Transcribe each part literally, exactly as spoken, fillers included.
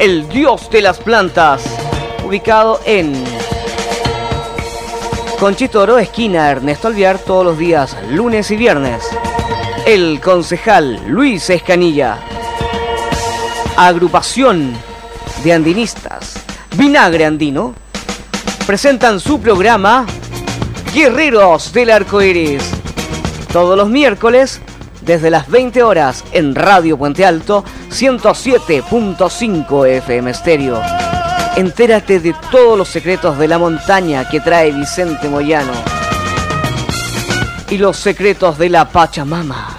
el dios de las plantas, ubicado en Conchitoro, esquina Ernesto Alvear, todos los días, lunes y viernes. El concejal Luis Escanilla. Agrupación de andinistas Vinagre Andino presentan su programa Guerreros del Arcoiris, todos los miércoles desde las veinte horas en Radio Puente Alto ciento siete punto cinco F M Estéreo. Entérate de todos los secretos de la montaña que trae Vicente Moyano y los secretos de la Pachamama.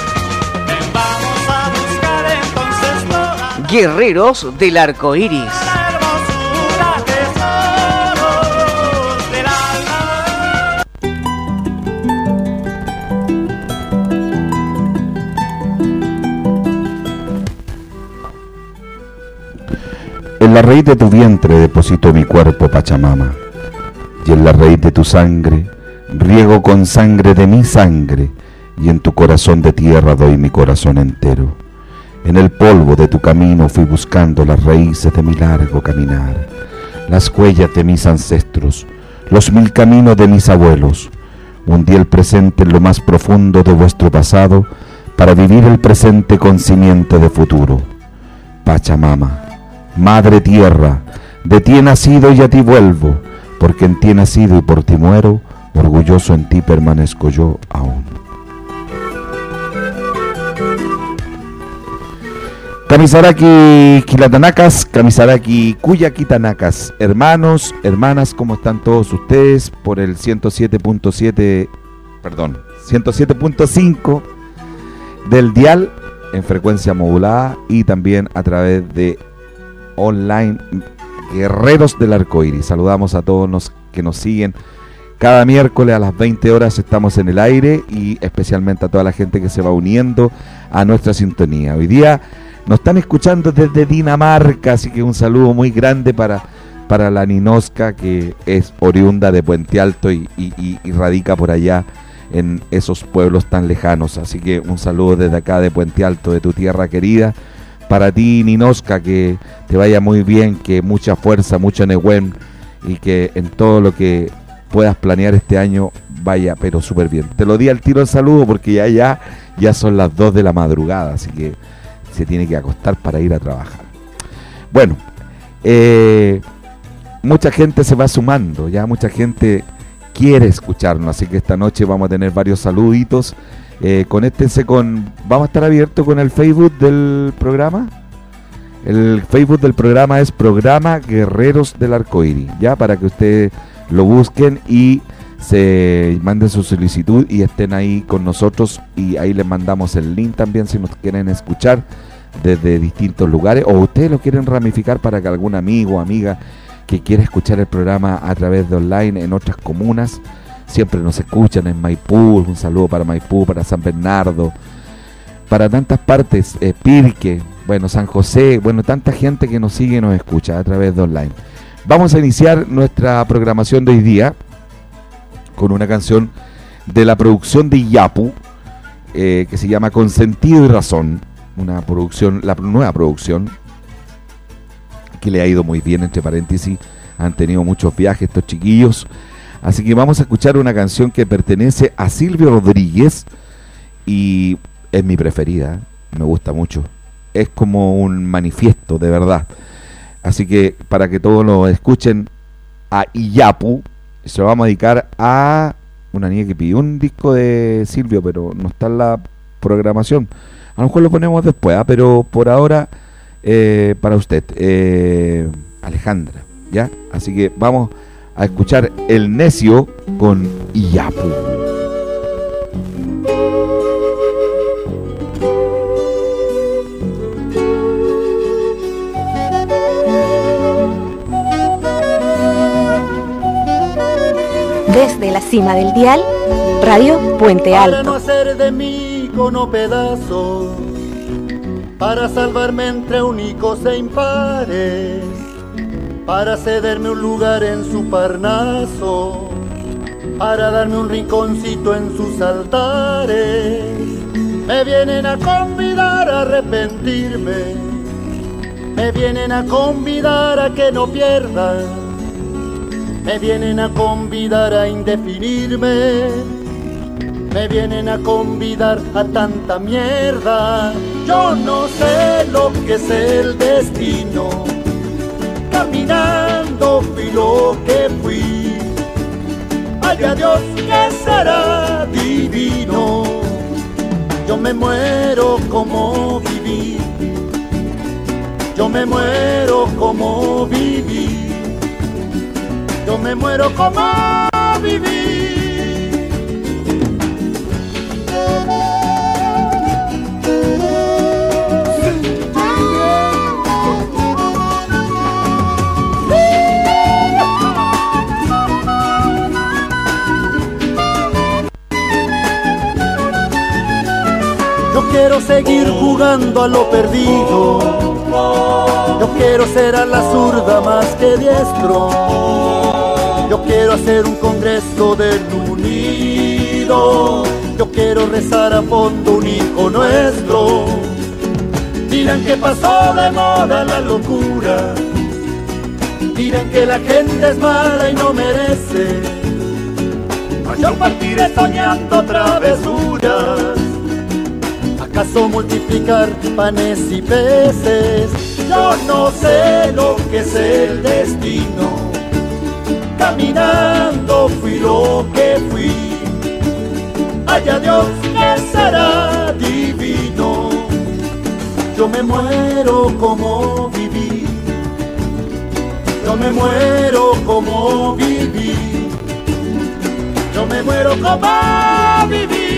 Guerreros del Arcoiris. En la raíz de tu vientre deposito mi cuerpo, Pachamama, y en la raíz de tu sangre riego con sangre de mi sangre, y en tu corazón de tierra doy mi corazón entero. En el polvo de tu camino fui buscando las raíces de mi largo caminar, las huellas de mis ancestros, los mil caminos de mis abuelos. Hundí el presente en lo más profundo de vuestro pasado para vivir el presente con simiente de futuro. Pachamama, Madre Tierra, de ti he nacido y a ti vuelvo, porque en ti he nacido y por ti muero, orgulloso en ti permanezco yo aún. Kamisaraki Kilatanacas, Kamisaraki Kuyakitanacas, hermanos, hermanas, ¿cómo están todos ustedes? Por el ciento siete punto siete, perdón, ciento siete punto cinco del dial en frecuencia modulada y también a través de online Guerreros del Arcoiris. Saludamos a todos los que nos siguen cada miércoles a las veinte horas, estamos en el aire, y especialmente a toda la gente que se va uniendo a nuestra sintonía. Hoy día nos están escuchando desde Dinamarca, así que un saludo muy grande para, para la Ninosca, que es oriunda de Puente Alto y, y, y, y radica por allá en esos pueblos tan lejanos. Así que un saludo desde acá de Puente Alto, de tu tierra querida. Para ti, Ninosca, que te vaya muy bien, que mucha fuerza, mucho Nehuen, y que en todo lo que puedas planear este año vaya, pero súper bien. Te lo di al tiro el saludo porque ya, ya, ya son las dos de la madrugada, así que se tiene que acostar para ir a trabajar. Bueno, eh, mucha gente se va sumando, ya mucha gente quiere escucharnos, así que esta noche vamos a tener varios saluditos. Eh, conéctense con, vamos a estar abiertos con el Facebook del programa. El Facebook del programa es Programa Guerreros del Arcoiris, ya, para que ustedes lo busquen y se manden su solicitud y estén ahí con nosotros, y ahí les mandamos el link también si nos quieren escuchar desde distintos lugares, o ustedes lo quieren ramificar para que algún amigo o amiga que quiera escuchar el programa a través de online en otras comunas. Siempre nos escuchan en Maipú, un saludo para Maipú, para San Bernardo, para tantas partes, eh, Pirque, bueno, San José, bueno, tanta gente que nos sigue y nos escucha a través de online. Vamos a iniciar nuestra programación de hoy día con una canción de la producción de Iyapu, eh, que se llama Con Sentido y Razón, una producción, la nueva producción, que le ha ido muy bien, entre paréntesis, han tenido muchos viajes estos chiquillos. Así que vamos a escuchar una canción que pertenece a Silvio Rodríguez y es mi preferida, me gusta mucho. Es como un manifiesto, de verdad. Así que para que todos lo escuchen, a Iyapu, se lo vamos a dedicar a una niña que pidió un disco de Silvio, pero no está en la programación. A lo mejor lo ponemos después, ¿eh? Pero por ahora, eh, para usted, eh, Alejandra, ¿ya? Así que vamos a escuchar El Necio con Iyapu. Desde la cima del dial, Radio Puente Alto. Para no hacer de mí icono pedazos, para salvarme entre únicos e impares, para cederme un lugar en su Parnaso, para darme un rinconcito en sus altares. Me vienen a convidar a arrepentirme Me vienen a convidar a que no pierda, me vienen a convidar a indefinirme, me vienen a convidar a tanta mierda. Yo no sé lo que es el destino, caminando fui lo que fui. Vaya Dios que será divino, yo me muero como viví, yo me muero como viví, yo me muero como viví. Yo quiero seguir jugando a lo perdido, yo quiero ser a la zurda más que diestro, yo quiero hacer un congreso del unido, yo quiero rezar a fondo un hijo nuestro. Dirán que pasó de moda la locura, dirán que la gente es mala y no merece, mas yo partiré soñando travesuras. ¿Acaso multiplicar panes y peces? Yo no sé lo que es el destino, caminando fui lo que fui. Haya Dios que será divino, yo me muero como viví, yo me muero como viví, yo me muero como viví.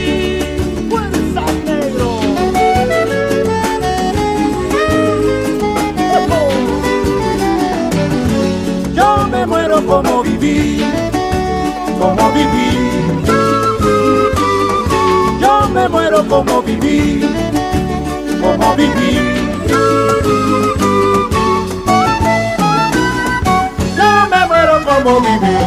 Yo me muero como viví, como viví. Yo me muero como viví, como viví. Yo me muero como viví.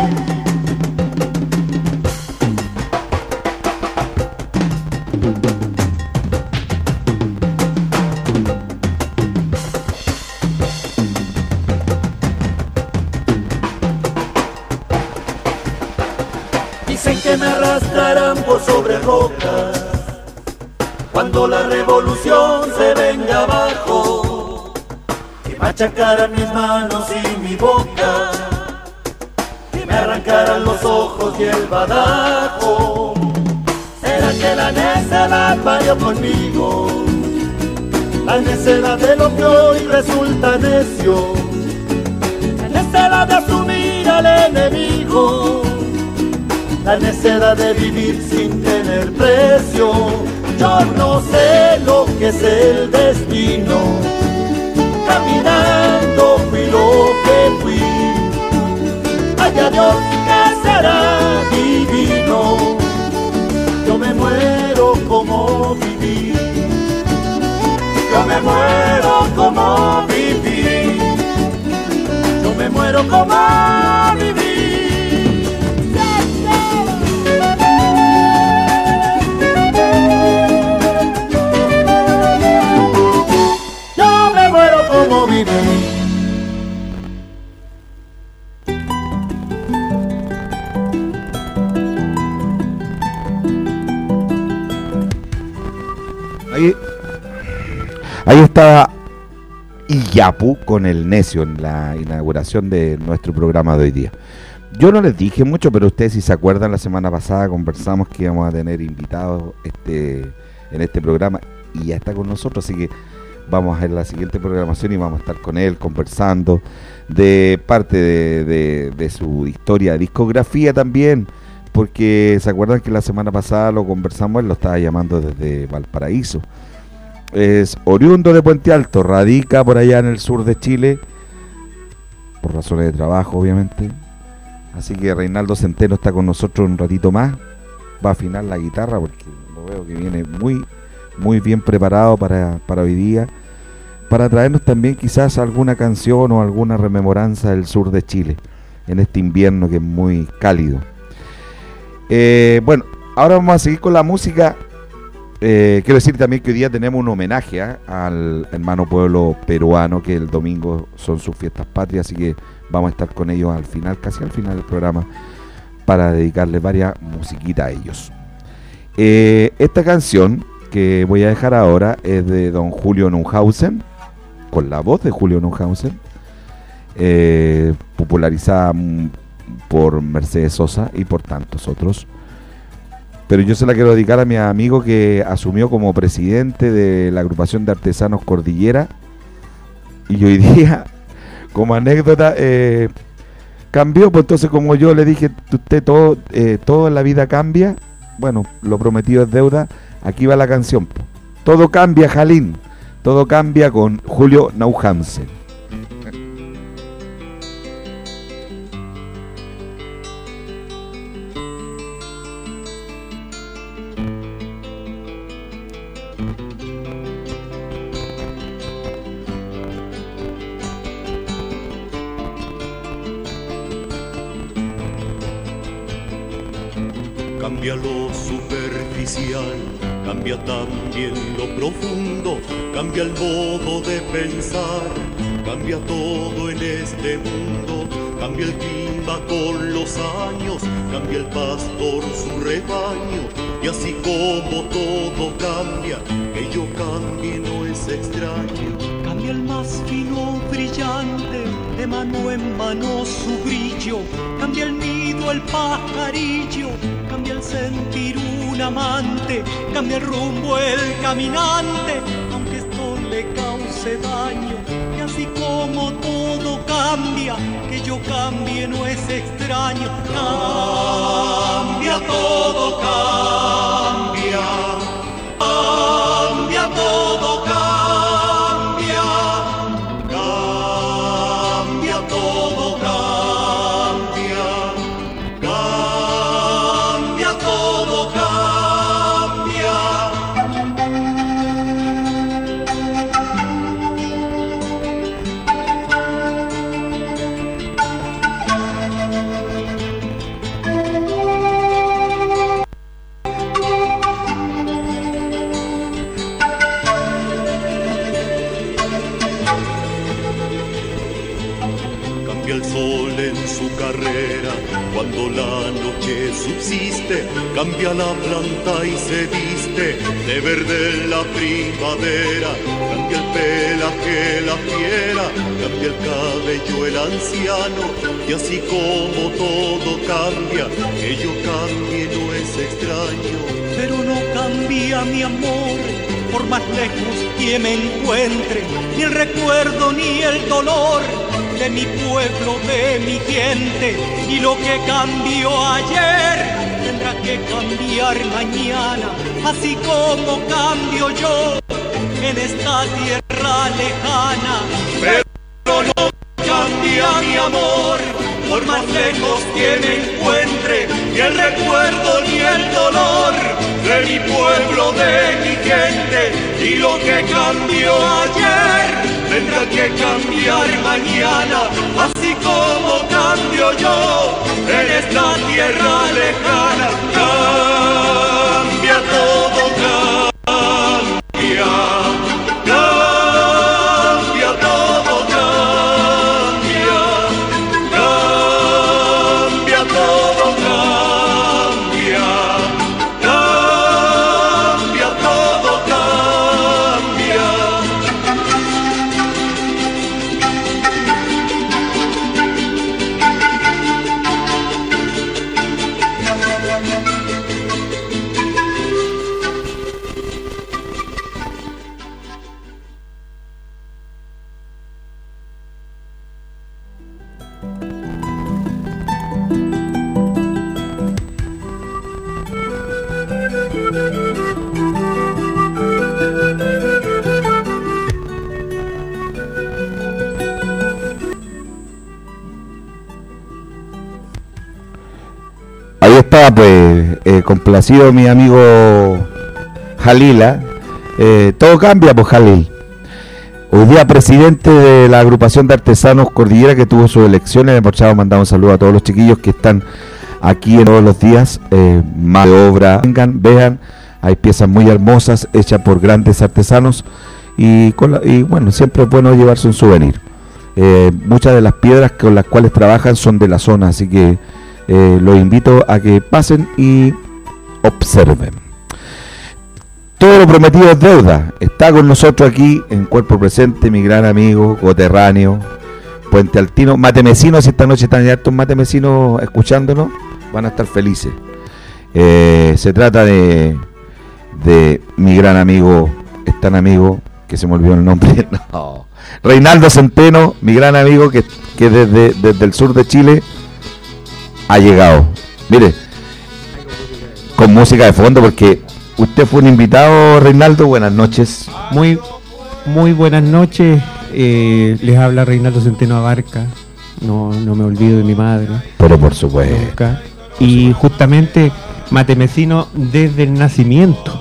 Que me arrastrarán por sobre rocas cuando la revolución se venga abajo, que machacaran mis manos y mi boca, que me arrancaran los ojos y el badajo. ¿Será que la necedad vaya conmigo? La necedad de lo que hoy resulta necio, la necedad de asumir al enemigo, la necedad de vivir sin tener precio. Yo no sé lo que es el destino, caminando fui lo que fui. Haya Dios que será divino, yo me muero como viví, yo me muero como viví, yo me muero como viví. Como viví. Ahí, ahí estaba Iyapu con el necio en la inauguración de nuestro programa de hoy día. Yo no les dije mucho, pero ustedes, si se acuerdan, la semana pasada conversamos que íbamos a tener invitados este, en este programa, y ya está con nosotros, así que vamos a ver la siguiente programación y vamos a estar con él conversando de parte de, de, de su historia, discografía también, porque se acuerdan que la semana pasada lo conversamos, él lo estaba llamando desde Valparaíso. Es oriundo de Puente Alto, radica por allá en el sur de Chile, por razones de trabajo obviamente. Así que Reinaldo Centeno está con nosotros un ratito más, va a afinar la guitarra porque lo veo que viene muy, muy bien preparado para, para hoy día, para traernos también quizás alguna canción o alguna rememoranza del sur de Chile en este invierno que es muy cálido. Eh, bueno, ahora vamos a seguir con la música eh, quiero decir también que hoy día tenemos un homenaje ¿eh? al hermano pueblo peruano, que el domingo son sus fiestas patrias, así que vamos a estar con ellos al final, casi al final del programa, para dedicarle varias musiquitas a ellos. Eh, esta canción que voy a dejar ahora es de don Julio Neuhausen, con la voz de Julio Neuhausen, eh, popularizada por Mercedes Sosa y por tantos otros. Pero yo se la quiero dedicar a mi amigo que asumió como presidente de la agrupación de artesanos Cordillera, y hoy día, como anécdota, eh, cambió. Pues entonces, como yo le dije, usted todo, eh, todo en la vida cambia, bueno, lo prometido es deuda, aquí va la canción. Todo cambia, Jalín, todo cambia, con Julio Neuhausen. Cambia lo superficial, cambia también lo profundo, cambia el modo de pensar, cambia todo en este mundo, cambia el clima con los años, cambia el pastor su rebaño, y así como todo cambia, que yo cambie no es extraño. Cambia el más fino brillante, de mano en mano su brillo, cambia el nido el pajarillo, cambia el sentir un amante, cambia el rumbo el caminante, aunque esto le cause daño. Y así como todo cambia, que yo cambie no es extraño. Cambia todo, cambia, cambia todo, cambia. Cuando la noche subsiste, cambia la planta y se viste de verde la primavera, cambia el pelaje la fiera, cambia el cabello el anciano, y así como todo cambia, que yo cambie no es extraño. Pero no cambia mi amor, por más lejos que me encuentre, ni el recuerdo ni el dolor de mi pueblo, de mi gente, y lo que cambió ayer tendrá que cambiar mañana, así como cambio yo en esta tierra lejana. Pero no cambia mi amor, por más lejos que me encuentre, ni el recuerdo ni el dolor de mi pueblo, de mi gente, y lo que cambió ayer tendrá que cambiar mañana, así como cambio yo en esta tierra lejana. Cambia todo, cambia, cambia todo, cambia, cambia todo, cambia, cambia todo, cambia. Ahí está, pues, eh, complacido mi amigo Jalila. Eh, todo cambia, pues, Jalil. Hoy día presidente de la agrupación de artesanos Cordillera, que tuvo sus elecciones. De Porchado mandamos un saludo a todos los chiquillos que están aquí en todos los días. Eh, más de obra, vengan, vean Hay piezas muy hermosas hechas por grandes artesanos y, con la, y bueno, siempre es bueno llevarse un souvenir. Eh, muchas de las piedras con las cuales trabajan son de la zona, así que eh, los invito a que pasen y observen. Todo lo prometido es deuda. Está con nosotros aquí en cuerpo presente mi gran amigo, coterráneo, Puente Altino, matemecinos. Si esta noche están hartos matemecinos escuchándonos, van a estar felices. Eh, se trata de de mi gran amigo, es tan amigo que se me olvidó el nombre, no, Reinaldo Centeno, mi gran amigo que, que desde, desde el sur de Chile ha llegado. Mire, con música de fondo, porque usted fue un invitado, Reinaldo. Buenas noches. Muy, muy buenas noches. Eh, les habla Reinaldo Centeno Abarca. No, no me olvido de mi madre. Pero por supuesto. Nunca. Y justamente matemecino desde el nacimiento.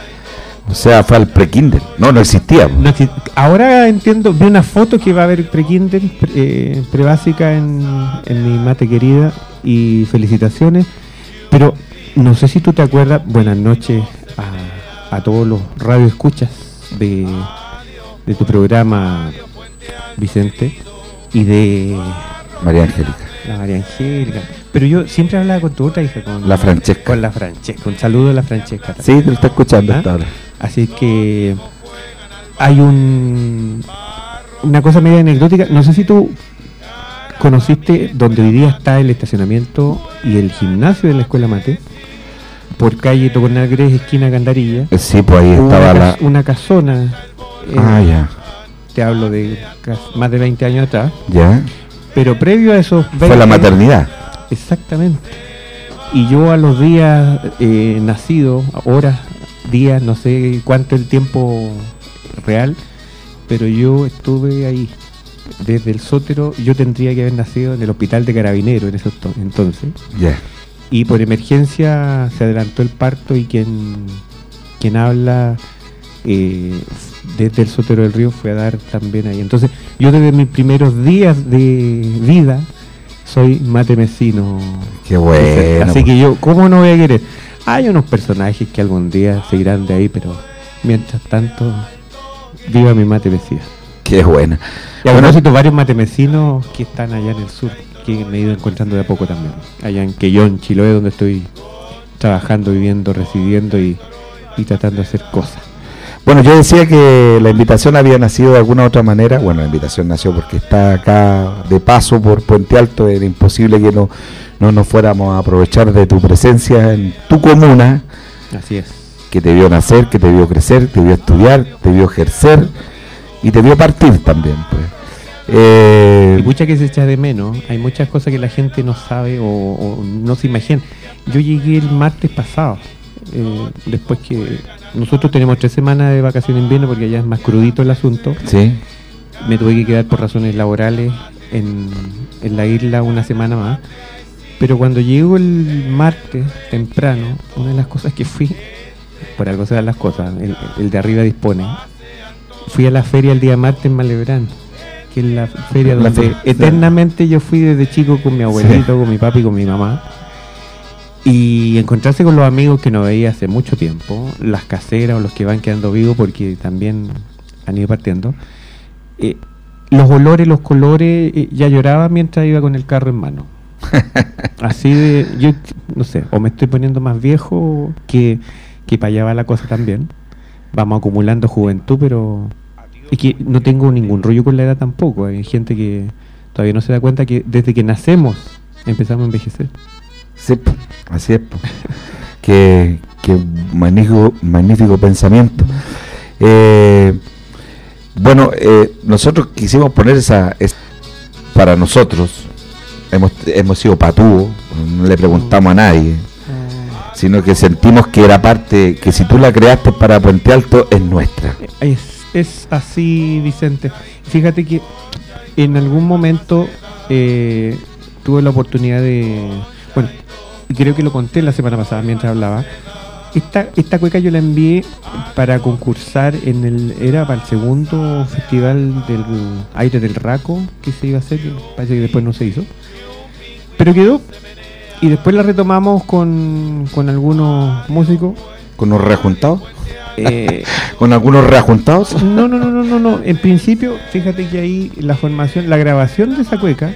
O sea, fue al pre-kinder. No, no existía. No exi- Ahora entiendo, vi una foto que va a haber pre-kinder, pre, eh, pre-básica en, en mi mate querida. Y felicitaciones. Pero no sé si tú te acuerdas, buenas noches a, a todos los radioescuchas de, de tu programa, Vicente, y de María Angélica. la María Angélica. Pero yo siempre hablaba con tu otra hija, con La Francesca. Con la Francesca. Un saludo a la Francesca también. Sí, te lo está escuchando ¿Ah? hasta ahora. Así que hay un una cosa media anecdótica. No sé si tú conociste donde hoy día está el estacionamiento y el gimnasio de la Escuela Mate, por calle Tocornagres, esquina Candarilla. Sí, pues ahí Hubo estaba una, la... cas- una casona. eh, Ah, ya. Te hablo de cas- más de veinte años atrás. Ya. Pero previo a esos veinte... Fue la maternidad. Exactamente. Y yo a los días eh, nacido, horas, días, no sé cuánto el tiempo real, pero yo estuve ahí. Desde el Sótero, yo tendría que haber nacido en el hospital de Carabineros en ese to- entonces. Ya. Y por emergencia se adelantó el parto y quien, quien habla eh, desde el Sótero del Río fue a dar también ahí. Entonces yo desde mis primeros días de vida soy matemecino. Qué bueno. Así que yo, ¿cómo no voy a querer? Hay unos personajes que algún día se irán de ahí, pero mientras tanto, viva mi matemecía. Qué buena. Y a Bueno, propósito, varios matemecinos que están allá en el sur, que me he ido encontrando de a poco también. Allá en Quellón, Chiloé, donde estoy trabajando, viviendo, residiendo y, y tratando de hacer cosas. Bueno, yo decía que la invitación había nacido de alguna otra manera. Bueno, la invitación nació porque está acá de paso por Puente Alto. Era imposible que no, no nos fuéramos a aprovechar de tu presencia en tu comuna, Así es. que te vio nacer, que te vio crecer, te vio estudiar, te vio ejercer y te vio partir también, pues. Eh, Y mucha que se echa de menos, hay muchas cosas que la gente no sabe o, o no se imagina. Yo llegué el martes pasado, eh, después que nosotros tenemos tres semanas de vacaciones de invierno porque allá es más crudito el asunto. sí, Me tuve que quedar por razones laborales en, en la isla una semana más. Pero cuando llego el martes temprano, una de las cosas que fui, por algo se dan las cosas, el, el de arriba dispone, fui a la feria el día martes en Malebrán, que es la feria La donde fe- eternamente yo fui desde chico con mi abuelito, Sí. con mi papi y con mi mamá. Y encontrarse con los amigos que no veía hace mucho tiempo, las caseras o los que van quedando vivos porque también han ido partiendo. Eh, los olores, los colores, eh, ya lloraba mientras iba con el carro en mano. Así de, yo no sé, o me estoy poniendo más viejo que, que para allá va la cosa también. Vamos acumulando juventud, pero es que no tengo ningún rollo con la edad tampoco. Hay gente que todavía no se da cuenta que desde que nacemos empezamos a envejecer. sí, po, así es, po. Qué, qué magnífico, magnífico pensamiento. Eh, bueno, eh, nosotros quisimos poner esa, es, para nosotros, hemos, hemos sido patúos, no le preguntamos a nadie, sino que sentimos que era parte, que si tú la creaste para Puente Alto, es nuestra. Es, es así, Vicente. Fíjate que en algún momento eh, tuve la oportunidad de... Bueno, creo que lo conté la semana pasada mientras hablaba. Esta, esta cueca yo la envié para concursar en el... Era para el segundo festival del Aire del Raco que se iba a hacer, que parece que después no se hizo. Pero quedó. Y después la retomamos con, con algunos músicos ¿Con los reajuntados? Eh, ¿Con algunos reajuntados? No, no, no, no, no, no. En principio, fíjate que ahí la formación, la grabación de esa cueca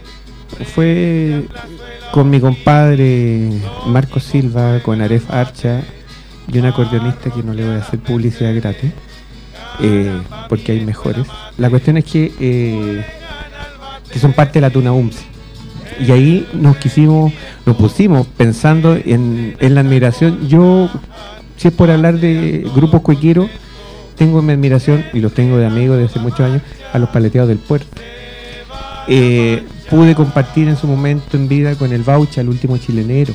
fue con mi compadre Marco Silva, con Aref Archa y un acordeonista que no le voy a hacer publicidad gratis, eh, porque hay mejores. La cuestión es que, eh, que son parte de la Tuna U M S I. Y ahí nos quisimos, nos pusimos pensando en, en la admiración. Yo, si es por hablar de grupos cuequeros, tengo mi admiración, y los tengo de amigos desde hace muchos años, a los Paleteados del Puerto. Eh, pude compartir en su momento en vida con el Baucha, el último chilenero.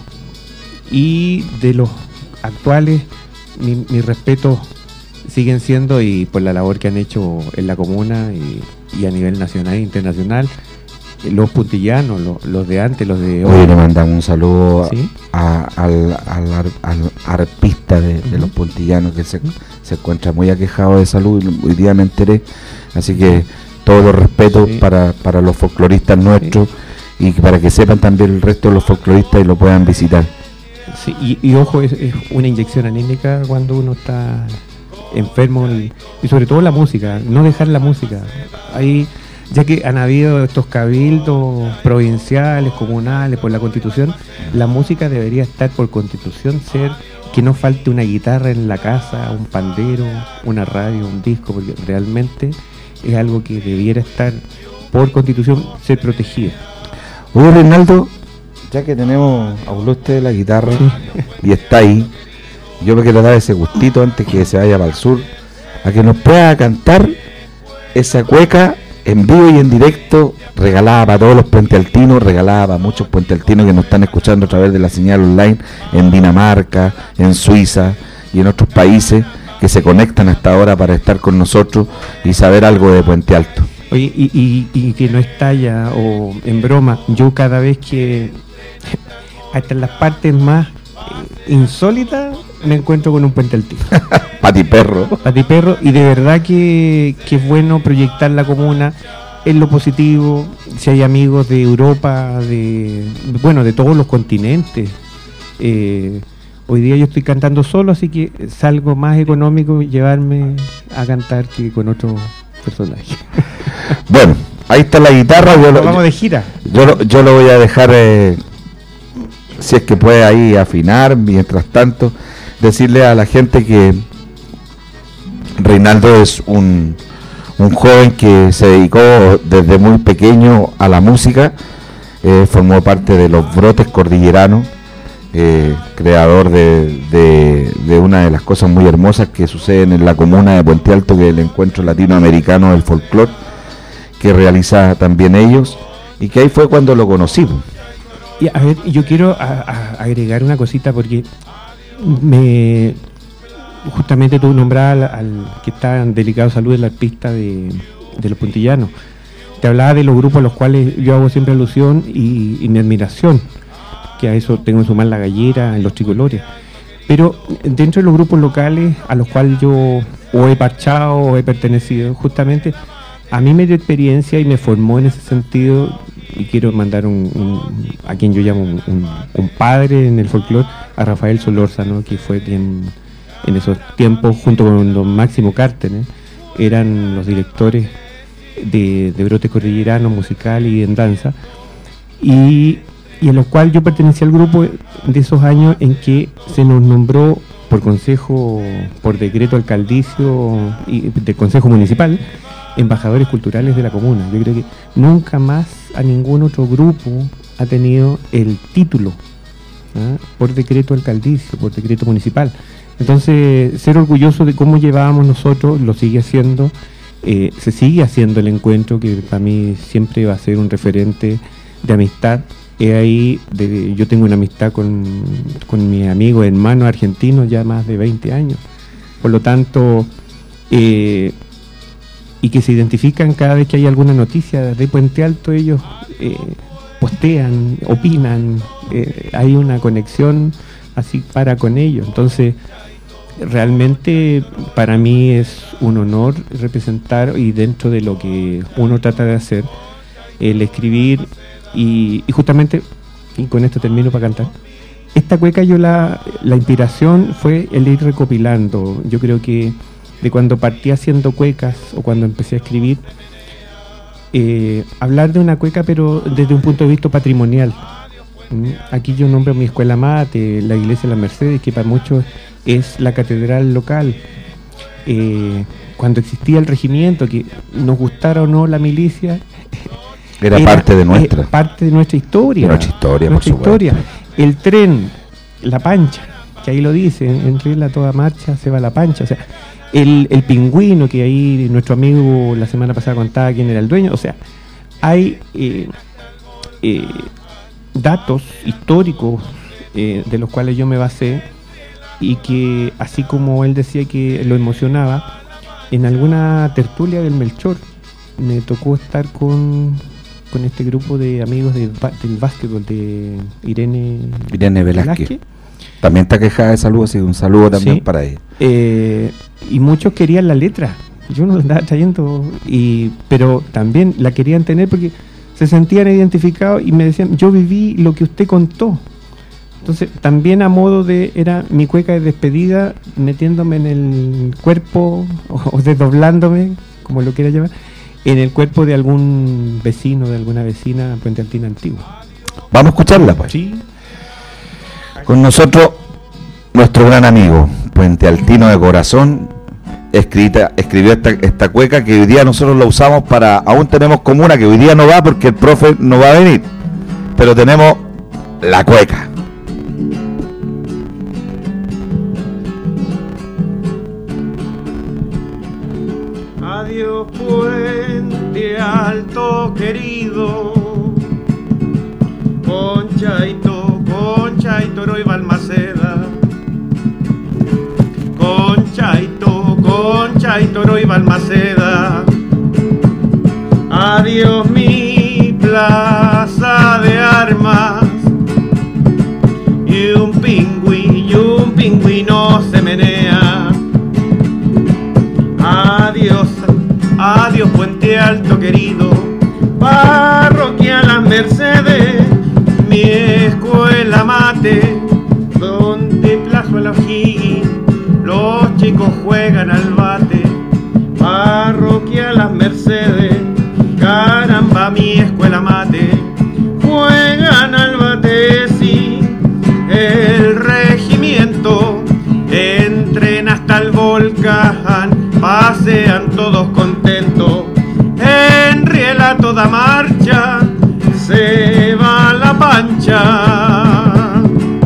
Y de los actuales, mi, mis respetos siguen siendo, y por la labor que han hecho en la comuna y, y a nivel nacional e internacional, los puntillanos, los, los de antes, los de hoy. Hoy le mandamos un saludo, ¿sí?, a, al, al, ar, al arpista de, de uh-huh. los puntillanos, que se, se encuentra muy aquejado de salud, y hoy día me enteré, así que todos los respetos, sí, para, para los folcloristas nuestros, sí, y para que sepan también el resto de los folcloristas y lo puedan visitar. Sí, y, y ojo, es, es una inyección anímica cuando uno está enfermo, y, y sobre todo la música, no dejar la música. Ahí, ya que han habido estos cabildos provinciales, comunales, por la Constitución, la música debería estar por Constitución, ser que no falte una guitarra en la casa, un pandero, una radio, un disco, porque realmente es algo que debiera estar por Constitución, ser protegida. Oye, Reinaldo, ya que tenemos a usted de la guitarra, sí, y está ahí, yo me quiero dar ese gustito antes que se vaya para el sur, a que nos pueda cantar esa cueca en vivo y en directo, regalada para todos los puentealtinos, regalada para muchos puentealtinos que nos están escuchando a través de la señal online en Dinamarca, en Suiza y en otros países que se conectan hasta ahora para estar con nosotros y saber algo de Puente Alto. Oye, y, y, y que no es talla o en broma, yo cada vez que hasta en las partes más eh, insólitas me encuentro con un puentealtino. Patiperro. Patiperro, y de verdad que, que es bueno proyectar la comuna en lo positivo. Si hay amigos de Europa, de bueno, de todos los continentes. Eh, hoy día yo estoy cantando solo, así que salgo más económico llevarme a cantar que con otro personaje. Bueno, ahí está la guitarra. Yo lo, vamos de gira. Yo lo, yo lo voy a dejar, eh, si es que puede ahí afinar. Mientras tanto, decirle a la gente que Reinaldo es un, un joven que se dedicó desde muy pequeño a la música, eh, formó parte de los Brotes Cordilleranos, eh, creador de, de, de una de las cosas muy hermosas que suceden en la comuna de Puente Alto, que es el Encuentro Latinoamericano del Folclore, que realiza también ellos, y que ahí fue cuando lo conocí. Y a ver, yo quiero a, a agregar una cosita, porque me justamente tú nombrabas al, al que está en delicado salud, el arpista de, de los puntillanos. Te hablaba de los grupos a los cuales yo hago siempre alusión y, y mi admiración, que a eso tengo en sumar La Gallera, en los Tricolores. Pero dentro de los grupos locales a los cuales yo o he parchado o he pertenecido, justamente a mí me dio experiencia y me formó en ese sentido, y quiero mandar un, un a quien yo llamo un, un, un padre en el folclore, a Rafael Solórzano, que fue quien en esos tiempos, junto con don Máximo Cártenes, eran los directores de, de Brotes Cordilleranos, musical y en danza, y, y en los cuales yo pertenecía al grupo de esos años en que se nos nombró por consejo, por decreto alcaldicio y del consejo municipal, embajadores culturales de la comuna. Yo creo que nunca más a ningún otro grupo ha tenido el título, ¿eh? por decreto alcaldicio, por decreto municipal. Entonces, ser orgulloso de cómo llevábamos nosotros, lo sigue haciendo, eh, se sigue haciendo el encuentro, que para mí siempre va a ser un referente de amistad. He ahí, de, yo tengo una amistad con, con mi amigo hermano argentino ya más de veinte años. Por lo tanto, eh, y que se identifican cada vez que hay alguna noticia de Puente Alto, ellos eh, postean, opinan, eh, hay una conexión así para con ellos. Entonces, realmente para mí es un honor representar, y dentro de lo que uno trata de hacer, el escribir y, y justamente, y con esto termino para cantar, esta cueca yo la, la inspiración fue el ir recopilando. Yo creo que de cuando partí haciendo cuecas o cuando empecé a escribir, eh, hablar de una cueca pero desde un punto de vista patrimonial. ¿Mm? Aquí yo nombro mi escuela mate, la iglesia de la Mercedes, que para muchos es la catedral local. Eh, cuando existía el regimiento, que nos gustara o no la milicia, era, era parte de nuestra eh, parte de nuestra historia, nuestra historia, nuestra por supuesto. historia. El tren, la pancha, que ahí lo dice, en Riel a toda marcha se va la pancha, o sea, el, el pingüino, que ahí nuestro amigo la semana pasada contaba quién era el dueño, o sea, hay eh, eh, datos históricos eh, de los cuales yo me basé, y que así como él decía que lo emocionaba, en alguna tertulia del Melchor me tocó estar con, con este grupo de amigos de, del básquetbol de Irene, Irene Velázquez. Velázquez. También está quejada de salud, así un saludo también sí. para ella. Eh, y muchos querían la letra, yo no la andaba trayendo, y, pero también la querían tener porque se sentían identificados y me decían, yo viví lo que usted contó. Entonces, también a modo de, era mi cueca de despedida, metiéndome en el cuerpo, o, o desdoblándome, como lo quiera llamar, en el cuerpo de algún vecino, de alguna vecina Puente Altina antigua. Vamos a escucharla, pues. Sí. Con nosotros, nuestro gran amigo, Puente Altino de corazón, escrita, escribió esta, esta cueca que hoy día nosotros la usamos para, aún tenemos como una que hoy día no va porque el profe no va a venir, pero tenemos la cueca. Adiós Puente Alto querido, Conchaito, Conchaito, Roy Balmaceda, Conchaito, Conchaito, Roy Balmaceda. Adiós mi plaza de armas, y un pingüí, y un pingüino se menea. Adiós, adiós Puente Alto querido, parroquia Las Mercedes, mi escuela mate, donde plazo el O'Higgins, los chicos juegan al bate. Parroquia Las Mercedes, caramba mi escuela mate, juegan al bate, sí, el regimiento entrena hasta el volcán, pasean todos contentos, en Riel a toda marcha, se va la pancha.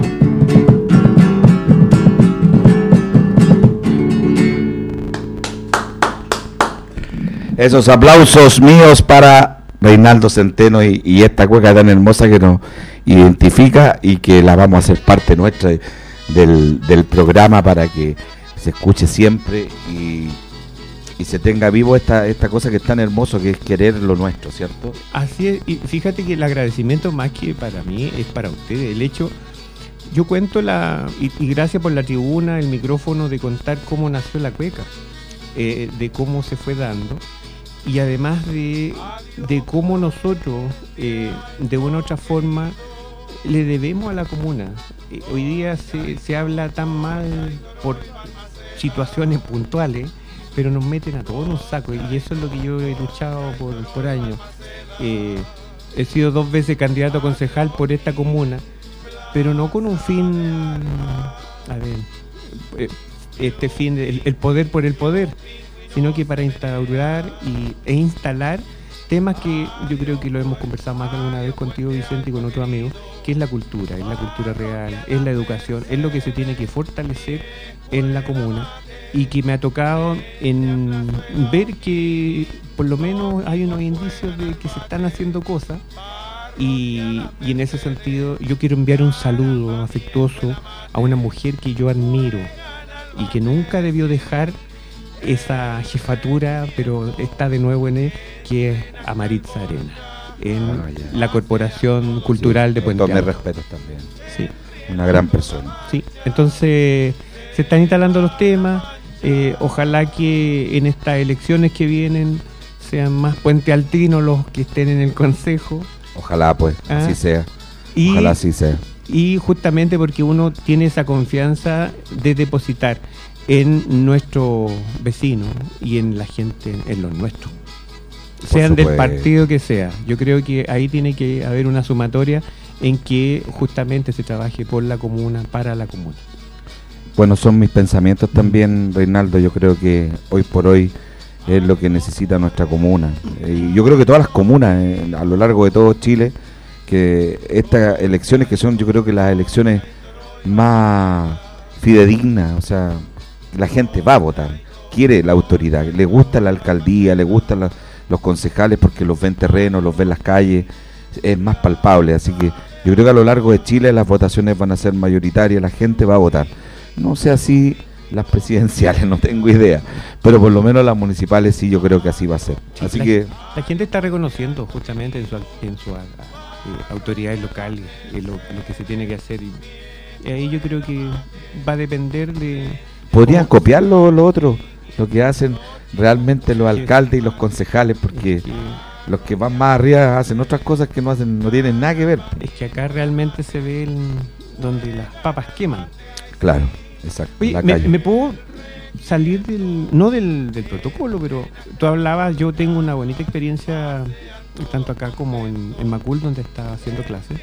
Esos aplausos míos para Reinaldo Centeno y, y esta cueca tan hermosa que nos identifica y que la vamos a hacer parte nuestra del, del programa para que se escuche siempre y, y se tenga vivo esta esta cosa que es tan hermoso, que es querer lo nuestro, ¿cierto? Así es, y fíjate que el agradecimiento más que para mí es para ustedes. El hecho, yo cuento la, y, y gracias por la tribuna, el micrófono, de contar cómo nació la cueca, eh, de cómo se fue dando, y además de, de cómo nosotros, eh, de una u otra forma, le debemos a la comuna. Eh, hoy día se, se habla tan mal por situaciones puntuales, pero nos meten a todos en un saco, y eso es lo que yo he luchado por, por años. Eh, he sido dos veces candidato a concejal por esta comuna, pero no con un fin, a ver, este fin, el, el poder por el poder, sino que para instaurar y, e instalar temas que yo creo que lo hemos conversado más de alguna vez contigo, Vicente, y con otros amigos, que es la cultura, es la cultura real, es la educación, es lo que se tiene que fortalecer en la comuna, y que me ha tocado en ver que por lo menos hay unos indicios de que se están haciendo cosas, y, y en ese sentido yo quiero enviar un saludo afectuoso a una mujer que yo admiro y que nunca debió dejar esa jefatura, pero está de nuevo en él, que es a Maritza Arena, en ah, la Corporación Cultural sí, de Puente Alto. Me respetos también. Sí. Una gran persona. Sí, entonces se están instalando los temas, eh, ojalá que en estas elecciones que vienen sean más puentealtinos los que estén en el consejo. Ojalá pues, ah, así sea. Y, ojalá así sea. y justamente porque uno tiene esa confianza de depositar en nuestro vecino y en la gente, en los nuestros, sean del partido que sea. Yo creo que ahí tiene que haber una sumatoria en que justamente se trabaje por la comuna, para la comuna. Bueno, son mis pensamientos también, Reinaldo. Yo creo que hoy por hoy es lo que necesita nuestra comuna. Y yo creo que todas las comunas eh, a lo largo de todo Chile, que estas elecciones que son, yo creo que las elecciones más fidedignas, o sea, la gente va a votar, quiere la autoridad, le gusta la alcaldía, le gustan la, los concejales porque los ven terrenos, los ven las calles, es más palpable. Así que yo creo que a lo largo de Chile las votaciones van a ser mayoritarias, la gente va a votar. No sé así las presidenciales, no tengo idea, pero por lo menos las municipales sí, yo creo que así va a ser. Sí, así la, que la gente está reconociendo justamente en su, en su eh, autoridades locales eh, lo, lo que se tiene que hacer, y eh, ahí yo creo que va a depender de... Podrían copiar lo, lo otro, lo que hacen realmente los alcaldes y los concejales, porque... que, los que van más arriba hacen otras cosas que no hacen, no tienen nada que ver. Es que acá realmente se ve el, donde las papas queman. Claro, exacto. Oye, la me, calle. me puedo salir del, no del, del protocolo, pero tú hablabas, yo tengo una bonita experiencia tanto acá como en, en Macul, donde estaba haciendo clases.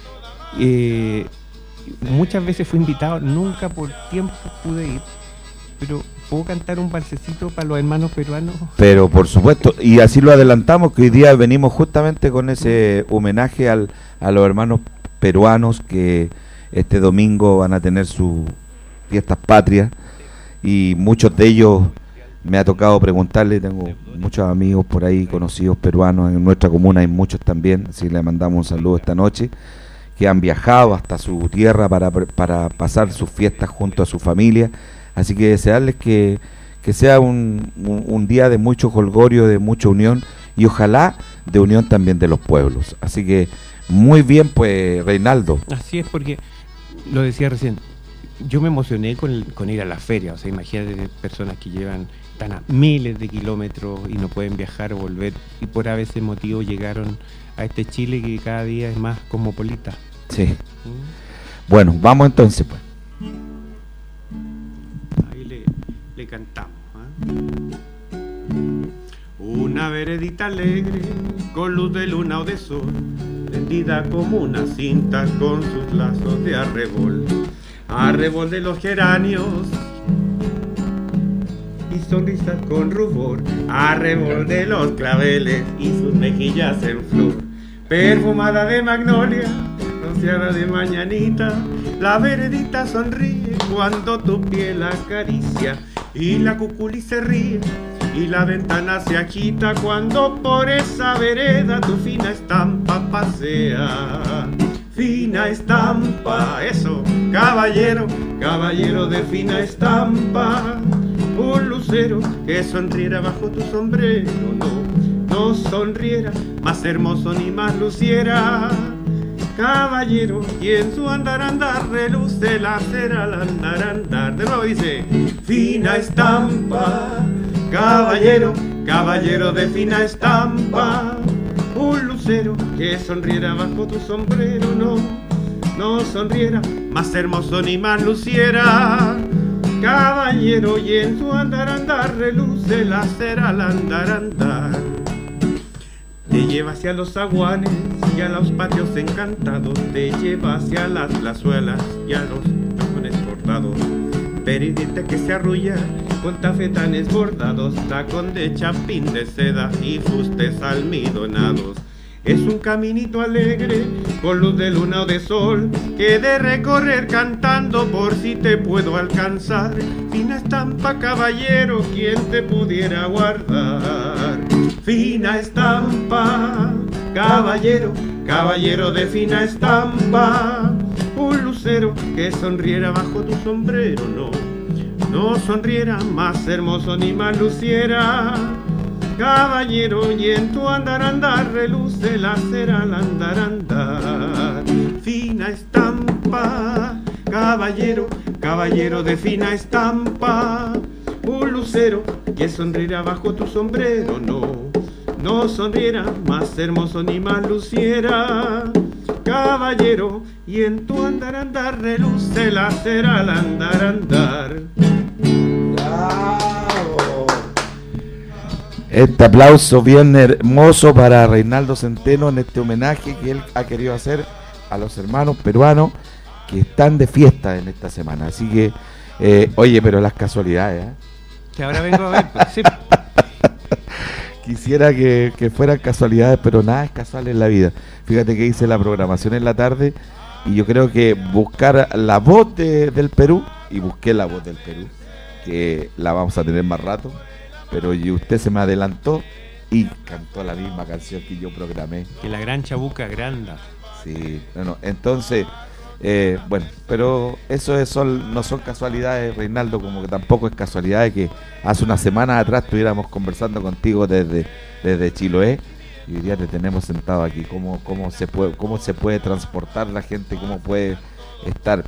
Eh, muchas veces fui invitado, nunca por tiempo pude ir, pero ¿puedo cantar un balsecito para los hermanos peruanos? Pero por supuesto, y así lo adelantamos, que hoy día venimos justamente con ese homenaje al, a los hermanos peruanos que este domingo van a tener sus fiestas patrias, y muchos de ellos me ha tocado preguntarle, tengo muchos amigos por ahí conocidos peruanos, en nuestra comuna hay muchos también, así le mandamos un saludo esta noche, que han viajado hasta su tierra para, para pasar sus fiestas junto a su familia. Así que desearles que, que sea un, un, un día de mucho jolgorio, de mucha unión, y ojalá de unión también de los pueblos. Así que muy bien, pues, Reinaldo. Así es, porque lo decía recién, yo me emocioné con, el, con ir a la feria. O sea, imagínate personas que llevan tan a miles de kilómetros y no pueden viajar o volver, y por a veces motivo llegaron a este Chile que cada día es más cosmopolita. Sí. ¿Mm? Bueno, vamos entonces, pues. Le cantamos, ¿eh? Una veredita alegre con luz de luna o de sol, tendida como una cinta con sus lazos de arrebol, arrebol de los geranios y sonrisas con rubor, arrebol de los claveles y sus mejillas en flor, perfumada de magnolia, rociada de mañanita, la veredita sonríe cuando tu piel acaricia, y la cuculi se ríe y la ventana se agita cuando por esa vereda tu fina estampa pasea. Fina estampa, eso, caballero, caballero de fina estampa, un lucero que sonriera bajo tu sombrero, no, no sonriera, más hermoso ni más luciera. Caballero, y en su andar andar reluce la cera al andar andar. De nuevo dice, fina estampa, caballero, caballero de fina estampa, un lucero que sonriera bajo tu sombrero, no, no sonriera, más hermoso ni más luciera. Caballero, y en su andar andar reluce la cera al andar andar. Te lleva hacia los zaguanes y a los patios encantados, te lleva hacia las plazuelas y a los tacones bordados, peridita que se arrulla con tafetanes bordados, tacón de chapín de seda y fustes almidonados. Es un caminito alegre con luz de luna o de sol que he de recorrer cantando por si te puedo alcanzar. Fina estampa, caballero, quien te pudiera guardar. Fina estampa, caballero, caballero de fina estampa, un lucero que sonriera bajo tu sombrero, no, no sonriera, más hermoso ni más luciera. Caballero, y en tu andar andar reluce la cera al andar andar. Fina estampa, caballero, caballero de fina estampa, un lucero que sonriera bajo tu sombrero, no, no sonriera, más hermoso ni más luciera. caballero, y en tu andar andar reluce la cera al andar andar. ¡Bravo! Este aplauso bien hermoso para Reinaldo Centeno en este homenaje que él ha querido hacer a los hermanos peruanos que están de fiesta en esta semana. Así que, eh, oye, pero las casualidades, ¿eh? Que ahora vengo a ver, pues, sí. Quisiera que, que fueran casualidades, pero nada es casual en la vida. Fíjate que hice la programación en la tarde y yo creo que buscar la voz de, del Perú, y busqué la voz del Perú, que la vamos a tener más rato, pero y usted se me adelantó y cantó la misma canción que yo programé. Que la gran chabuca granda. Sí, bueno, entonces, eh, bueno, pero eso es, son, no son casualidades, Reinaldo, como que tampoco es casualidad de que hace unas semanas atrás estuviéramos conversando contigo desde, desde Chiloé y hoy día te tenemos sentado aquí. ¿Cómo, cómo, se puede, ¿Cómo se puede transportar la gente? ¿Cómo puede estar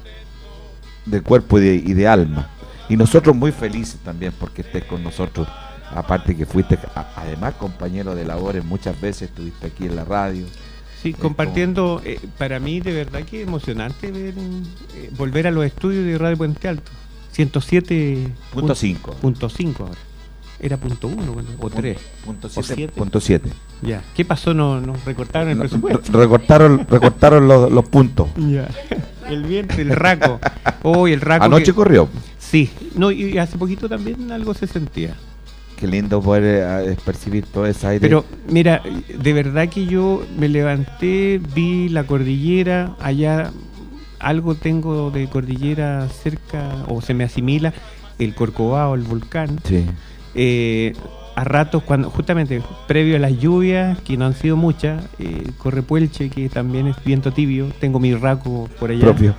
de cuerpo y de, y de alma? Y nosotros muy felices también porque estés con nosotros, aparte que fuiste a, además compañero de labores muchas veces, estuviste aquí en la radio. Sí, compartiendo, eh, para mí de verdad que emocionante ver, eh, volver a los estudios de Radio Puente Alto. ciento siete punto cinco. Punto cinco ahora. Era punto uno bueno, o tres. Punto o siete. Punto siete. Ya. ¿Qué pasó? ¿No, nos recortaron el no, presupuesto? Recortaron, recortaron los, los puntos. Ya. El viento, el raco. Oh, el raco. Anoche que... corrió. Sí. No, y hace poquito también algo se sentía. Qué lindo poder eh, percibir todo ese aire. Pero mira, de verdad que yo me levanté, vi la cordillera, allá algo tengo de cordillera cerca, o se me asimila, el Corcovado, el volcán. Sí. Eh, a ratos, cuando justamente previo a las lluvias, que no han sido muchas, eh, corre Puelche, que también es viento tibio, tengo mi raco por allá. Propio.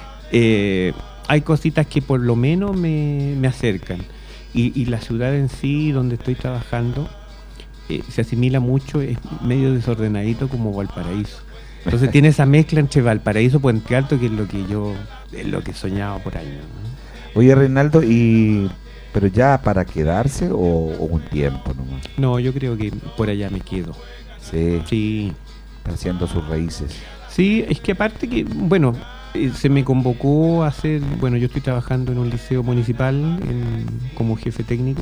Eh, hay cositas que por lo menos me, me acercan. Y, y la ciudad en sí, donde estoy trabajando, eh, se asimila mucho, es medio desordenadito como Valparaíso. Entonces tiene esa mezcla entre Valparaíso y Puente Alto, que es lo que yo, es lo que soñaba por años, ¿no? Oye, Reinaldo, y pero ya para quedarse o, o un tiempo nomás. No, yo creo que por allá me quedo. Sí. Sí. Está haciendo sus raíces. Sí, es que aparte que, bueno, eh, se me convocó a hacer, bueno, yo estoy trabajando en un liceo municipal en, como jefe técnico.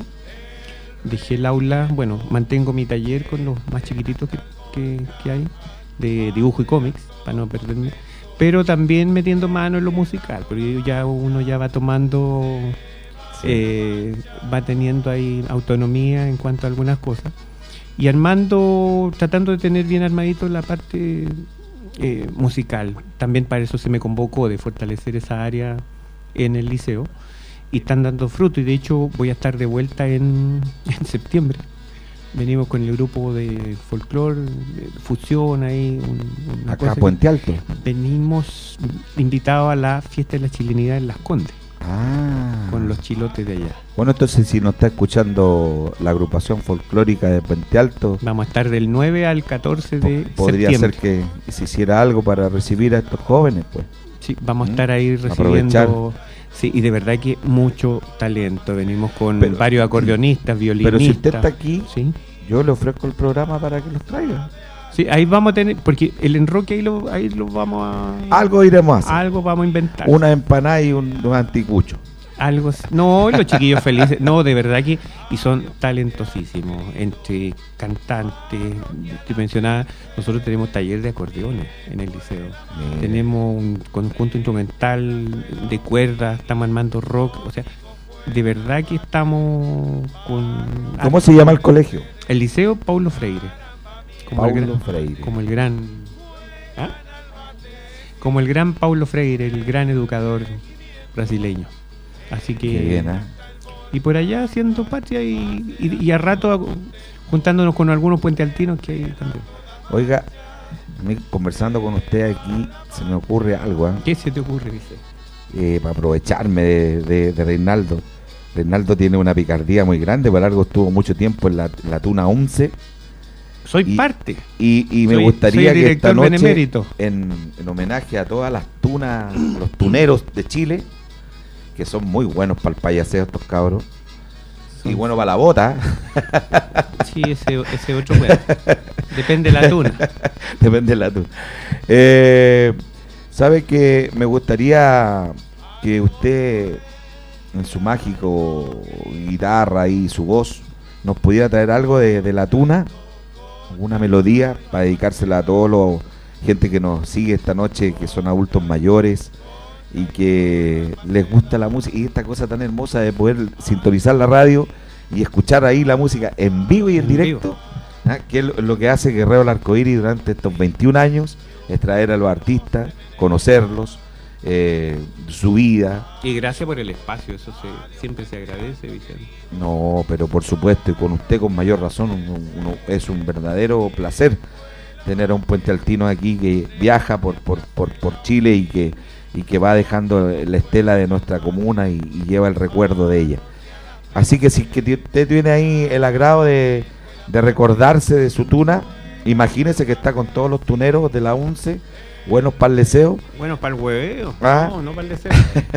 Dejé el aula, bueno, mantengo mi taller con los más chiquititos que, que, que hay, de dibujo y cómics, para no perderme, pero también metiendo mano en lo musical, porque ya uno ya va tomando, sí. eh, va teniendo ahí autonomía en cuanto a algunas cosas, y armando, tratando de tener bien armadito la parte eh, musical. También para eso se me convocó, de fortalecer esa área en el liceo, y están dando fruto, y de hecho voy a estar de vuelta en, en septiembre. Venimos con el grupo de folclore, fusión ahí. Un, una Acá cosa Puente Alto. Venimos invitados a la fiesta de la chilenidad en Las Condes. Ah. Con los chilotes de allá. Bueno, entonces si nos está escuchando la agrupación folclórica de Puente Alto, vamos a estar del nueve al catorce de po- podría septiembre. ser que se hiciera algo para recibir a estos jóvenes, pues. Sí, vamos a ¿Mm? estar ahí Aprovechar. recibiendo. Sí, y de verdad que mucho talento. Venimos con Pero- varios acordeonistas, violinistas. Pero si usted está aquí, sí. yo le ofrezco el programa para que los traiga. Sí, ahí vamos a tener, porque el enroque ahí lo, ahí lo vamos a... Algo iremos a hacer. Algo vamos a inventar. Una empanada y un, un anticucho. Algo así. No, los chiquillos felices. No, de verdad que... Y son talentosísimos. Entre cantantes, te mencionaba, nosotros tenemos taller de acordeones en el liceo. Mira. Tenemos un conjunto instrumental de cuerdas, estamos armando rock. O sea, de verdad que estamos con... ¿Cómo se llama el colegio? El liceo Paulo Freire. Como el Paulo gran, Freire. Como el gran... ¿Ah? Como el gran Paulo Freire, el gran educador brasileño. Así que... Qué bien, ¿eh? Y por allá haciendo patria y, y, y a rato juntándonos con algunos puentealtinos que hay también. Oiga, a mí conversando con usted aquí se me ocurre algo, ¿eh? ¿Qué se te ocurre, dice? Eh, para aprovecharme de, de, de Reinaldo. Reinaldo tiene una picardía muy grande, por algo estuvo mucho tiempo en la, la Tuna once. Soy Y- parte. Y, y me Soy- gustaría soy que esta director noche, benemérito. en, en homenaje a todas las tunas, los tuneros de Chile, que son muy buenos para el payaseo estos cabros, Y bueno para la bota. Sí, ese, ese otro bueno. Depende de la tuna. Depende de la tuna. Eh, ¿Sabe que me gustaría que usted, en su mágico guitarra y su voz, nos pudiera traer algo de, de la tuna? Una melodía para dedicársela a todos los gente que nos sigue esta noche, que son adultos mayores y que les gusta la música y esta cosa tan hermosa de poder sintonizar la radio y escuchar ahí la música en vivo y en, en directo, ¿ah? Que es lo que hace Guerrero el Arcoíris durante estos veintiún años, es traer a los artistas, conocerlos, eh, su vida. Y gracias por el espacio, eso se, siempre se agradece, Vicente. No, pero por supuesto, y con usted con mayor razón, uno, uno, es un verdadero placer tener a un puente altino aquí que viaja por, por, por, por Chile y que, y que va dejando la estela de nuestra comuna y, y lleva el recuerdo de ella. Así que si que usted tiene ahí el agrado de, de recordarse de su tuna, imagínese que está con todos los tuneros de la UNCE, buenos para el deseo. Buenos para el hueveo, ¿Ah? no, no para el deseo.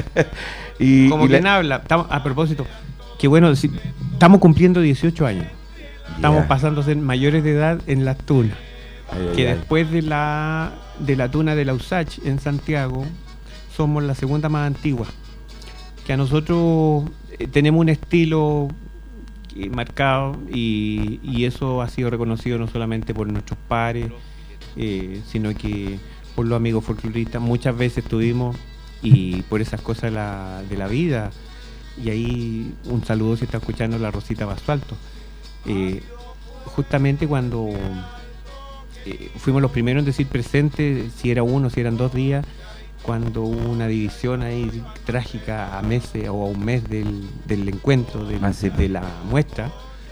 y, Como y quien le... habla, estamos, a propósito, que bueno, si, estamos cumpliendo dieciocho años, yeah. Estamos pasando a ser mayores de edad en las tunas. Ay, que ay, después de la de la tuna de la U S A C H en Santiago somos la segunda más antigua, que a nosotros eh, tenemos un estilo eh, marcado y, y eso ha sido reconocido no solamente por nuestros pares, eh, sino que por los amigos folcloristas. Muchas veces estuvimos y por esas cosas la, de la vida, y ahí un saludo si está escuchando la Rosita Basualto, eh, justamente cuando Eh, fuimos los primeros en decir presente, si era uno, si eran dos días, cuando hubo una división ahí trágica a meses o a un mes del, del encuentro, del, ah, sí. de la muestra,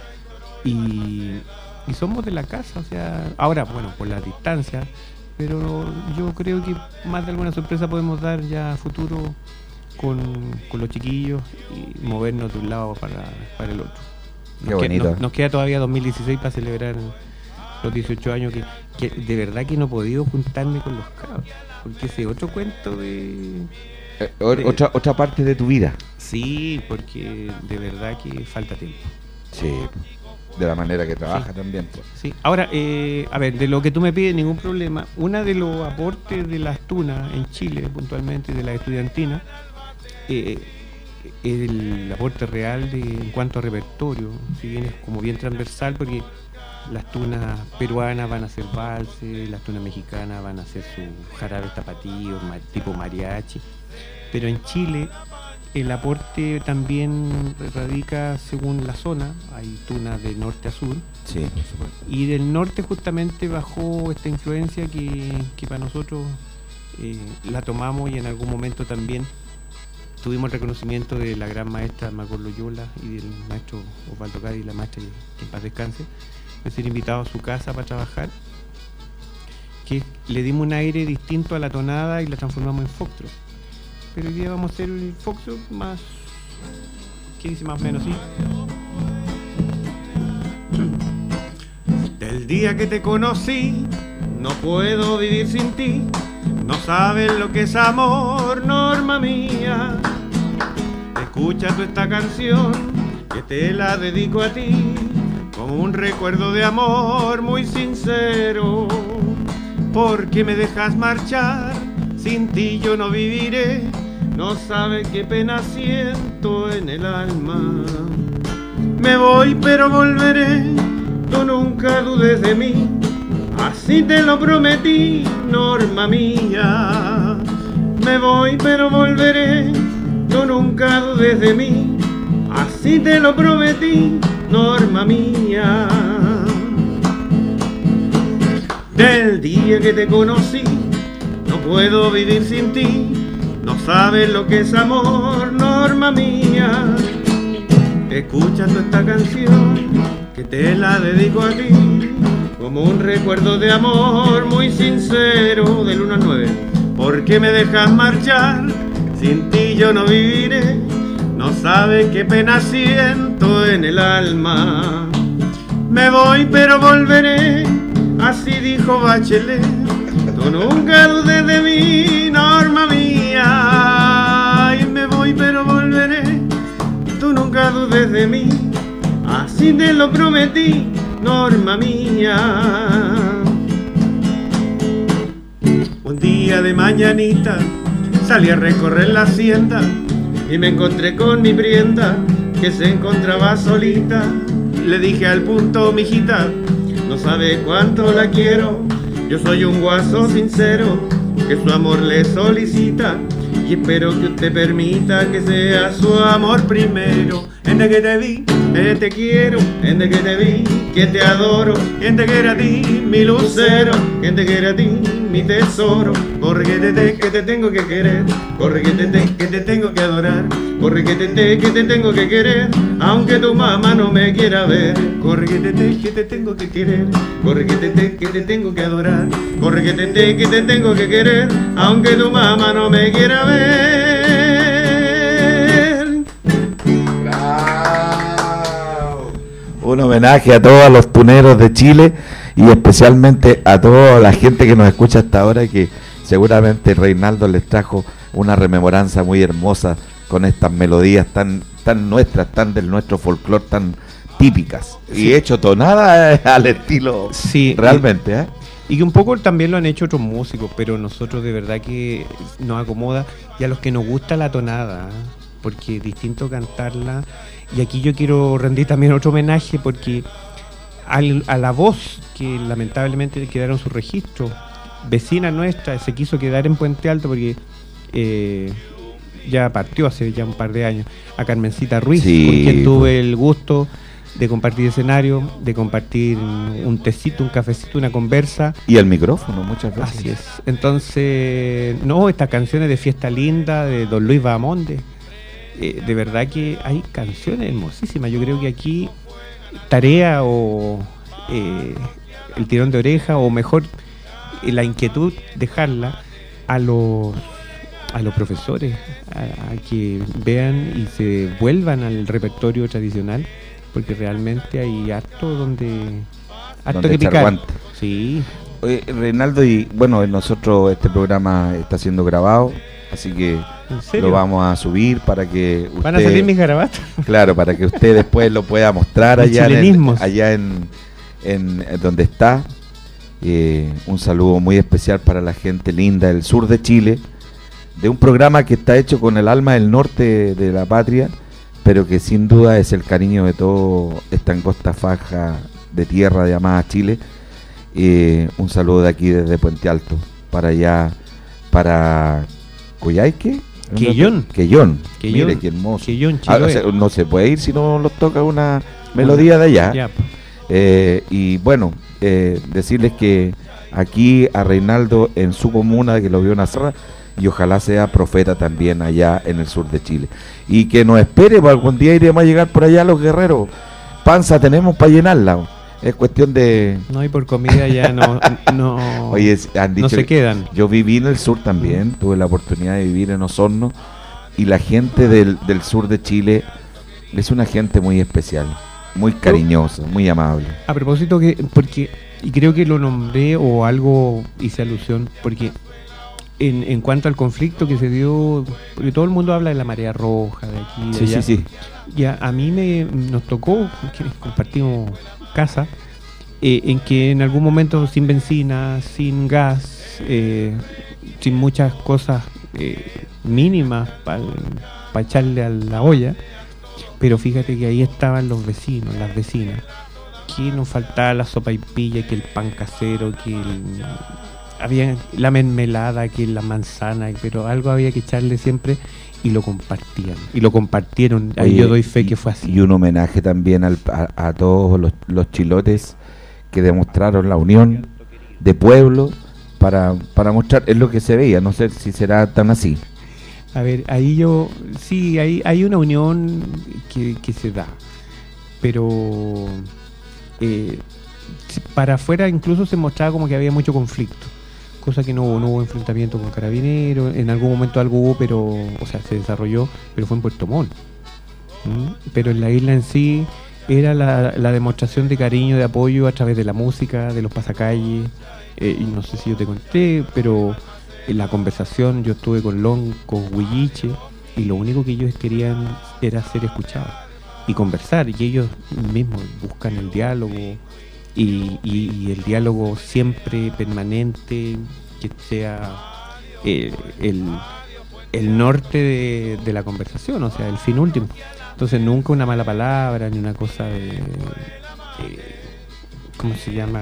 y, y somos de la casa, o sea, ahora, bueno, por la distancia, pero yo creo que más de alguna sorpresa podemos dar ya a futuro con, con los chiquillos y movernos de un lado para, para el otro. Nos Qué bonito. Queda, nos, nos queda todavía dos mil dieciséis para celebrar los dieciocho años, que, que de verdad que no he podido juntarme con los cabros, porque ese otro cuento de, eh, de... Otra, otra parte de tu vida. Sí, porque de verdad que falta tiempo. Sí, de la manera que trabaja sí. también. Pues. Sí, ahora, eh, a ver, de lo que tú me pides, ningún problema. Una de los aportes de las tunas en Chile, puntualmente de la estudiantina, eh, el aporte real de, en cuanto a repertorio, si bien es como bien transversal, porque las tunas peruanas van a hacer valses, las tunas mexicanas van a hacer sus jarabes tapatíos, tipo mariachi, pero en Chile el aporte también radica según la zona, hay tunas de norte a sur, sí, por supuesto. Y del norte justamente bajó esta influencia que, que para nosotros eh, la tomamos, y en algún momento también tuvimos el reconocimiento de la gran maestra Margot Loyola y del maestro Osvaldo Cari y la maestra que, que en paz descanse, de ser invitado a su casa para trabajar, que le dimos un aire distinto a la tonada y la transformamos en foxtrot. Pero hoy día vamos a hacer un foxtrot más, ¿qué dice más o menos? ¿Sí? Del día que te conocí, no puedo vivir sin ti, no sabes lo que es amor, Norma mía. Escucha tú esta canción, que te la dedico a ti, como un recuerdo de amor muy sincero. Porque me dejas marchar, sin ti yo no viviré, no sabes qué pena siento en el alma. Me voy pero volveré, tú nunca dudes de mí, así te lo prometí, Norma mía. Me voy pero volveré, tú nunca dudes de mí, así te lo prometí, Norma mía. Del día que te conocí, no puedo vivir sin ti, no sabes lo que es amor, Norma mía. Escuchando esta canción, que te la dedico a ti, como un recuerdo de amor muy sincero, del uno al nueve. Porque me dejas marchar, sin ti yo no viviré, no sabes qué pena siento en el alma. Me voy pero volveré, así dijo Bachelet, tú nunca dudes de mí, Norma mía. Y me voy pero volveré, tú nunca dudes de mí, así te lo prometí, Norma mía. Un día de mañanita salí a recorrer la hacienda y me encontré con mi prienda que se encontraba solita. Le dije al punto, mijita, no sabe cuánto la quiero, yo soy un guaso sincero que su amor le solicita y espero que usted permita que sea su amor primero. Desde que te vi, desde te quiero, desde que te vi, que te adoro, gente que era a ti, mi lucero, gente que era a ti, mi tesoro. Corre que te, te, que te tengo que querer, corre que te, te, que te tengo que adorar, corre que te, te, que te tengo que querer, aunque tu mamá no me quiera ver. Corre que te, te, que te tengo que querer, corre que te, te, que te tengo que adorar, corre que te, te, que te tengo que querer, aunque tu mamá no me quiera ver. Un homenaje a todos los tuneros de Chile y especialmente a toda la gente que nos escucha hasta ahora, que seguramente Reinaldo les trajo una rememoranza muy hermosa con estas melodías tan tan nuestras, tan del nuestro folclore, tan típicas. Sí. Y hecho tonada al estilo, sí, realmente. ¿eh? Y que un poco también lo han hecho otros músicos, pero nosotros de verdad que nos acomoda, y a los que nos gusta la tonada, porque es distinto cantarla. Y aquí yo quiero rendir también otro homenaje, porque al, a la voz que lamentablemente quedaron su registro, vecina nuestra, se quiso quedar en Puente Alto porque eh, ya partió hace ya un par de años, a Carmencita Ruiz, sí, con quien tuve el gusto de compartir escenario, de compartir un tecito, un cafecito, una conversa. Y el micrófono muchas veces. Así es. Entonces, no, estas canciones de Fiesta Linda, de Don Luis Bahamonde, eh, de verdad que hay canciones hermosísimas. Yo creo que aquí tarea o eh, el tirón de oreja, o mejor eh, la inquietud, dejarla a los a los profesores, a, a que vean y se vuelvan al repertorio tradicional, porque realmente hay harto donde harto donde que picar. guante. Sí. Oye, Reinaldo, y bueno, nosotros este programa está siendo grabado, así que lo vamos a subir para que usted, van a salir mis garabatos. Claro, para que usted después lo pueda mostrar allá, en, el, allá en, en, en donde está. Eh, un saludo muy especial para la gente linda del sur de Chile, de un programa que está hecho con el alma del norte de la patria, pero que sin duda es el cariño de toda esta angosta faja de tierra llamada Chile. Eh, un saludo de aquí desde Puente Alto para allá, para Coyhaique, Quillón, Quillón, mire qué hermoso. Quillón, ah, o sea, no se puede ir si no nos toca una melodía de allá. Ya. Eh, y bueno, eh, decirles que aquí a Reinaldo en su comuna, que lo vio en la Serra, y ojalá sea profeta también allá en el sur de Chile, y que nos espere, porque algún día iremos a llegar por allá los guerreros. Panza tenemos para llenarla, es cuestión de... No, y por comida ya no, no, Oye, han dicho no se quedan. Yo viví en el sur también, tuve la oportunidad de vivir en Osorno, y la gente del, del sur de Chile es una gente muy especial, muy cariñosa, muy amable. A propósito, que porque y creo que lo nombré o algo hice alusión, porque en, en cuanto al conflicto que se dio, porque todo el mundo habla de la marea roja de aquí, de sí, allá, sí, sí. Ya a mí me nos tocó, que compartimos casa, eh, en que en algún momento sin benzina, sin gas, eh, sin muchas cosas eh, mínimas para pa echarle a la olla, pero fíjate que ahí estaban los vecinos, las vecinas, que nos faltaba la sopa y pilla, que el pan casero, que el, había la mermelada, que la manzana, pero algo había que echarle siempre, y lo compartían, y lo compartieron. Ahí Oye, yo doy fe y, que fue así. Y un homenaje también al, a, a todos los, los chilotes que demostraron la unión de pueblo para, para mostrar, es lo que se veía, no sé si será tan así. A ver, ahí yo, sí, hay, hay una unión que, que se da, pero eh, para afuera incluso se mostraba como que había mucho conflicto, cosa que no hubo, no hubo enfrentamiento con carabineros, en algún momento algo hubo, pero, o sea, se desarrolló, pero fue en Puerto Montt. ¿Mm? Pero en la isla en sí era la, la demostración de cariño, de apoyo a través de la música, de los pasacalles, eh, y no sé si yo te conté, pero en la conversación yo estuve con Lon, con Huilliche, y lo único que ellos querían era ser escuchados. y conversar, y ellos mismos buscan el diálogo y, y, y el diálogo siempre permanente, que sea eh, el, el norte de, de la conversación, o sea, el fin último. Entonces nunca una mala palabra ni una cosa de eh, ¿cómo se llama?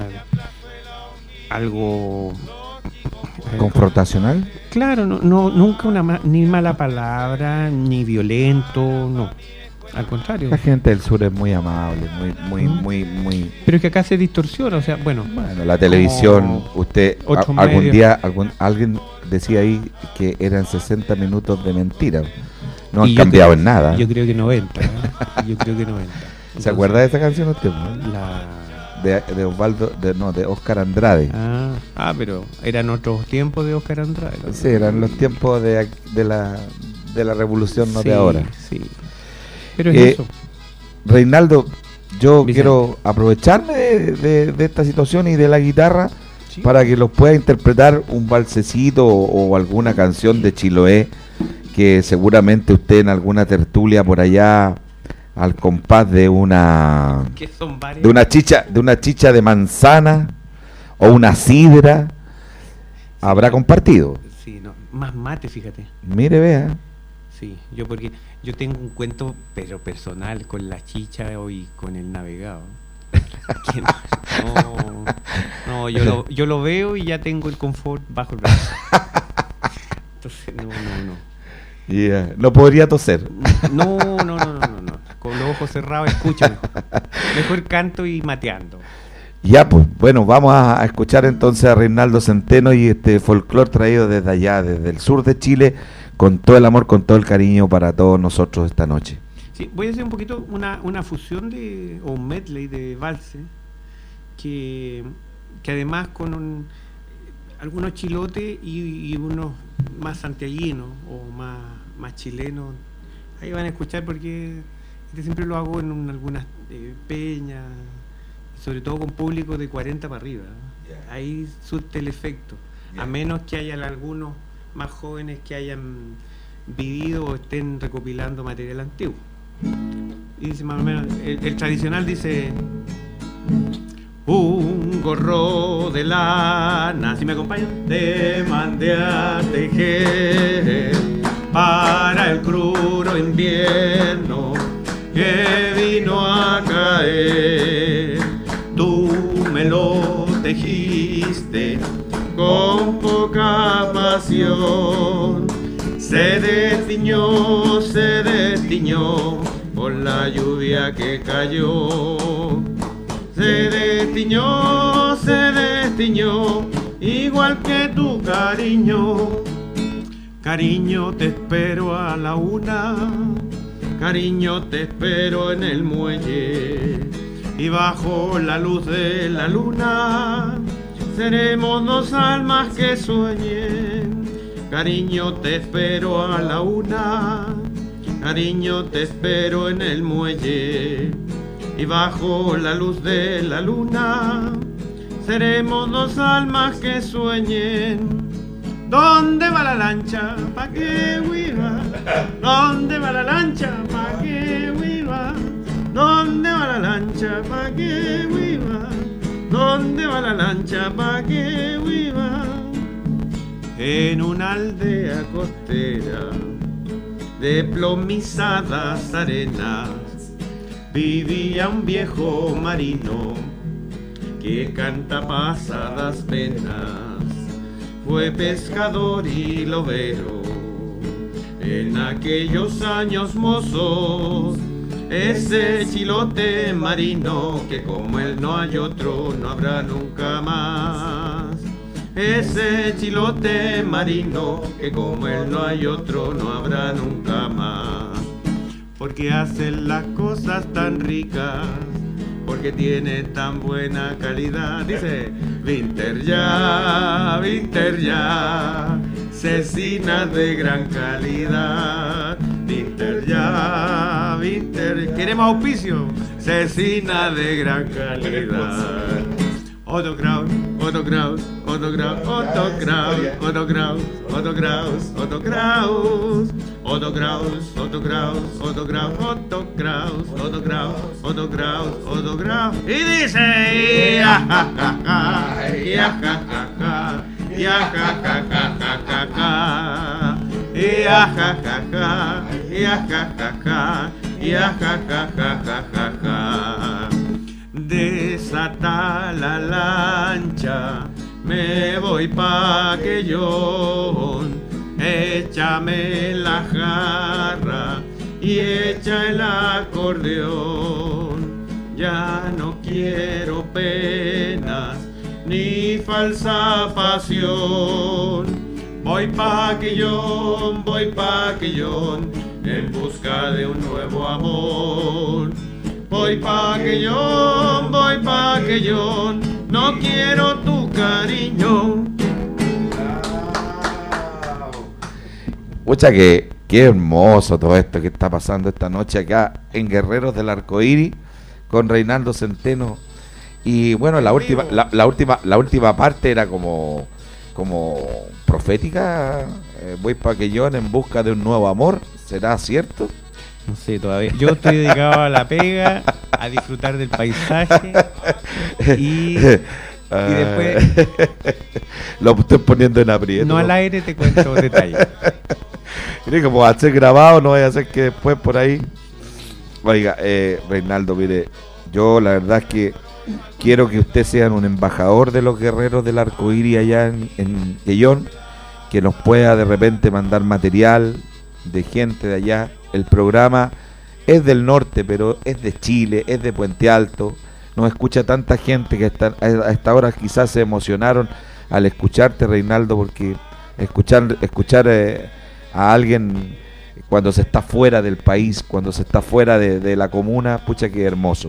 Algo confrontacional. Claro, no, no, nunca una ma- ni mala palabra, ni violento, no. Al contrario. La gente del sur es muy amable, muy, muy, ¿Mm? muy, muy. Pero es que acá se distorsiona, o sea, bueno. Bueno, la televisión, usted, a, algún medios. día, algún, alguien decía ahí que eran sesenta minutos de mentira. No han cambiado creo, en nada. Yo creo que noventa. ¿eh? Yo creo que noventa. Entonces, ¿se acuerda de esa canción usted? La... De, de Osvaldo, de, no, de Oscar Andrade. Ah, ah, pero eran otros tiempos de Oscar Andrade, ¿no? Sí, eran los tiempos de, de la de la revolución, no sí, de ahora. Sí. Pero es eh, eso. Reinaldo, yo Vicente. quiero aprovecharme de, de, de esta situación y de la guitarra Sí. para que los pueda interpretar un valsecito o, o alguna canción de Chiloé que seguramente usted en alguna tertulia por allá al compás de una Que son varias. de una chicha de una chicha de manzana o una sidra habrá compartido. Sí, no, más mate, fíjate. Mire, vea. Sí, yo porque yo tengo un cuento pero personal con la chicha y con el navegado. Que no, no, yo lo, yo lo veo y ya tengo el confort bajo el brazo. Entonces, no, no, no. Yeah. No podría toser. No, no, no, no, no, no. Con los ojos cerrados escucho mejor. Mejor canto y mateando. Ya, pues, bueno, vamos a, a escuchar entonces a Reinaldo Centeno y este folclore traído desde allá, desde el sur de Chile, con todo el amor, con todo el cariño para todos nosotros esta noche. Sí, voy a hacer un poquito una, una fusión de, o un medley de valse, que, que además con un, algunos chilotes y, y unos más santiaguinos o más, más chilenos, ahí van a escuchar porque este siempre lo hago en un, algunas eh, peñas, sobre todo con público de cuarenta para arriba. Yeah. Ahí surte el efecto, yeah. A menos que hayan algunos más jóvenes que hayan vivido o estén recopilando material antiguo. Y dice más o menos, el, el tradicional dice: un gorro de lana, si me acompañan, te mandé a tejer para el crudo invierno que vino a caer. Tú me lo tejiste con poca pasión, se destiñó, se destiñó por la lluvia que cayó. Se destiñó, se destiñó, igual que tu cariño. Cariño, te espero a la una, cariño, te espero en el muelle, y bajo la luz de la luna seremos dos almas que sueñen. Cariño, te espero a la una, cariño, te espero en el muelle, y bajo la luz de la luna seremos dos almas que sueñen. ¿Dónde va la lancha? ¿Pa' qué viva? ¿Dónde va la lancha? ¿Pa' qué viva? ¿Dónde va la lancha? ¿Pa' qué viva? ¿Dónde va la lancha? ¿Pa' qué viva? En una aldea costera de plomizadas arenas vivía un viejo marino que canta pasadas penas. Fue pescador y lobero en aquellos años mozos. Ese chilote marino que como él no hay otro, no habrá nunca más. Ese chilote marino que como él no hay otro, no habrá nunca más. Porque hacen las cosas tan ricas, porque tiene tan buena calidad. Dice: Winter ya, Winter ya, cecina de gran calidad. Winter ya, Winter, queremos auspicio, cecina de gran calidad. Otto Kraus, Otto Kraus, Otto Kraus, Otto Kraus, Otto Kraus, Otto Kraus, Otto Kraus, Otto Kraus, Otto Kraus, Otto Kraus, Otto Kraus, Otto Kraus, Otto Kraus, Otto Kraus. Y dice, ya ja ja ja, ya ja ja ja, ya ja ja ja ja ja ja, ya ja ja ja, ya ja ja ja, ya ja ja ja ja ja ja. Desata la lancha, me voy pa' Quellón, échame la jarra y echa el acordeón. Ya no quiero penas ni falsa pasión. Voy pa' Quellón, voy pa' Quellón, en busca de un nuevo amor. Voy pa' Quellón, voy pa' Quellón, no quiero tu cariño. Pucha, que qué hermoso todo esto que está pasando esta noche acá en Guerreros del Arcoíris con Reinaldo Centeno. Y bueno, la última, la, la última, la última parte era como, como profética. Eh, voy pa' Quellón en busca de un nuevo amor. ¿Será cierto? No sé todavía. Yo estoy dedicado a la pega, a disfrutar del paisaje y, y después lo estoy poniendo en aprieto. No al aire te cuento detalles. Mire, como va a ser grabado, no vaya a ser que después por ahí. Oiga, eh, Reinaldo, mire, yo la verdad es que quiero que usted sea un embajador de los Guerreros del Arcoíris allá en, en Quellón, que nos pueda de repente mandar material de gente de allá. El programa es del norte, pero es de Chile, es de Puente Alto. Nos escucha tanta gente que hasta, a esta hora quizás se emocionaron al escucharte, Reinaldo, porque escuchar, escuchar eh, a alguien cuando se está fuera del país, cuando se está fuera de, de la comuna, pucha, que hermoso.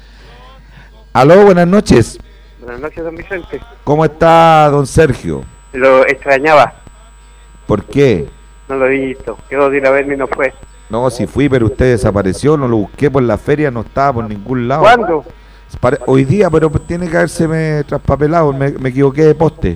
Aló, buenas noches. Buenas noches, don Vicente. ¿Cómo está, don Sergio? Lo extrañaba. ¿Por qué? No lo he visto. Quedó de ir a verme y no fue. No, si fui, pero usted desapareció, no lo busqué por la feria, no estaba por ningún lado. ¿Cuándo? Pare- Hoy día, pero tiene que habérseme traspapelado, me, me equivoqué de poste.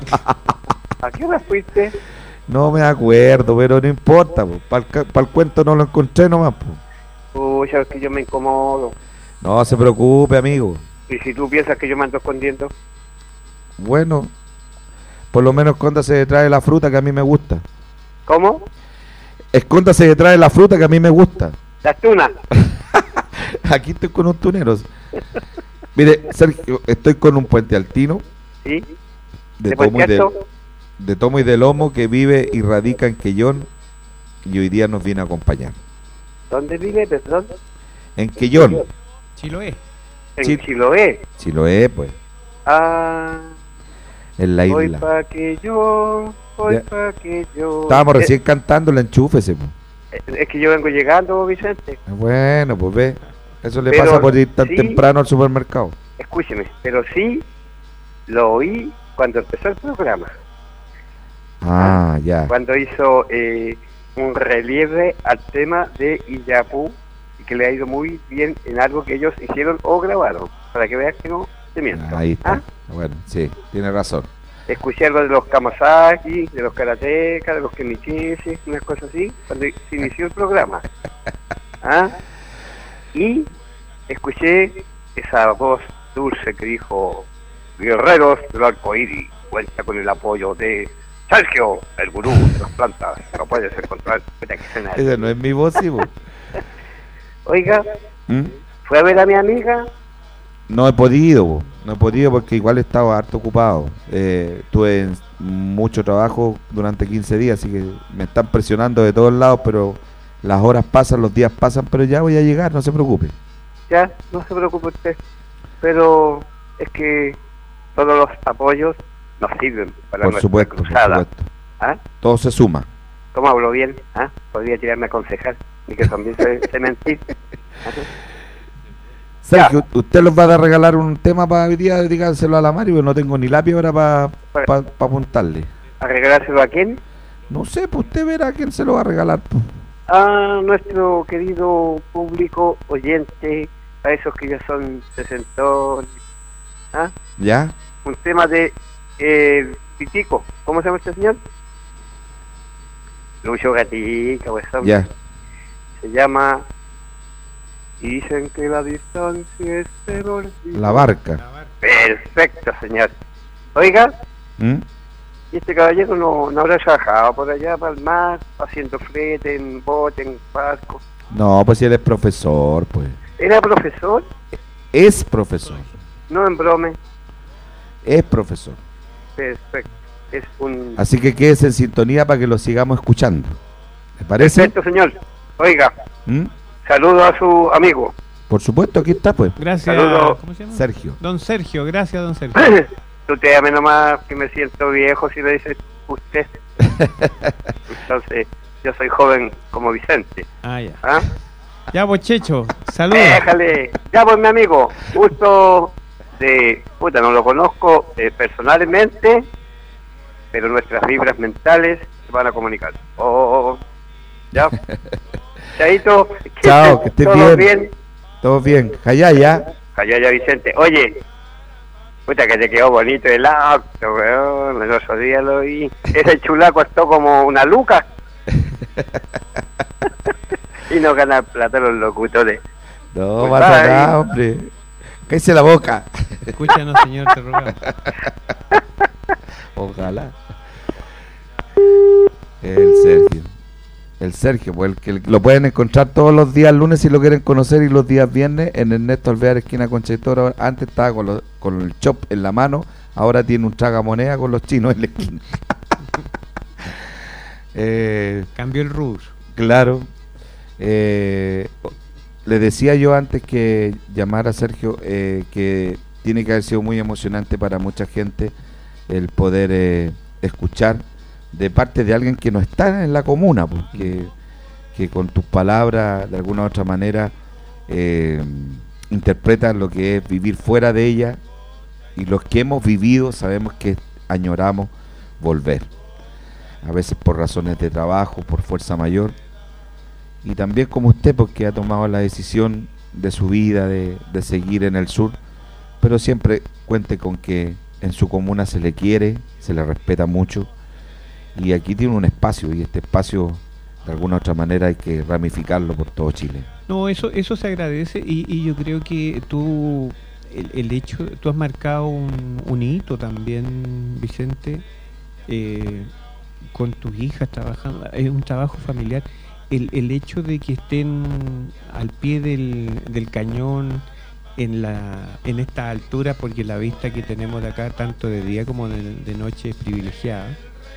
¿A qué hora fuiste? No me acuerdo, pero no importa, para el cuento no lo encontré nomás. Po. Uy, sabes que yo me incomodo. No se preocupe, amigo. ¿Y si tú piensas que yo me ando escondiendo? Bueno, por lo menos escóndase detrás de la fruta que a mí me gusta. ¿Cómo? Escóndase detrás de la fruta que a mí me gusta. Las tunas. Aquí estoy con un tunero. Mire, Sergio, estoy con un puente altino. ¿Sí? De, ¿De tomo y de, Puente Alto? de tomo y de lomo, que vive y radica en Quellón y hoy día nos viene a acompañar. ¿Dónde vive, perdón? En Quellón. Chiloé. En Sí. Chiloé. Chiloé, pues, Ah, en la voy isla. pa' que yo, voy Ya. pa' que yo. Estábamos Eh, recién cantando el enchúfese, pues. Es que yo vengo llegando, Vicente. Bueno, pues ve, eso le Pero pasa por ir tan sí. temprano al supermercado. Escúcheme, pero sí lo oí cuando empezó el programa. Ah, ya. Cuando hizo eh, un relieve al tema de Illapú, y que le ha ido muy bien en algo que ellos hicieron o grabaron, para que veas que no te miento. Ahí está. ¿Ah? Bueno, sí, tiene razón. Escuché algo de los Kamasaki, de los karatecas, de los kenichises, unas cosas así, cuando se inició el programa. ¿Ah? Y escuché esa voz dulce que dijo: Guerreros del Arcoíris, cuenta con el apoyo de Sergio, el gurú de las plantas. Lo puedes encontrar. Espera que suena. Esa no es mi voz, sí, pues. Oiga, ¿Mm? fue a ver a mi amiga. No he podido, po. no he podido porque igual estaba harto ocupado. Eh, tuve en- mucho trabajo durante quince días, así que me están presionando de todos lados, pero las horas pasan, los días pasan, pero ya voy a llegar, no se preocupe. Ya, no se preocupe usted. Pero es que todos los apoyos nos sirven para Por nuestra supuesto, por cruzada. supuesto. ¿Ah? Todo se suma. ¿Cómo hablo bien? ¿Ah? Podría tirarme a aconsejar y que también sé, sé mentir. Ajá. Sergio, ¿usted los va a regalar un tema para hoy día? Díganselo a la Mari, porque no tengo ni lápiz ahora para Para- pa, pa apuntarle. ¿A regalárselo a quién? No sé, pues usted verá a quién se lo va a regalar. Pues. A nuestro querido público oyente, a esos que ya son sesentones. ¿Ah? ¿Ya? Un tema de eh, Pitico. ¿Cómo se llama este señor? Lucho Gatica, pues, hombre. Ya. Se llama Y dicen que la distancia es peor. La barca. Perfecto, señor. Oiga, ¿Mm? ¿y este caballero no, no habrá trabajado por allá para el mar, haciendo flete, en bote, en barco? No, pues si él es profesor, pues. ¿Era profesor? Es profesor. No en brome. Es profesor. Perfecto. Es un... Así que quédese en sintonía para que lo sigamos escuchando. ¿Le parece? Perfecto, señor. Oiga, ¿Mm? saludo a su amigo. Por supuesto, aquí está, pues. Gracias. Saludos. ¿Cómo se llama? Sergio. Don Sergio, gracias, don Sergio. Usted llame nomás que me siento viejo si le dice usted. Entonces, yo soy joven como Vicente. Ah, ya. ¿Ah? Ya, pues, Checho, saludos. Déjale. Ya, pues, mi amigo. Gusto de... Puta, no lo conozco eh, personalmente, pero nuestras vibras mentales se van a comunicar. Oh, ya. Chaito. Chao, que estés ¿Todo bien. bien? Todo bien. Allá, ya. Allá, ya, Vicente. Oye, puta que te quedó bonito el auto, weón. El otro día lo vi. Ese chulá costó como una luca. Y no ganan plata los locutores. No, Pues pasa bye. nada, hombre. Cállese la boca. Escúchanos, señor, te rogamos. Ojalá. El Sergio. El Sergio, pues el que lo pueden encontrar todos los días lunes si lo quieren conocer y los días viernes en Ernesto Alvear, esquina Conchaitor. Antes estaba con, los, con el chop en la mano, ahora tiene un tragamoneda con los chinos en la esquina. eh, Cambió el rubro. Claro. Eh, le decía yo antes que llamara a Sergio eh, que tiene que haber sido muy emocionante para mucha gente el poder eh, escuchar de parte de alguien que no está en la comuna, pues, que, que con tus palabras de alguna u otra manera eh, interpretan lo que es vivir fuera de ella, y los que hemos vivido sabemos que añoramos volver, a veces por razones de trabajo, por fuerza mayor, y también como usted, porque ha tomado la decisión de su vida de, de seguir en el sur, pero siempre cuente con que en su comuna se le quiere, se le respeta mucho, y aquí tiene un espacio, y este espacio de alguna otra manera hay que ramificarlo por todo Chile. No, eso eso se agradece, y, y yo creo que tú, el, el hecho, tú has marcado un, un hito también, Vicente, eh, con tus hijas trabajando, es un trabajo familiar. El, el hecho de que estén al pie del, del cañón en la en esta altura, porque la vista que tenemos de acá, tanto de día como de, de noche, es privilegiada.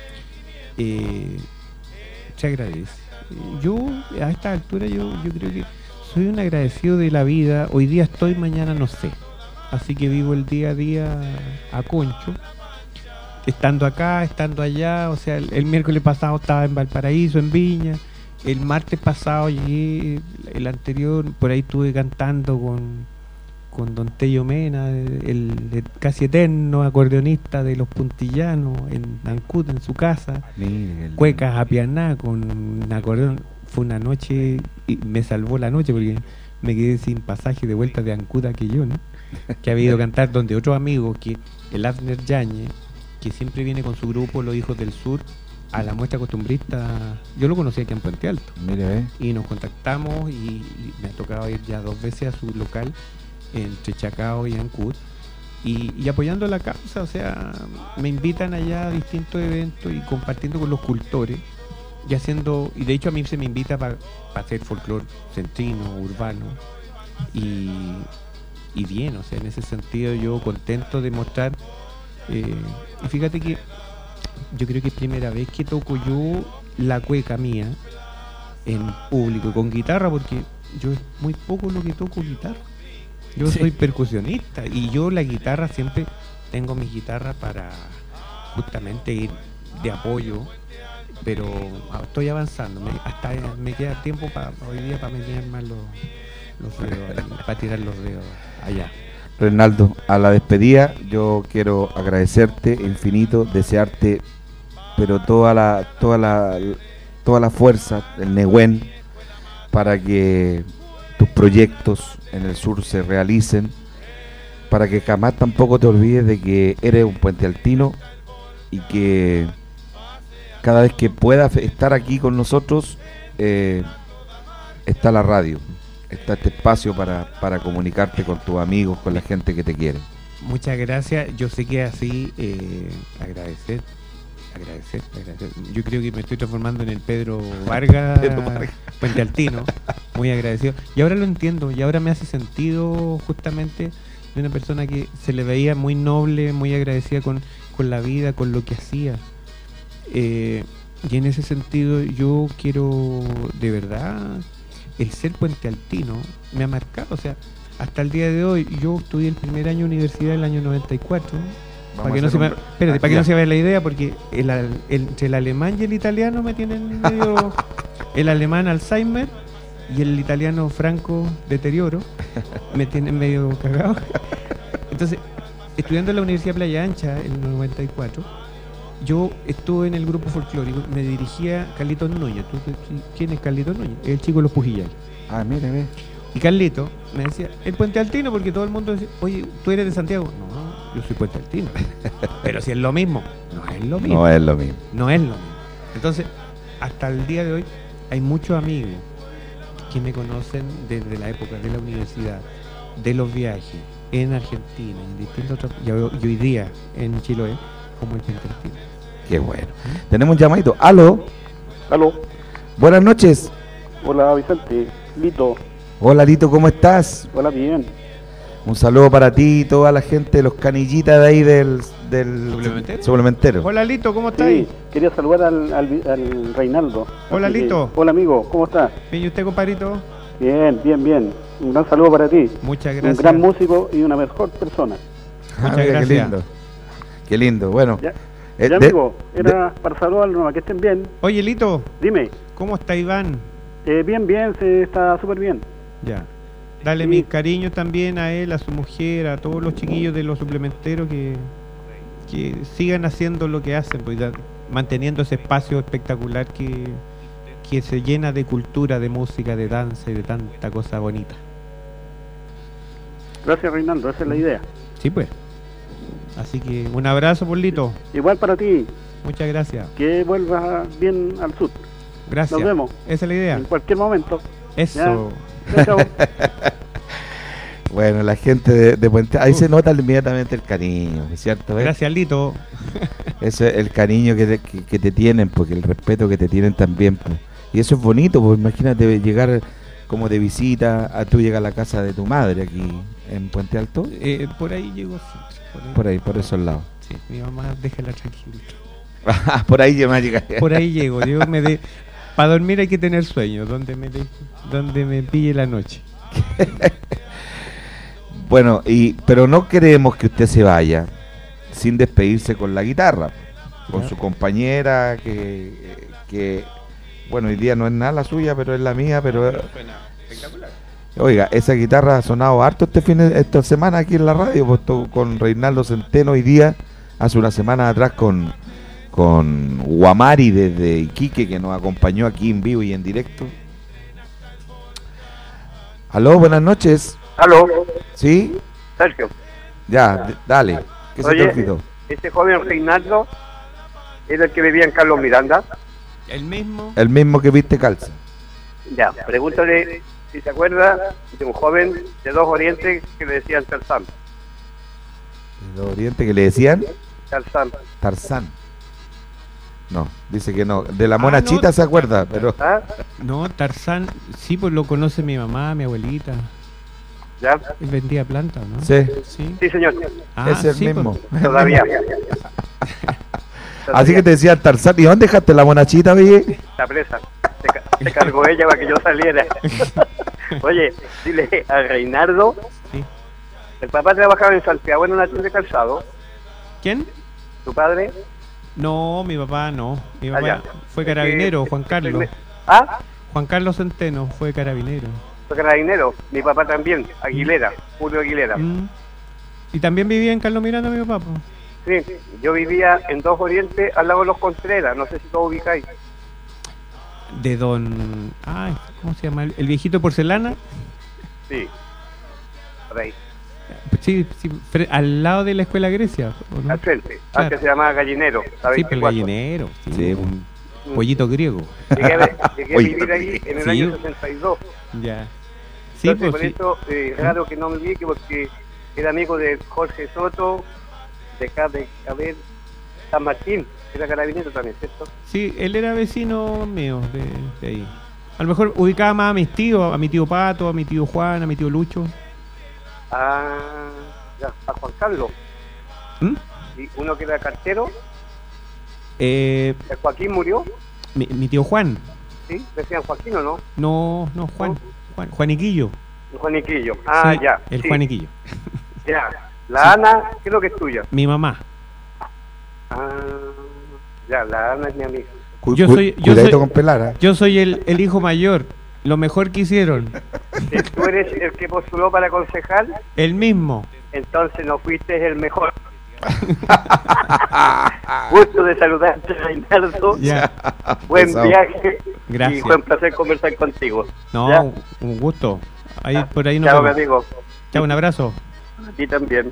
Eh, se agradece. Yo a esta altura yo, yo creo que soy un agradecido de la vida. Hoy día estoy, mañana no sé, así que vivo el día a día a concho, estando acá, estando allá. O sea, el, el miércoles pasado estaba en Valparaíso, en Viña. El martes pasado llegué, el anterior por ahí estuve cantando con con Don Tello Mena, el, el casi eterno acordeonista de los Puntillanos, en Ancud, en su casa. Miguel. Cuecas apianadas con un acordeón. Fue una noche, y me salvó la noche porque me quedé sin pasaje de vuelta de Ancud a Quillón, que había ido a cantar donde otro amigo, que el Abner Yañez, que siempre viene con su grupo Los Hijos del Sur a la muestra costumbrista. Yo lo conocí aquí en Puente Alto. Mire, eh. Y nos contactamos, y, y me ha tocado ir ya dos veces a su local entre Chacao y Ancud, y, y apoyando la causa. O sea, me invitan allá a distintos eventos y compartiendo con los cultores y haciendo, y de hecho a mí se me invita para pa hacer folclore centrino, urbano, y, y bien, o sea, en ese sentido yo contento de mostrar. Eh, y fíjate que yo creo que es primera vez que toco yo la cueca mía en público con guitarra, porque yo es muy poco lo que toco guitarra. Yo Sí. soy percusionista, y yo la guitarra siempre tengo mi guitarra para justamente ir de apoyo, pero estoy avanzando. Me, hasta me queda tiempo para hoy día para meter más los, los dedos, para tirar los dedos allá. Reinaldo, a la despedida yo quiero agradecerte infinito, desearte pero toda la toda la toda la fuerza, el Nehuen, para que tus proyectos en el sur se realicen, para que jamás tampoco te olvides de que eres un puentealtino y que cada vez que puedas estar aquí con nosotros eh, está la radio, está este espacio para, para comunicarte con tus amigos, con la gente que te quiere. Muchas gracias. Yo sé que así, eh, agradecer, agradecer, agradecer. Yo creo que me estoy transformando en el Pedro Vargas, Pedro Vargas. Puente Altino, muy agradecido. Y ahora lo entiendo, y ahora me hace sentido justamente de una persona que se le veía muy noble, muy agradecida con, con la vida, con lo que hacía. Eh, y en ese sentido yo quiero, de verdad, el ser Puente Altino me ha marcado, o sea, hasta el día de hoy. Yo estudié el primer año de universidad en el año noventa y cuatro. Para que, no se me, espérate, para que no se vea la idea, porque el, el, entre el alemán y el italiano me tienen medio... el alemán Alzheimer y el italiano Franco deterioro me tienen medio cagado. Entonces, estudiando en la Universidad Playa Ancha en el noventa y cuatro, yo estuve en el grupo folclórico, me dirigía Carlitos Núñez. ¿Tú, tú, ¿Quién es Carlitos Núñez? El chico de los Pujillay. Ah, mire, mire. Y Carlito me decía, el Puente Altino, porque todo el mundo decía, oye, ¿tú eres de Santiago? No, yo soy Puente Altino. Pero si es lo mismo, no es lo mismo. No es lo mismo. No es lo mismo. Entonces, hasta el día de hoy, hay muchos amigos que me conocen desde la época de la universidad, de los viajes, en Argentina, en distintos otros, y hoy, y hoy día en Chiloé, como el Puente Altino. Qué bueno. Tenemos un llamadito. ¿Aló? Aló. Buenas noches. Hola, Vicente. Lito. Hola, Lito, ¿cómo estás? Hola, bien. Un saludo para ti y toda la gente, los canillitas de ahí del, del ¿Suplementero? suplementero. Hola, Lito, ¿cómo estás? Sí, quería saludar al, al, al Reinaldo. Hola, Así Lito. que, hola, amigo, ¿cómo estás? Bien, ¿y usted, compadrito? Bien, bien, bien. Un gran saludo para ti. Muchas gracias. Un gran músico y una mejor persona. Ah, Muchas mira, gracias. Qué lindo. Qué lindo. Bueno. Ya, eh, ya de- amigo, era para saludarlos, que estén bien. Oye, Lito, Dime, ¿cómo está Iván? eh, bien, bien, se está súper bien. Ya. Dale Sí. mis cariños también a él, a su mujer, a todos los chiquillos de los suplementeros que, que sigan haciendo lo que hacen, pues, da- manteniendo ese espacio espectacular que, que se llena de cultura, de música, de danza y de tanta cosa bonita. Gracias, Reinaldo, esa es la idea. Sí, pues. Así que un abrazo, Polito. Igual para ti, Muchas gracias. que vuelvas bien al sur. Gracias. Nos vemos. Esa es la idea. En cualquier momento. Eso. Chao, chao. Bueno, la gente de, de Puente, ahí se nota inmediatamente el cariño, ¿es cierto? ¿Ves? Gracias, Lito. Ese es el cariño que te, que, que te tienen, porque el respeto que te tienen también, pues. Y eso es bonito, pues imagínate llegar como de visita, a tú llegas a la casa de tu madre aquí en Puente Alto, Eh, por ahí llegó. sí, Por ahí, por ahí, por esos lados. Sí, mi mamá, déjala tranquilita. Por ahí ya me llega. Por ahí llego. Yo me de... Para dormir hay que tener sueño, donde me, de... donde me pille la noche. Bueno, y pero no queremos que usted se vaya sin despedirse con la guitarra, con Ya. su compañera que, que bueno, hoy día no es nada la suya, pero es la mía, pero oiga, esa guitarra ha sonado harto este fin de, esta semana aquí en la radio, pues, to- con Reinaldo Centeno hoy día, hace una semana atrás con con Guamari desde Iquique, que nos acompañó aquí en vivo y en directo. Aló, buenas noches. Aló, ¿Sí? Sergio. Ya, d- dale. ¿Qué se te Oye, olvidó? ese joven Reinaldo era el que vivía en Carlos Miranda. El mismo. El mismo que viste calza. Ya, pregúntale si se acuerda de un joven de Dos Orientes que le decían Tarzán. El oriente que le decían Tarzán. Tarzán. No, dice que no. De la Ah, monachita no. se acuerda, pero ¿Ah? No, Tarzán, sí, pues lo conoce mi mamá, mi abuelita. ¿Ya? Él vendía plantas, ¿no? sí, Sí. Sí, señor. Ah, es el sí, mismo. pues. Todavía. Así que te decían Tarzán. ¿Y dónde dejaste la monachita, oye? La presa. Se, ca- se cargó ella para que yo saliera. Oye, dile a Reinaldo. Sí. El papá trabajaba en Santiago en una tienda de calzado. ¿Quién? ¿Tu padre? No, mi papá no. Mi Ah, papá ya. fue Es que- carabinero, Juan Carlos. ¿Ah? Juan Carlos Centeno fue carabinero. Fue carabinero. Mi papá también. Aguilera. Julio Aguilera. Mm. Y también vivía en Carlos Miranda, mi papá. po. Sí, yo vivía en Dos Orientes al lado de los Contreras. No sé si lo ubicáis. De don... Ay, ¿cómo se llama? ¿El viejito porcelana? Sí. Por ahí. Sí, sí, fre- al lado de la escuela Grecia. ¿o no? Al frente. Claro. Antes se llamaba Gallinero. la Sí, pero el veinticuatro. gallinero. Sí, Sí. un pollito griego. Llegué, a- llegué a Oye, vivir ahí en el sí. año sesenta y dos. Ya. Sí, Entonces, pues, por sí. eso eh, es raro que no me ubique, porque era amigo de Jorge Soto, de acá, de, a ver, San Martín, era carabinero también, ¿cierto? Sí, él era vecino mío de, de ahí. A lo mejor ubicaba más a mis tíos, a mi tío Pato, a mi tío Juan, a mi tío Lucho. Ah, ya, a Juan Carlos. ¿Mm? Y uno que era cartero, Eh, el Joaquín murió, mi, mi tío Juan. ¿sí? Decían Joaquín o no, No, no, Juan. ¿No? Juan Juaniquillo. el Juaniquillo. Ah, Sí, ya. El sí, Juaniquillo. Ya. La Ana, ¿qué es lo que es tuya? Mi mamá. Ah, ya, la Ana es mi amiga. Cu- Yo cu- soy- yo cuidadito soy- con Pelara. Yo soy el, el hijo mayor. Lo mejor que hicieron. Si tú eres el que postuló para concejal, El mismo. entonces no fuiste el mejor. Gusto de saludarte, Reinaldo. Ya. Buen Pesado. viaje. Gracias. Y fue un placer conversar contigo. No, ¿Ya? un gusto. Ahí por ahí nos Chao, mi vemos. amigo. Chao, un abrazo. A ti también.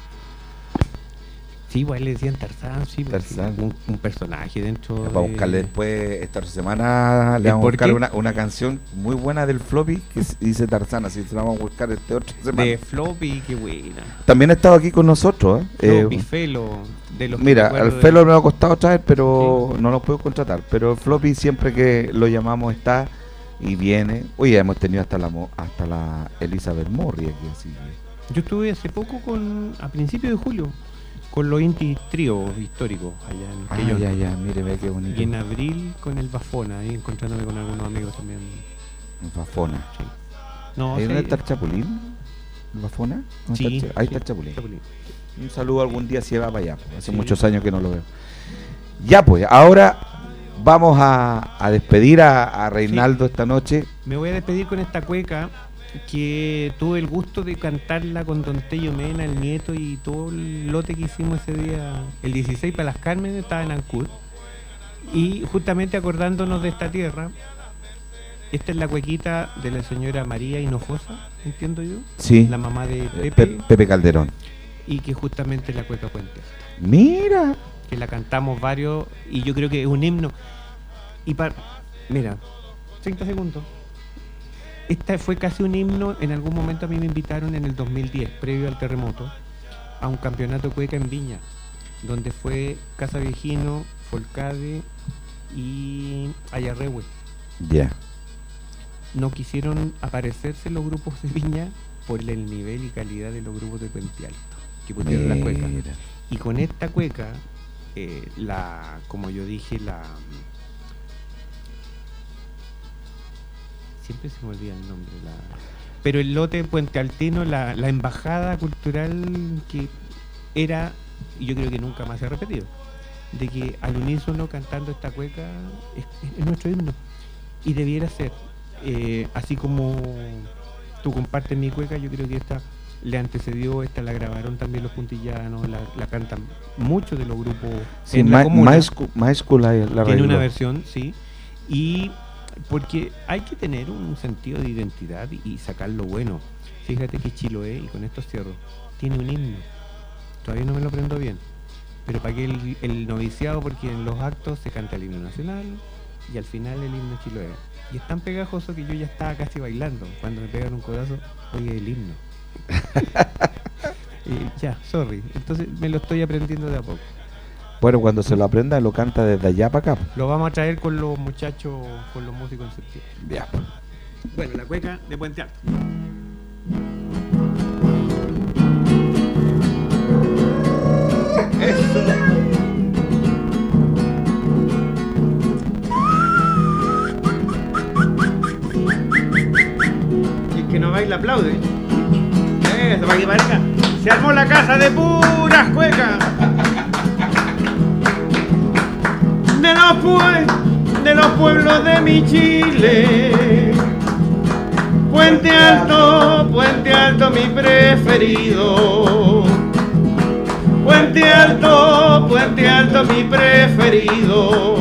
Sí, igual le decían Tarzán, sí, Tarzán. Un, un personaje dentro Para de... buscarle después, esta semana le ¿El vamos a por buscar qué? una, una canción muy buena del Floppy que s- dice Tarzán, así se la vamos a buscar este otra semana. De Floppy, qué buena. También ha estado aquí con nosotros. ¿eh? Floppy, Eh, Felo, de los que Mira, recuerdo al de- Felo me ha costado traer, pero no lo puedo contratar. Pero el Floppy siempre que lo llamamos está y viene. Oye, hemos tenido hasta la mo- hasta la Elizabeth Morri aquí, así que- Yo estuve hace poco con, a principios de julio, con los Inti Trío históricos allá en Ah, Quellón. ya, ya, mire, ve qué bonito. Y en abril con el Bafona, ahí encontrándome con algunos amigos también. En Fafona. Sí. No, ¿Ahí sí, dónde está el Chapulín? ¿En Bafona? ¿Dónde Sí, está el Cha- Ahí sí, está el Chapulín. Chapulín. Un saludo algún día si va para allá. Pues. Hace Sí. muchos años que no lo veo. Ya pues, ahora vamos a, a despedir a, a Reinaldo esta noche. Me voy a despedir con esta cueca que tuve el gusto de cantarla con Don Tello Mena, el nieto, y todo el lote que hicimos ese día, el dieciséis para las Carmen, estaba en Ancud. Y justamente acordándonos de esta tierra, esta es la cuequita de la señora María Hinojosa, entiendo yo, Sí. la mamá de Eh, Pepe, Pe- Pepe Calderón. y que justamente es la cueca Puente Alto, Mira. que la cantamos varios, y yo creo que es un himno. Y para, mira, treinta segundos. Esta fue casi un himno. En algún momento a mí me invitaron en el dos mil diez, previo al terremoto, a un campeonato de cueca en Viña, donde fue Casa Viejino, Folcade y Ayarrehue. Ya. No quisieron aparecerse los grupos de Viña por el nivel y calidad de los grupos de Puente Alto que pusieron la cueca. Mira. Y con esta cueca, eh, la, como yo dije, la siempre se me olvida el nombre, la, pero el lote puentealtino, la, la embajada cultural que era, y yo creo que nunca más se ha repetido, de que al unísono cantando esta cueca es, es nuestro himno, y debiera ser, eh, así como tú compartes mi cueca, yo creo que esta le antecedió, esta la grabaron también los puntillanos, la, la cantan muchos de los grupos Sí, en la Ma- comuna. Maescu- Maescu la, la Tiene arregló. una versión, sí. Y porque hay que tener un sentido de identidad y, y sacar lo bueno. Fíjate que Chiloé, y con esto cierro, tiene un himno. Todavía no me lo aprendo bien. Pero pagué el, el noviciado porque en los actos se canta el himno nacional y al final el himno Chiloé. Y es tan pegajoso que yo ya estaba casi bailando. Cuando me pegan un codazo, oye el himno. Y ya, sorry. Entonces me lo estoy aprendiendo de a poco. Bueno, cuando se lo aprenda, lo canta desde allá para acá. Lo vamos a traer con los muchachos, con los músicos en septiembre. Ya. Bueno, la cueca de Puente Alto. Y el que no baila aplaude. Eso, para que parezca. Se armó la casa de puras cuecas. De los, pue de los pueblos de mi Chile. Puente Alto, Puente Alto mi preferido. Puente Alto, Puente Alto mi preferido.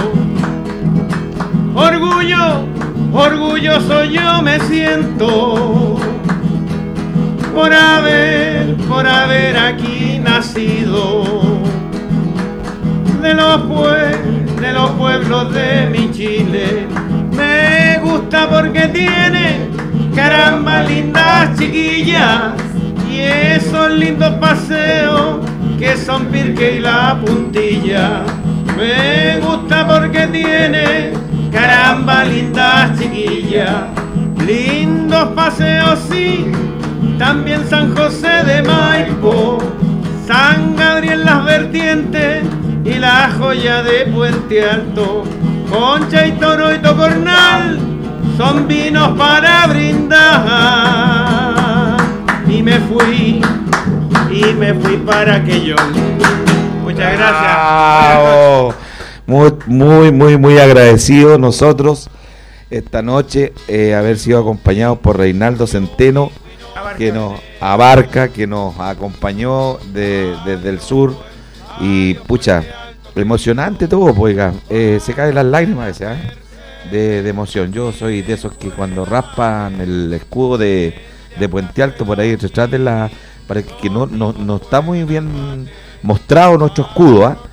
Orgullo, orgulloso yo me siento por haber, por haber aquí nacido. De los, pue de los pueblos de mi Chile, me gusta porque tiene caramba, lindas chiquillas, y esos lindos paseos que son Pirque y la Puntilla. Me gusta porque tiene, caramba, lindas chiquillas, lindos paseos, sí, también San José de Maipo, San Gabriel Las Vertientes y la joya de Puente Alto. Concha y Toro y Tocornal son vinos para brindar. Y me fui, y me fui para aquello. Muchas gracias. Bravo. Muy, muy, muy, muy agradecidos nosotros esta noche eh, haber sido acompañados por Reinaldo Centeno, Abarca. que nos abarca, que nos acompañó de, desde el sur. Y pucha, emocionante todo, pues, oiga, eh, se caen las lágrimas a veces, ¿eh? de, de emoción. Yo soy de esos que cuando raspan el escudo de, de Puente Alto por ahí detrás de la, para que no, no, no está muy bien mostrado nuestro escudo, ¿eh?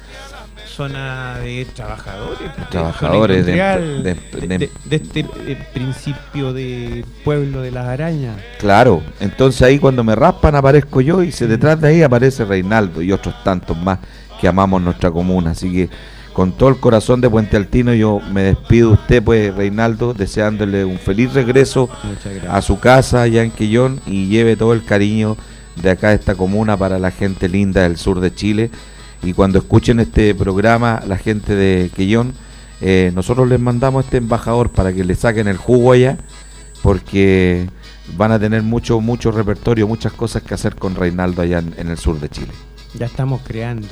Zona de trabajadores, trabajadores de, de, de, de, de, de este eh, principio de pueblo de las arañas. Claro, entonces ahí cuando me raspan aparezco yo y se detrás de ahí aparece Reinaldo y otros tantos más que amamos nuestra comuna. Así que con todo el corazón de Puente Altino yo me despido de usted, pues, Reinaldo, deseándole un feliz regreso a su casa allá en Quellón, y lleve todo el cariño de acá de esta comuna para la gente linda del sur de Chile. Y cuando escuchen este programa, la gente de Quellón, eh, nosotros les mandamos este embajador para que le saquen el jugo allá, porque van a tener mucho mucho repertorio, muchas cosas que hacer con Reinaldo allá en, en el sur de Chile. Ya estamos creando.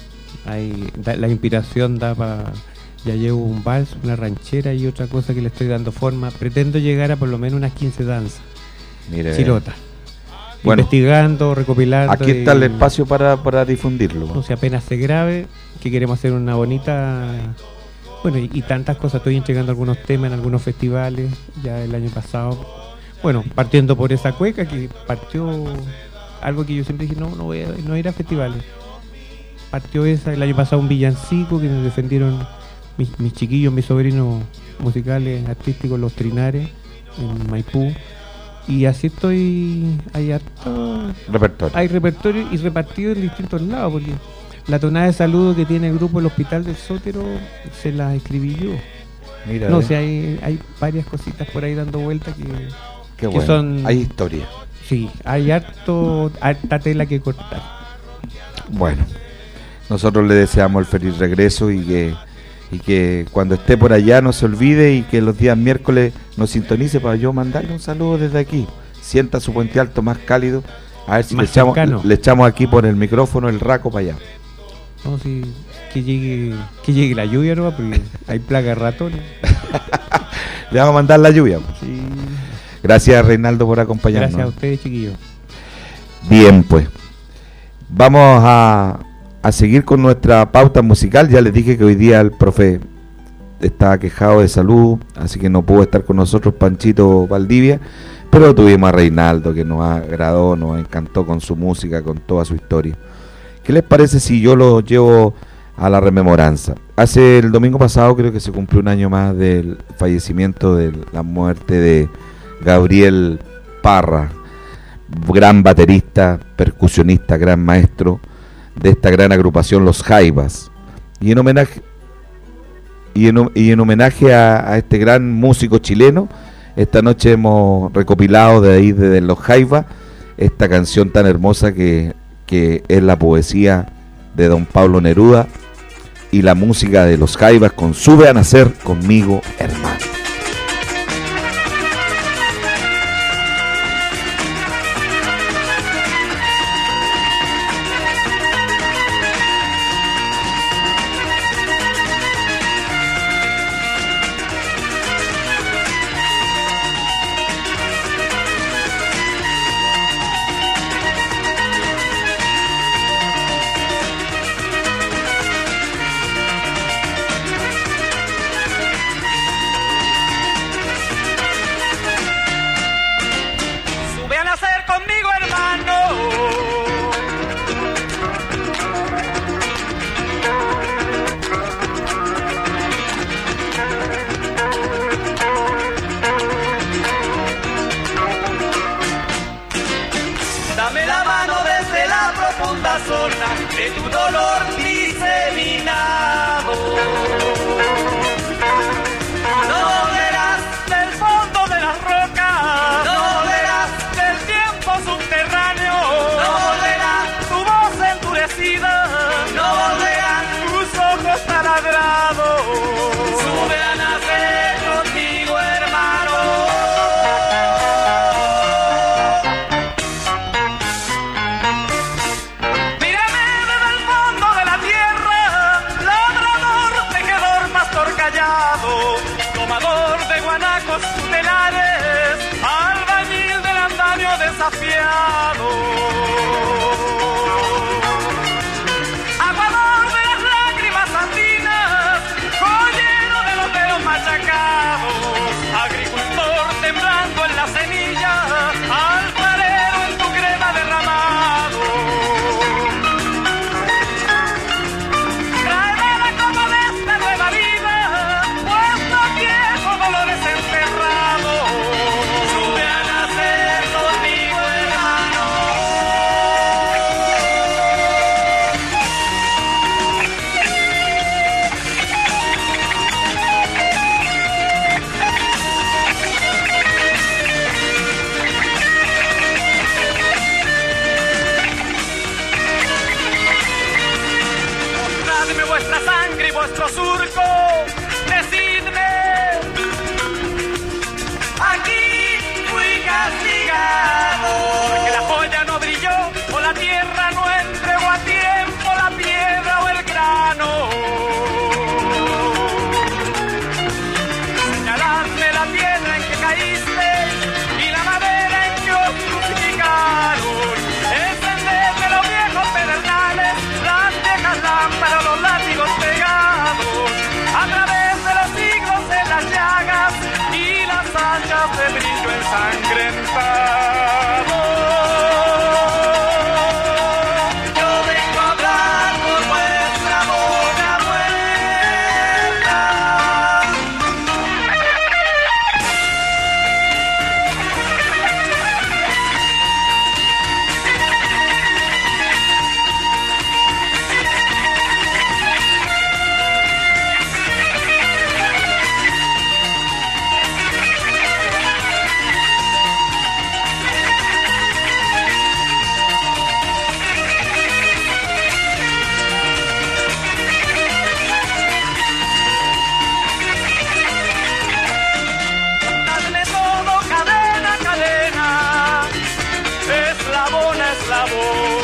Hay, da, la inspiración da para... Ya llevo un vals, una ranchera y otra cosa que le estoy dando forma. Pretendo llegar a por lo menos unas quince danzas. Mire, Chirota. Bueno, investigando, recopilando. Aquí está el espacio para, para difundirlo. No sé, apenas se grabe, que queremos hacer una bonita... Bueno, y, y tantas cosas. Estoy entregando algunos temas en algunos festivales, ya el año pasado. Bueno, partiendo por esa cueca, que partió algo que yo siempre dije, no, no voy a, no voy a ir a festivales. Partió esa, el año pasado un villancico que nos defendieron mis, mis chiquillos, mis sobrinos musicales, artísticos, los Trinares, en Maipú. Y así estoy, hay harto repertorio. Hay repertorio y repartido en distintos lados, porque la tonada de saludo que tiene el grupo El Hospital del Sótero se la escribí yo. Mira, no eh. sé, hay, hay varias cositas por ahí dando vueltas que, Qué que bueno. son... Hay historia. Sí, hay harto, harta tela que cortar. Bueno, nosotros le deseamos el feliz regreso y que y que cuando esté por allá no se olvide, y que los días miércoles nos sintonice para yo mandarle un saludo desde aquí. Sienta su Puente Alto más cálido, a ver si le echamos, le echamos aquí por el micrófono el raco para allá. No, si que llegue que llegue la lluvia, ¿no? Porque hay plaga de ratones. Le vamos a mandar la lluvia. Sí. Gracias, Reinaldo, por acompañarnos. Gracias a ustedes, chiquillos. Bien, pues vamos a a seguir con nuestra pauta musical. Ya les dije que hoy día el profe estaba quejado de salud, así que no pudo estar con nosotros Panchito Valdivia, pero tuvimos a Reinaldo, que nos agradó, nos encantó con su música, con toda su historia. ¿Qué les parece si yo lo llevo a la rememoranza? Hace el domingo pasado creo que se cumplió un año más del fallecimiento, de la muerte de Gabriel Parra, gran baterista, percusionista, gran maestro de esta gran agrupación Los Jaivas. Y en homenaje y en, y en homenaje a, a este gran músico chileno, esta noche hemos recopilado de ahí, de Los Jaivas, esta canción tan hermosa que, que es la poesía de don Pablo Neruda y la música de Los Jaivas con Sube a Nacer Conmigo, Hermano. abogado, tomador de guanacos tutelares, albañil del andamio desafiado. Aguador de las lágrimas andinas, joyero de los dedos machacados, agricultor temblando en la semilla, alfarero en tu crema derramado. Tráeme la copa de esta nueva vida, puesto viejo dolores encerrados. Sube a nacer conmigo, hermano. Mostradme vuestra sangre y vuestro surco, decidme. Aquí fui castigado, porque la joya no brilló, o la tierra no entregó a tiempo la piedra o el grano. Señaladme la piedra en que caíste y la madera en que os crucificaron. Encendedme los viejos pedernales, las viejas lámparas, los látigos pegados, a través de los siglos en las llagas y las hachas de brillo ensangrentado. Yo vengo a hablar por vuestra boca muerta. Dadme todo, cadena, cadena, eslabón a eslabón,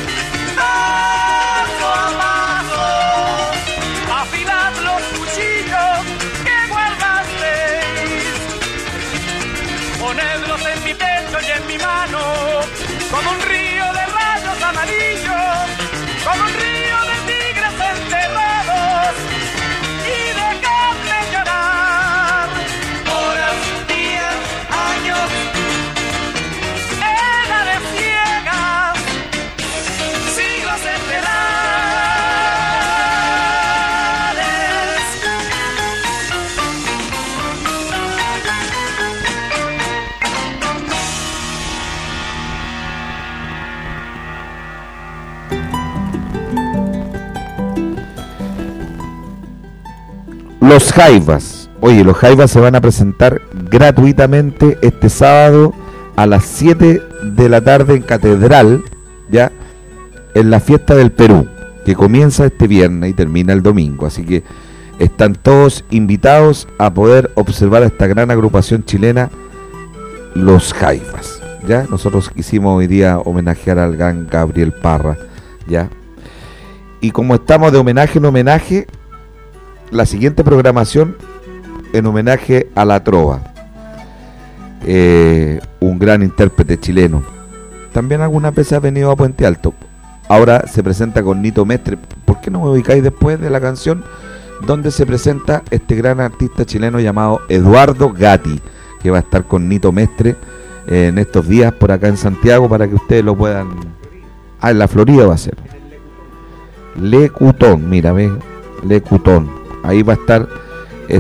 paso a paso, afilad los cuchillos que guardasteis, ponedlos en mi pecho y en mi mano, como un río de rayos amarillos, como un río de tigres enterrados, y dejadme llorar horas, días, años, edades ciegas, siglos enterales. Los Jaivas. Oye, los Jaivas se van a presentar gratuitamente este sábado a las siete de la tarde en Catedral, ya, en la fiesta del Perú, que comienza este viernes y termina el domingo. Así que están todos invitados a poder observar a esta gran agrupación chilena, los Jaivas. Ya, nosotros quisimos hoy día homenajear al gran Gabriel Parra, ya. Y como estamos de homenaje en homenaje, la siguiente programación en homenaje a La Trova, eh, un gran intérprete chileno. También algunas veces ha venido a Puente Alto. Ahora se presenta con Nito Mestre. ¿Por qué no me ubicáis después de la canción donde se presenta este gran artista chileno llamado Eduardo Gatti, que va a estar con Nito Mestre eh, en estos días por acá en Santiago, para que ustedes lo puedan... Ah, en la Florida va a ser Lecutón, mira, ve, Lecutón. Ahí va a estar. Eh,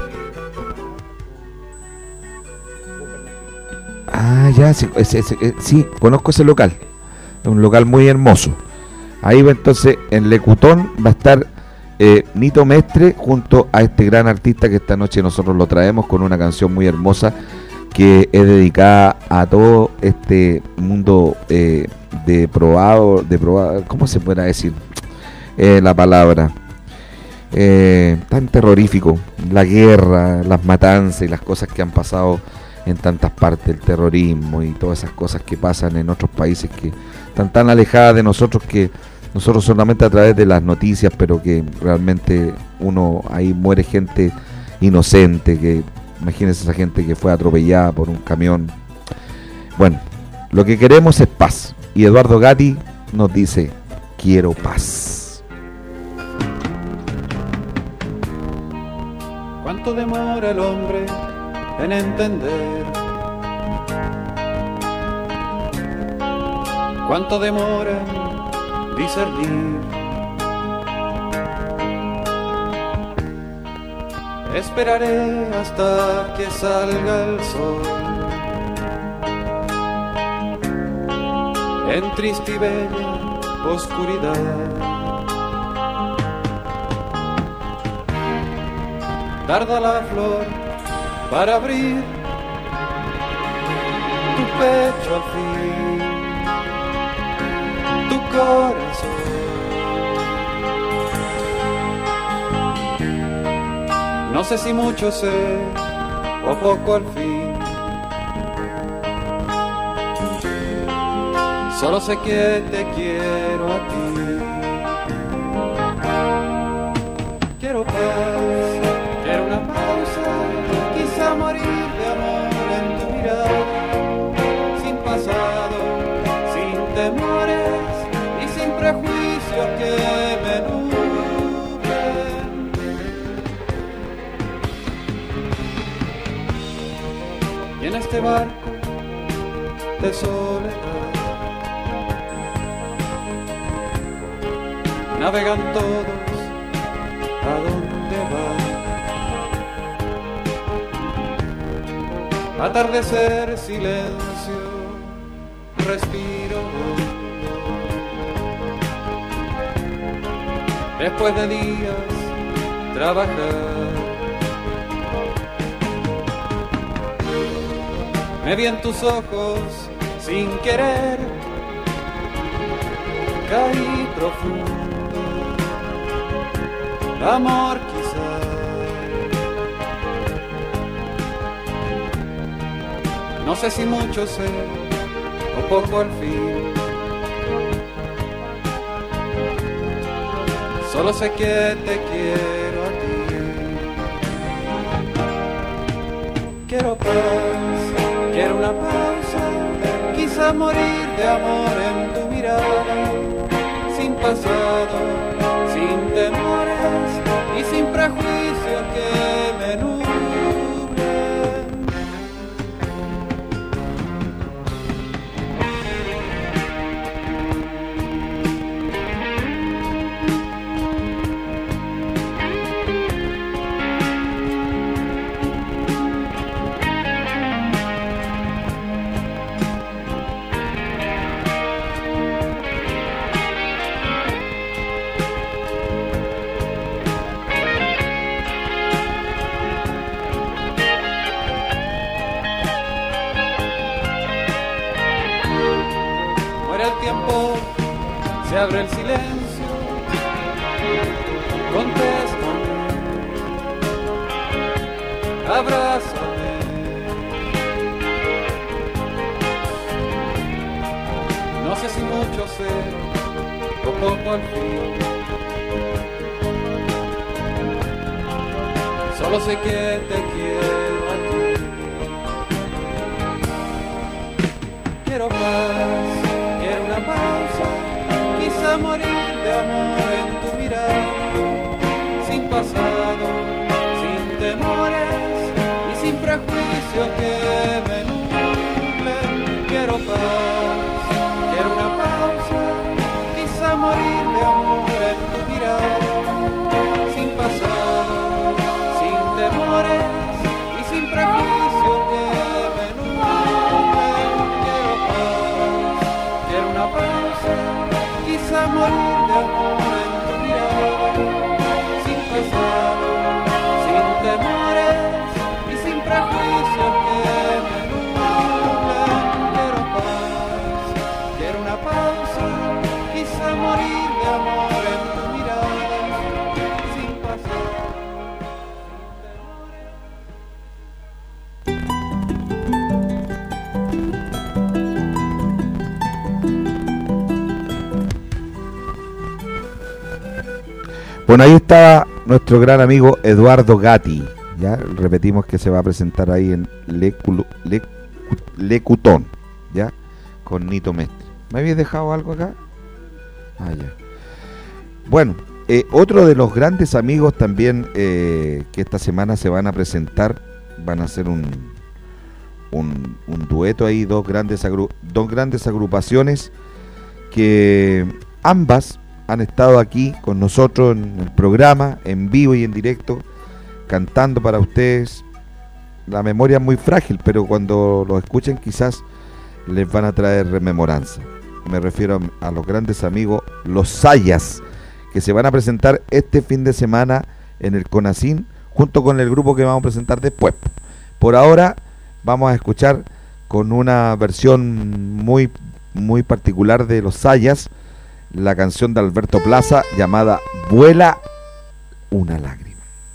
ah, ya, sí, ese, ese, eh, sí, conozco ese local. Es un local muy hermoso. Ahí va entonces, en Lecutón va a estar eh, Nito Mestre junto a este gran artista que esta noche nosotros lo traemos con una canción muy hermosa que es dedicada a todo este mundo eh, de probado, de probado, ¿cómo se puede decir eh, la palabra? Eh, tan terrorífico, la guerra, las matanzas y las cosas que han pasado en tantas partes, el terrorismo y todas esas cosas que pasan en otros países que están tan alejadas de nosotros, que nosotros solamente a través de las noticias, pero que realmente uno ahí muere gente inocente, que imagínense esa gente que fue atropellada por un camión. Bueno, lo que queremos es paz. Y Eduardo Gatti nos dice, quiero paz. ¿Cuánto demora el hombre en entender? ¿Cuánto demora en discernir? Esperaré hasta que salga el sol en triste y bella oscuridad. Tarda la flor para abrir tu pecho al fin, tu corazón. No sé si mucho sé o poco al fin. Solo sé que te quiero a ti. Quiero paz, quiero una pausa, quizá morir de amor en tu mirada, sin pasado, sin temores y sin prejuicios que me nublen. Y en este barco de soledad navegan todos a donde van. Atardecer, silencio, respiro. Después de días, trabajar. Me vi en tus ojos sin querer, caí profundo. Amor quizá, no sé si mucho sé o poco al fin. Solo sé que te quiero a ti. Quiero paz, quiero una pausa, quizá morir de amor en tu mirada, sin pasado, sin temores y sin prejuicios que me nublen. Se abre el silencio, contéstame, abrázame. No sé si mucho sé o poco al fin. Solo sé que te quiero a ti. Quiero paz, quiero una pausa, quizá morir de amor en tu mirada, sin pasado, sin temores y sin prejuicios que me nublen. Quiero paz, quiero una pausa, quizá morir de amor en tu mirada, sin pasado, sin temores y sin prejuicios que me nublen. Quiero paz, quiero una pausa, quizá morir de amor en tu mirada, sin pasado, sin temores y sin prejuicios que me nublen. Quiero paz, quiero una pausa, quizá morir de amor en tu mirada, sin pasado, Bueno, ahí está nuestro gran amigo Eduardo Gatti, Ya repetimos que se va a presentar ahí en Leculo, Lecu, Lecutón, ya, con Nito Mestre. ¿Me habías dejado algo acá? Ah, ya. Bueno, eh, otro de los grandes amigos también eh, que esta semana se van a presentar, van a hacer un, un, un dueto ahí, dos grandes, agru, dos grandes agrupaciones que ambas han estado aquí con nosotros en el programa, en vivo y en directo, cantando para ustedes. La memoria es muy frágil, pero cuando lo escuchen quizás les van a traer rememoranza. Me refiero a, a los grandes amigos, los Sayas, que se van a presentar este fin de semana en el Conacín, junto con el grupo que vamos a presentar después. Por ahora vamos a escuchar con una versión muy, muy particular de los Sayas, la canción de Alberto Plaza llamada Vuela una lágrima.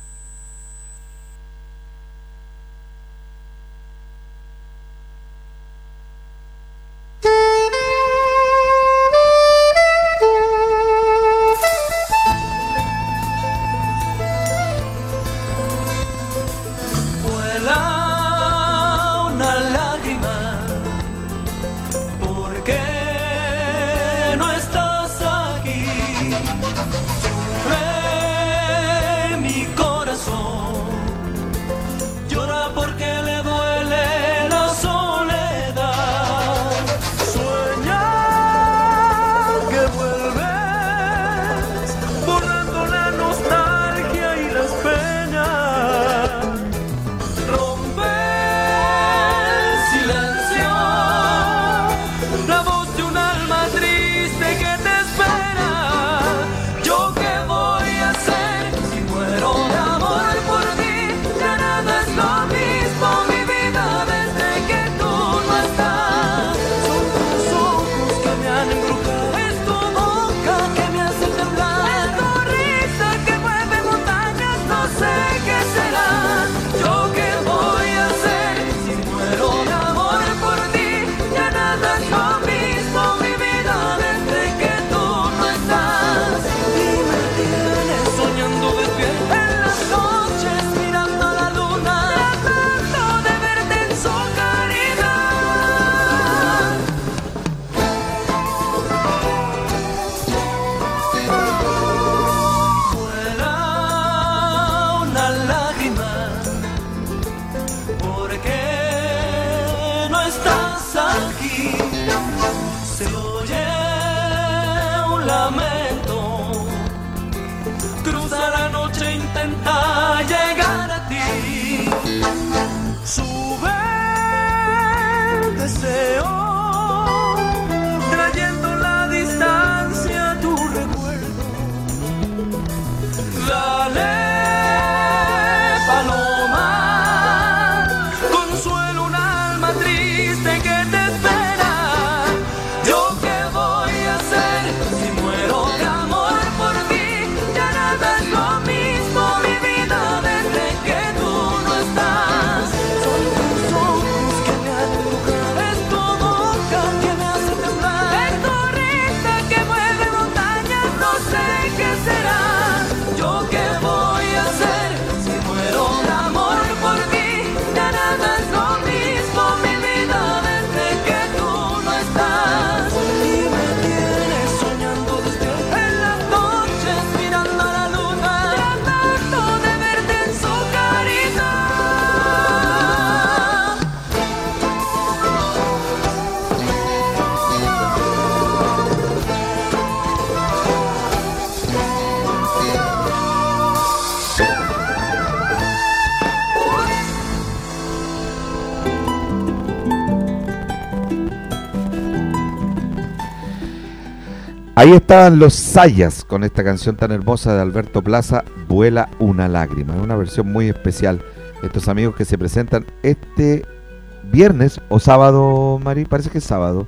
Ahí estaban los Sayas con esta canción tan hermosa de Alberto Plaza, Vuela una lágrima. Es una versión muy especial. Estos amigos que se presentan este viernes o sábado, Mari, parece que es sábado,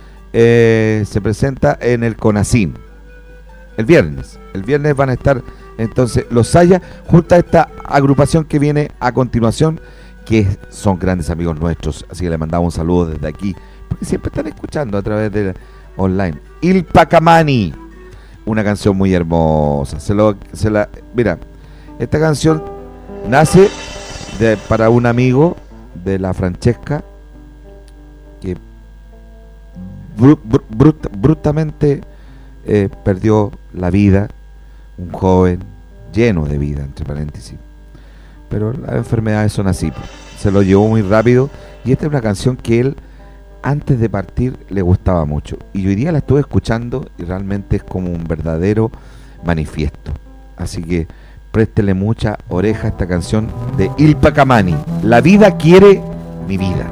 eh, se presenta en el Conacín. El viernes. El viernes van a estar entonces los Sayas junto a esta agrupación que viene a continuación, que son grandes amigos nuestros. Así que le mandamos un saludo desde aquí, porque siempre están escuchando a través de online. Il Pacamani, una canción muy hermosa. Se lo, se la, mira, esta canción nace de, para un amigo de la Francesca que bru, bru, brut, brutamente eh, perdió la vida, un joven lleno de vida, entre paréntesis, pero las enfermedades son así, se lo llevó muy rápido, y esta es una canción que él antes de partir le gustaba mucho, y hoy día la estuve escuchando y realmente es como un verdadero manifiesto, así que préstele mucha oreja a esta canción de Ilpa Camani, La vida quiere mi vida.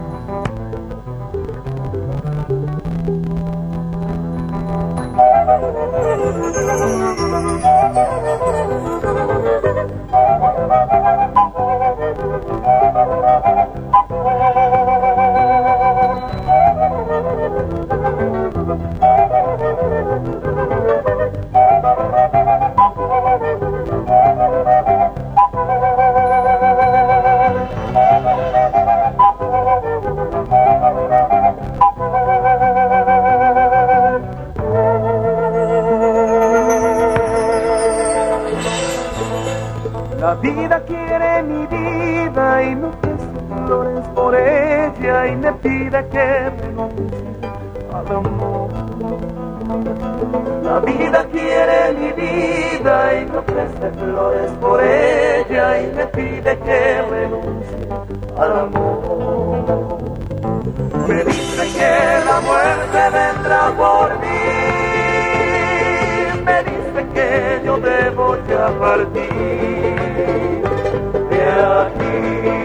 La vida quiere mi vida y me ofrece flores por ella y me pide que renuncie al amor. La vida quiere mi vida y me ofrece flores por ella y me pide que renuncie al amor. Me dice que la muerte vendrá por mí, me dice que yo debo ya partir de aquí,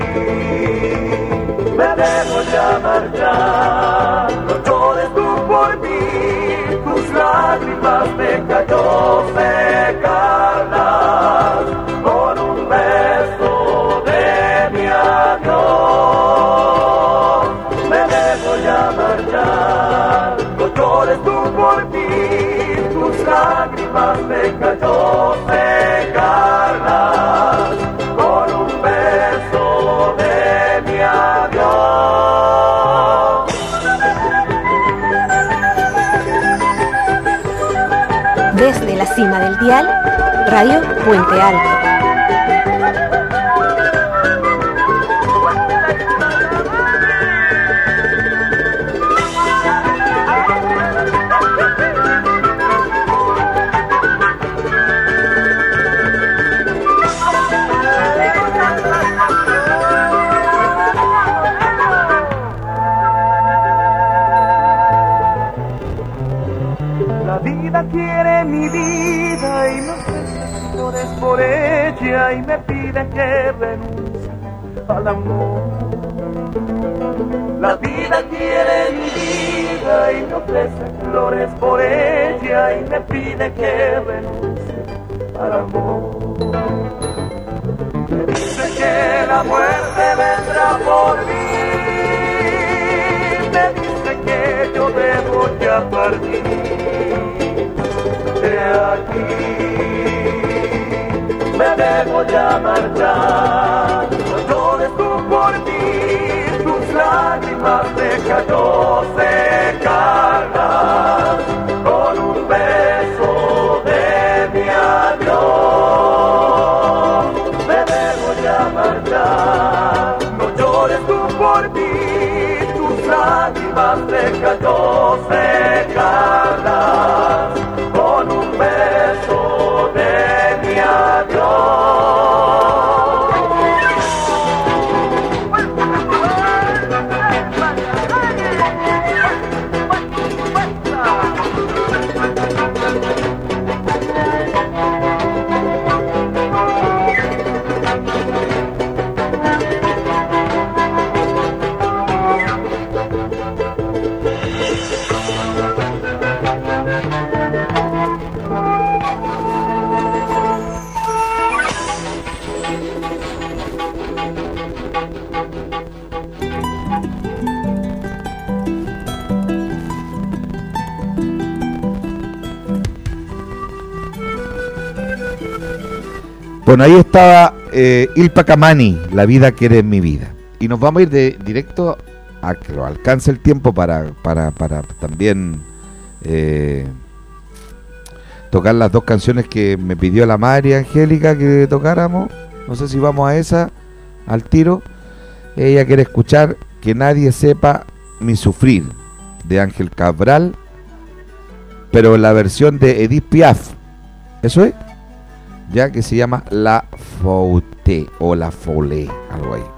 me debo ya marchar, no llores tú por mí, tus lágrimas de cayó secarlas con un beso de mi adiós, me debo ya marchar, no llores tú por mí, tus lágrimas me cayó secarlas con un beso de mi adiós. Desde la cima del dial, Radio Puente Alto. La vida quiere mi vida y me ofrece flores por ella y me pide que renuncie al amor. La vida quiere mi vida y me ofrece flores por ella y me pide que renuncie al amor. Me dice que la muerte vendrá por mí, me dice que yo debo ya partir de aquí, me debo ya marchar, no llores tú por mí, tus lágrimas de cayó secarlas con un beso de mi adiós, me debo ya marchar, no llores tú por mí, tus lágrimas de cayó secarlas con un beso de mi Bueno, ahí estaba eh, Ilpa Camani, La vida quiere mi vida. Y nos vamos a ir de directo a que lo alcance el tiempo para, para, para también eh, tocar las dos canciones que me pidió la María Angélica que tocáramos. No sé si vamos a esa al tiro. Ella quiere escuchar Que nadie sepa mi sufrir, de Ángel Cabral, pero en la versión de Edith Piaf. ¿Eso es? Ya que se llama La Faute o La Folie, algo ahí.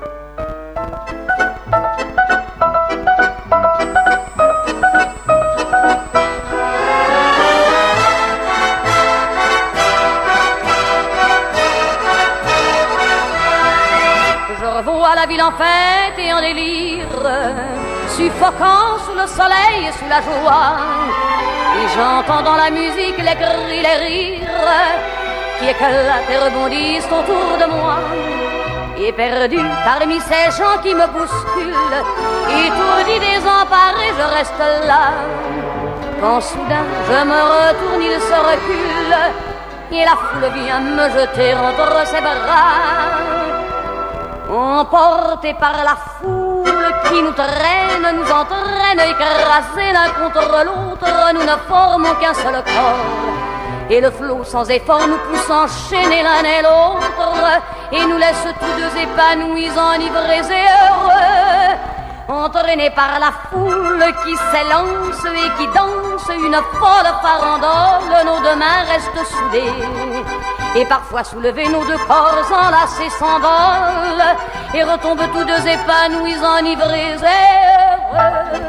La ville en fête et en délire, suffocant sous le soleil et sous la joie. Et j'entends dans la musique les cris, les rires qui éclatent et rebondissent autour de moi. Et perdu parmi ces gens qui me bousculent, étourdi, désemparé, je reste là. Quand soudain je me retourne, il se recule et la foule vient me jeter entre ses bras. Emportés par la foule qui nous traîne, nous entraîne, écrasés l'un contre l'autre, nous ne formons qu'un seul corps. Et le flot sans effort nous pousse enchaîner l'un et l'autre, et nous laisse tous deux épanouis, enivrés et heureux. Entraînés par la foule qui s'élance et qui danse une folle farandole, nos deux mains restent soudées. Et parfois soulevés, nos deux corps enlacés s'envolent et retombent tous deux épanouis, enivrés et heureux.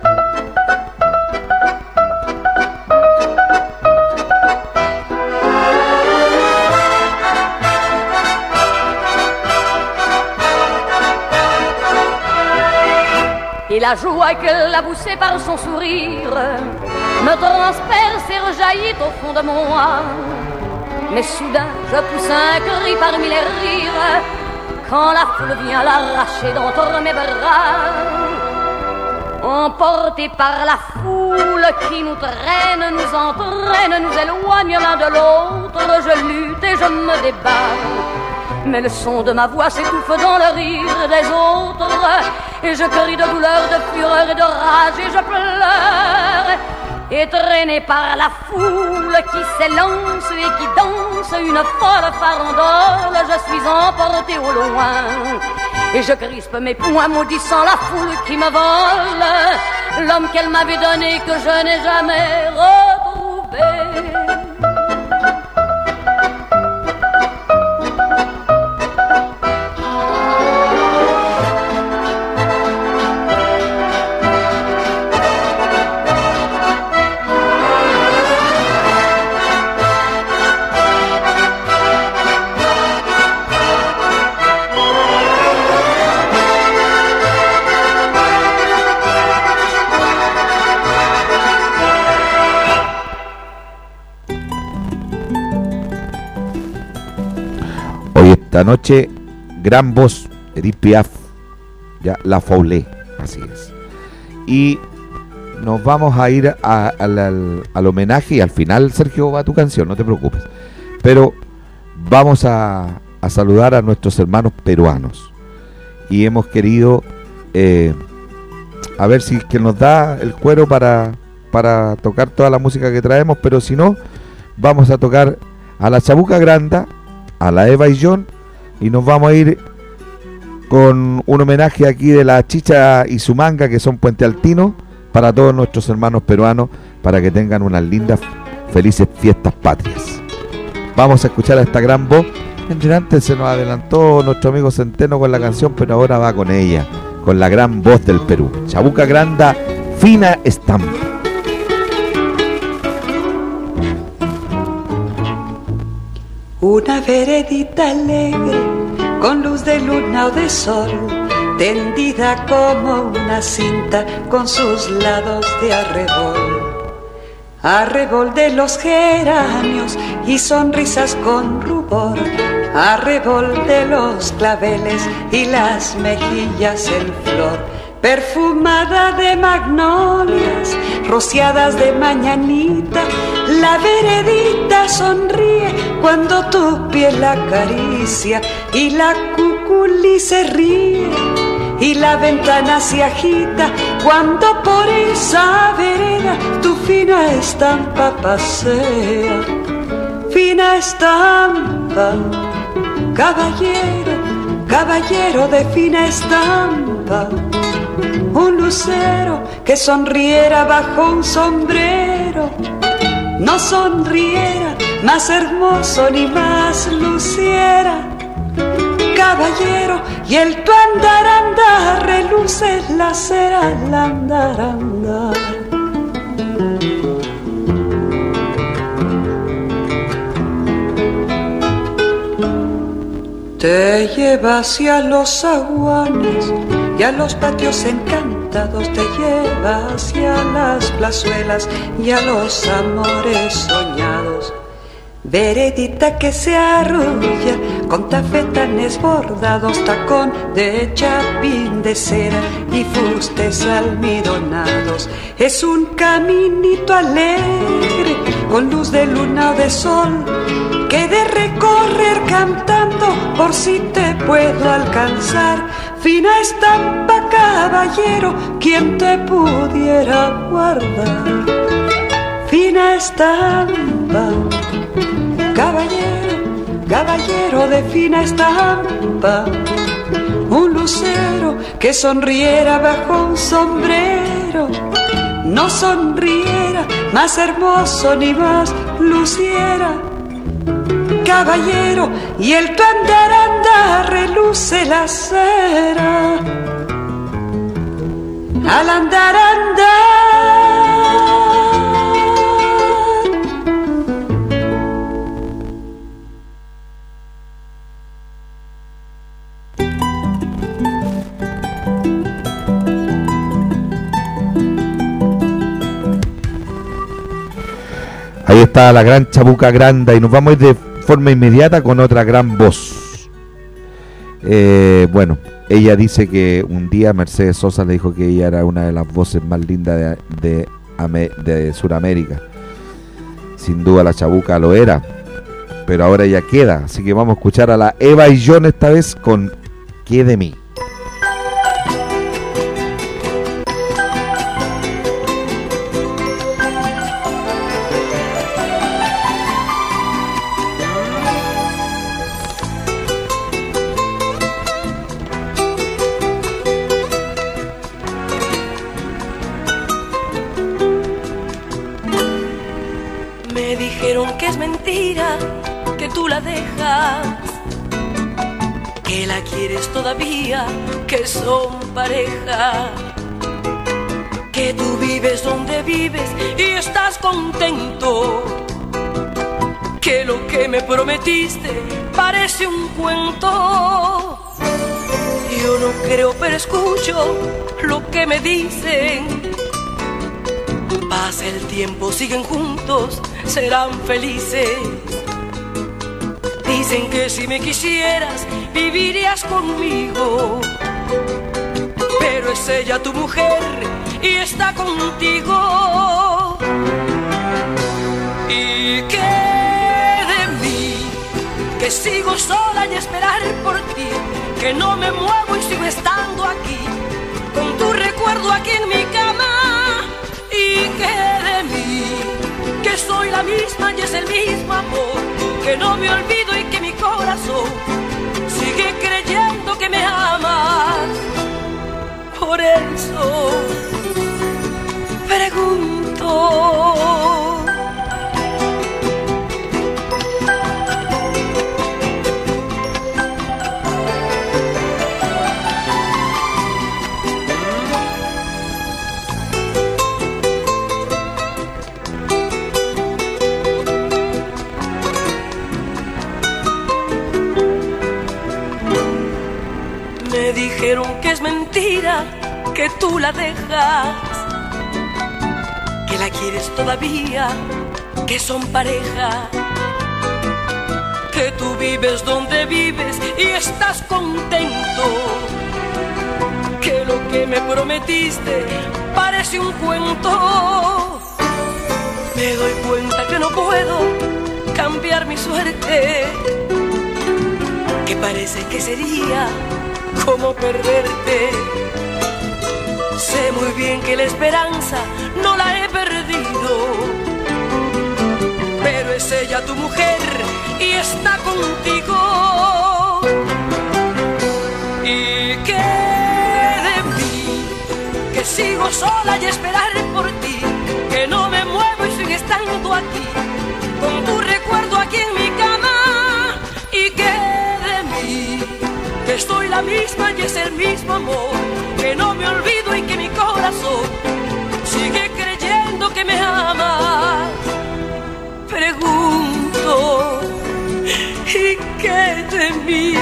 Et la joie qu'elle a poussée par son sourire me transperce et rejaillit au fond de moi. Mais soudain je pousse un cri parmi les rires quand la foule vient l'arracher d'entre mes bras. Emportés par la foule qui nous traîne, nous entraîne, nous éloigne l'un de l'autre, je lutte et je me débat. Mais le son de ma voix s'étouffe dans le rire des autres, et je crie de douleur, de fureur et de rage, et je pleure. Et traîné par la foule qui s'élance et qui danse une folle farandole, je suis emporté au loin. Et je crispe mes poings maudissant la foule qui me vole l'homme qu'elle m'avait donné, que je n'ai jamais retrouvé. Esta noche, gran voz, Edith Piaf, ya, La Folie, así es. Y nos vamos a ir a, a, al, al homenaje, y al final, Sergio, va tu canción, no te preocupes. Pero vamos a, a saludar a nuestros hermanos peruanos. Y hemos querido, eh, a ver si es que nos da el cuero para, para tocar toda la música que traemos, pero si no, vamos a tocar a la Chabuca Granda, a la Eva y John, y nos vamos a ir con un homenaje aquí de la Chicha y su manga, que son puentealtinos, para todos nuestros hermanos peruanos, para que tengan unas lindas, felices fiestas patrias. Vamos a escuchar a esta gran voz. En antes se nos adelantó nuestro amigo Centeno con la canción, pero ahora va con ella, con la gran voz del Perú. Chabuca Granda, Fina Estampa. Una veredita alegre, con luz de luna o de sol, tendida como una cinta con sus lados de arrebol. Arrebol de los geranios y sonrisas con rubor, arrebol de los claveles y las mejillas en flor, perfumada de magnolias, rociadas de mañanita. La veredita sonríe cuando tu piel la acaricia, y la cuculí se ríe y la ventana se agita cuando por esa vereda tu fina estampa pasea. Fina estampa, caballero, caballero de fina estampa, un lucero que sonriera bajo un sombrero, no sonriera más hermoso ni más luciera. Caballero, y el tu andar andar reluce la cera al andar andar. Te lleva hacia los zaguanes y a los patios encantados, te lleva hacia las plazuelas y a los amores soñados. Veredita que se arrulla con tafetanes bordados, tacón de chapín de cera y fustes almidonados. Es un caminito alegre con luz de luna o de sol, que de recorrer cantando por si te puedo alcanzar. Fina estampa, caballero, quien te pudiera guardar. Fina estampa, caballero, caballero de fina estampa, un lucero que sonriera bajo un sombrero, no sonriera más hermoso ni más luciera. Caballero, y el tu andar andar reluce la cera al andar andar. Ahí está la gran Chabuca Granda y nos vamos a ir de forma inmediata con otra gran voz. Eh, bueno, ella dice que un día Mercedes Sosa le dijo que ella era una de las voces más lindas de, de, de Sudamérica. Sin duda la Chabuca lo era, pero ahora ella queda, así que vamos a escuchar a la Eva y John esta vez con ¿Qué de mí? Que la quieres todavía, que son pareja, que tú vives donde vives y estás contento, que lo que me prometiste parece un cuento. Yo no creo, pero escucho lo que me dicen. Pasa el tiempo, siguen juntos, serán felices. Dicen que si me quisieras, vivirías conmigo. Pero es ella tu mujer y está contigo. ¿Y qué de mí? Que sigo sola y esperar por ti, que no me muevo y sigo estando aquí, con tu recuerdo aquí en mi cama. ¿Y qué de mí? Que soy la misma y es el mismo amor, que no me olvido y que mi corazón sigue creyendo que me amas. Por eso pregunto. Me dijeron que es mentira, que tú la dejas, que la quieres todavía, que son pareja, que tú vives donde vives y estás contento, que lo que me prometiste parece un cuento. Me doy cuenta que no puedo cambiar mi suerte, que parece que sería como perderte. Sé muy bien que la esperanza no la he perdido, pero es ella tu mujer y está contigo. ¿Y qué de mí? Que sigo sola y esperar por ti, que no me muevo y sigue estando aquí, con tu recuerdo aquí en mi cama. ¿Y qué de mí? Que estoy la misma y es el mismo amor, que no me olvido y que mi corazón sigue creyendo que me amas. Pregunto, ¿y qué de mí?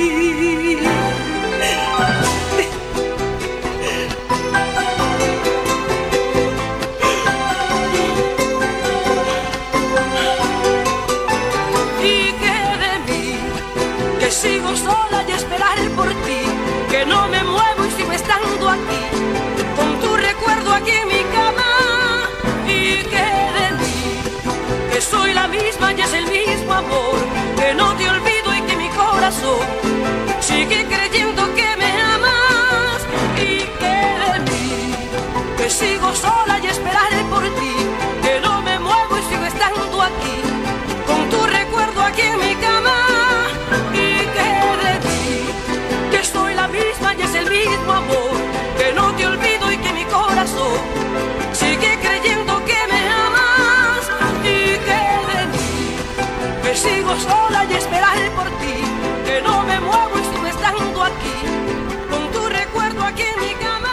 ¿Y qué de mí? Que sigo sola y esperar por ti, que no me muevo y sigo estando aquí, con tu recuerdo aquí en mi cama. ¿Y qué de mí? Que soy la misma y es el mismo amor, que no te olvido y que mi corazón sigue creyendo que me amas. ¿Y qué de mí? Que sigo sola y esperaré por ti, que no me muevo y sigo estando aquí, con tu recuerdo aquí en mi cama. ¿Y qué de mí? Que soy la misma y es el mismo amor, que no te olvido y que mi corazón sigue creyendo que me amas. ¿Y qué de mí? Que sigo sola y esperaré por ti, que no me muevo y sigo estando aquí, con tu recuerdo aquí en mi cama.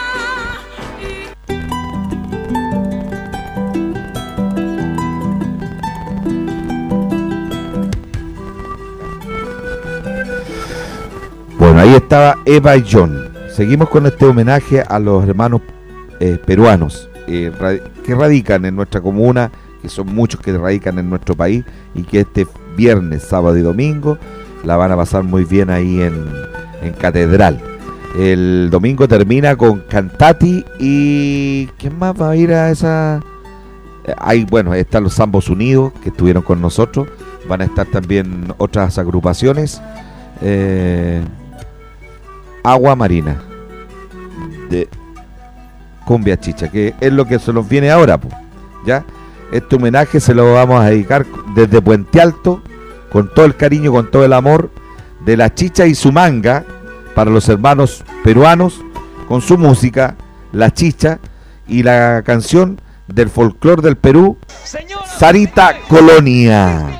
Bueno, ahí estaba Eva y John. Seguimos con este homenaje a los hermanos eh, peruanos eh, ra- que radican en nuestra comuna, que son muchos que radican en nuestro país y que este viernes, sábado y domingo la van a pasar muy bien ahí en, en Catedral. El domingo termina con Cantati y ¿quién más va a ir a esa? Eh, Hay, bueno, están los Zambos Unidos que estuvieron con nosotros, van a estar también otras agrupaciones. Eh, Agua Marina de Cumbia Chicha, que es lo que se nos viene ahora, po, ¿ya? Este homenaje se lo vamos a dedicar desde Puente Alto, con todo el cariño, con todo el amor de la chicha y su manga, para los hermanos peruanos, con su música, la chicha y la canción del folclore del Perú, Sarita Colonia.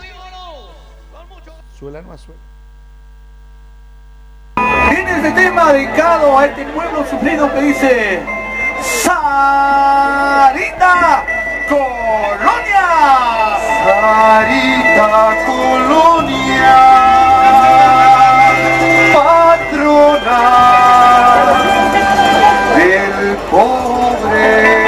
Tiene este tema dedicado a este pueblo sufrido que dice Sarita Colonia. Sarita Colonia, patrona del pobre.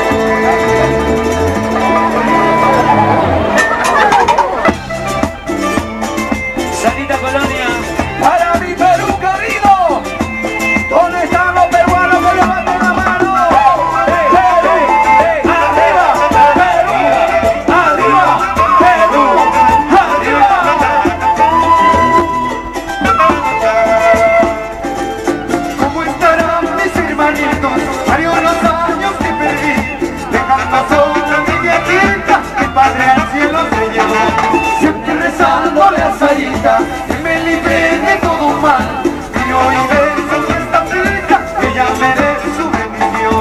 Sarita Colonia, para mi Perú querido, ¿dónde están los peruanos que levanten la mano? ¡Hey, hey, hey! ¡Arriba, Perú! ¡Arriba, Perú! ¡Arriba! ¿Cómo estarán mis hermanitos? Varios los años que perdí, dejando sola mi viejita, mi padre al cielo se llevó, siempre rezándole a Sarita que me libre de todo mal, y hoy beso esta flecha que ella merece su bendición.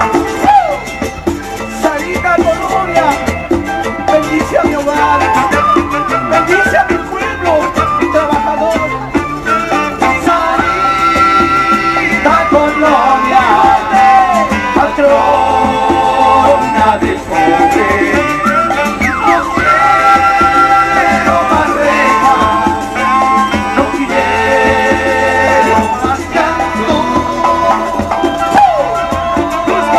Sarita Colonia, bendice a mi hogar, bendice a mi pueblo, mi trabajador. Sarita Colonia, patrona del pobre. No quiero más rejas, no quiero más llanto. Cusco,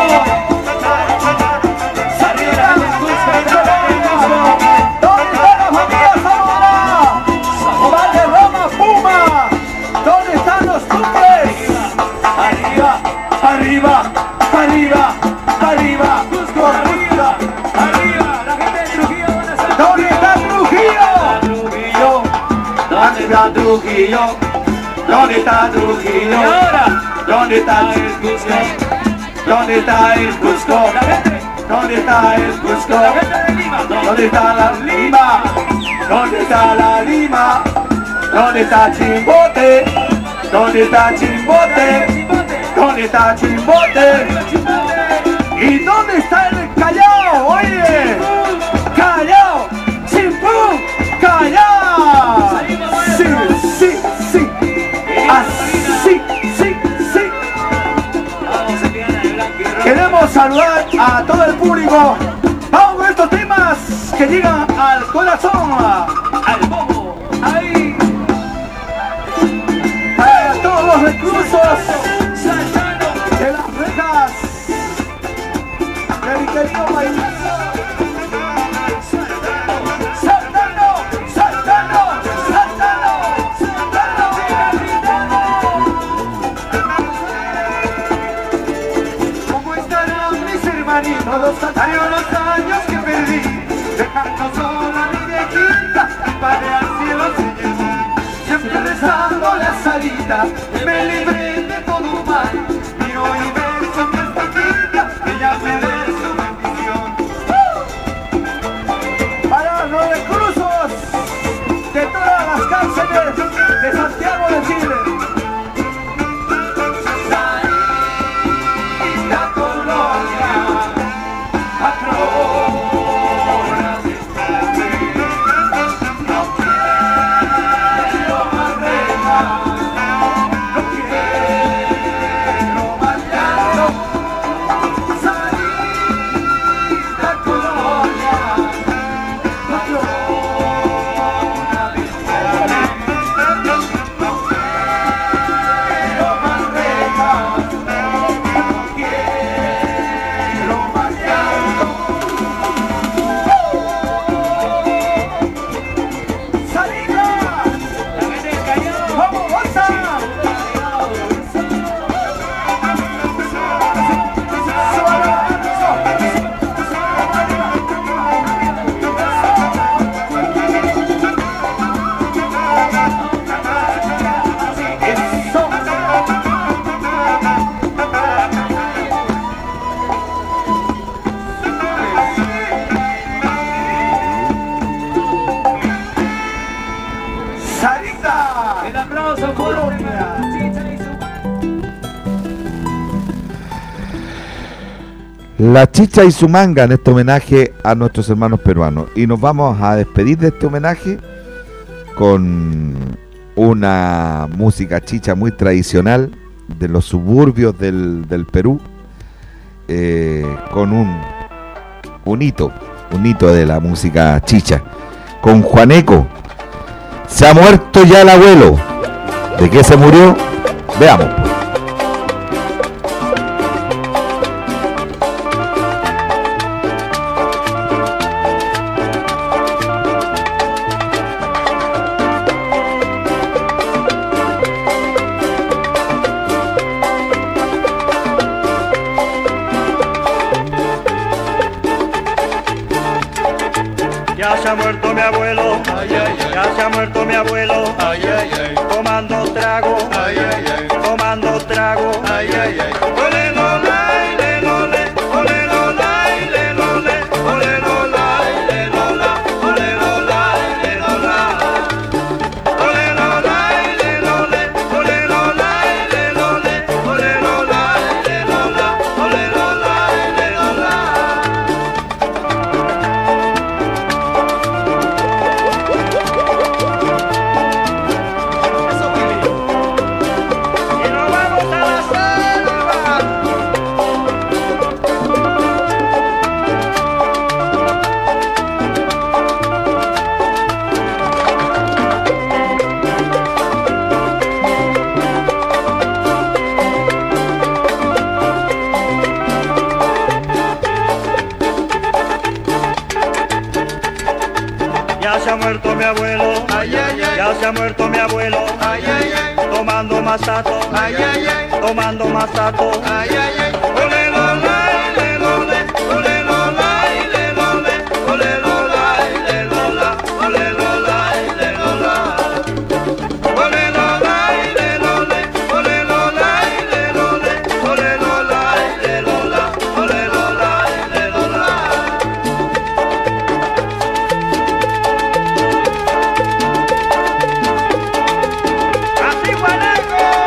Sarita, Cusco, ¿dónde está la familia Zamora? Valderrama, Puma, ¿dónde están los cumples? Arriba, arriba, arriba, arriba, Cusco, arriba, arriba, la gente de Trujillo, ¿dónde está Trujillo? Trujillo, ¿dónde está Trujillo? ¿Dónde está Trujillo? ¿Dónde está el Cusco? ¿Dónde está el Cusco? ¿Dónde está el Cusco? ¿Dónde está la Lima? ¿Dónde está la Lima? ¿Dónde está Chimbote? ¿Dónde está Chimbote? ¿Dónde está Chimbote? ¿Y dónde está el Callao? Oye, Callao, Chimpú, Callao. Sí, sí, sí. Así, sí, sí. Queremos saludar a todo el público. Vamos con estos temas que llegan al corazón, al bobo. Ahí. Para todos los reclusos de las rejas de mi querido país. Saltando, saltando, saltando, saltando. ¿Cómo estarán mis hermanitos? Saltaron los años que perdí, dejando sola mi viejita, mi padre al cielo se llevó. Siempre rezando la salida, me libré de todo mal. Miro y beso mi estaquita, que ya me dé su bendición. ¡Uh! Para los reclusos de todas las cárceles de Santiago de Chile. Salida Colonia, patrón. La chicha y su manga en este homenaje a nuestros hermanos peruanos. Y nos vamos a despedir de este homenaje con una música chicha muy tradicional de los suburbios del, del Perú, eh, con un, un hito, un hito de la música chicha, con Juaneco. Se ha muerto ya el abuelo. ¿De qué se murió? Veamos. Ya se ha muerto mi abuelo, ay, ay, ay. Ya se ha muerto mi abuelo, ay, ay, ay. Tomando trago, ay, ay, ay. Tomando trago, ay, ay, ay. Ole, lo, lai, le, lo, le. Ole, lo, lai, le, lo, le. Ole, lo, lai, le, lo, la. Ole, lo, lai, le, lo, la. Ole, lo, lai, le, lo, le. Ole, lo, lai, le, lo, le. Ole, lo, lai, le, lo, la. Ole, lo, lai, le, lo, la. Ya se ha muerto mi abuelo, ay, ay, ay. Ya se ha muerto mi abuelo, ay, ay, ay. Tomando masato, ay, ay, ay. Tomando masato, ay, ay, ay. Ole, lo, lai, le, lo, le. Ole, lo, lai, le, lo, le. Ole, lo, lai, le, lo, la. Ole, lo, lai, le, lo, la. Ole, lo, lai, le, lo, le. Ole, lo, lai, le, lo, le. Ole, lo, lai, le, lo, la. Ole, lo, lai, le, lo, la. ¡Así, Juaneco!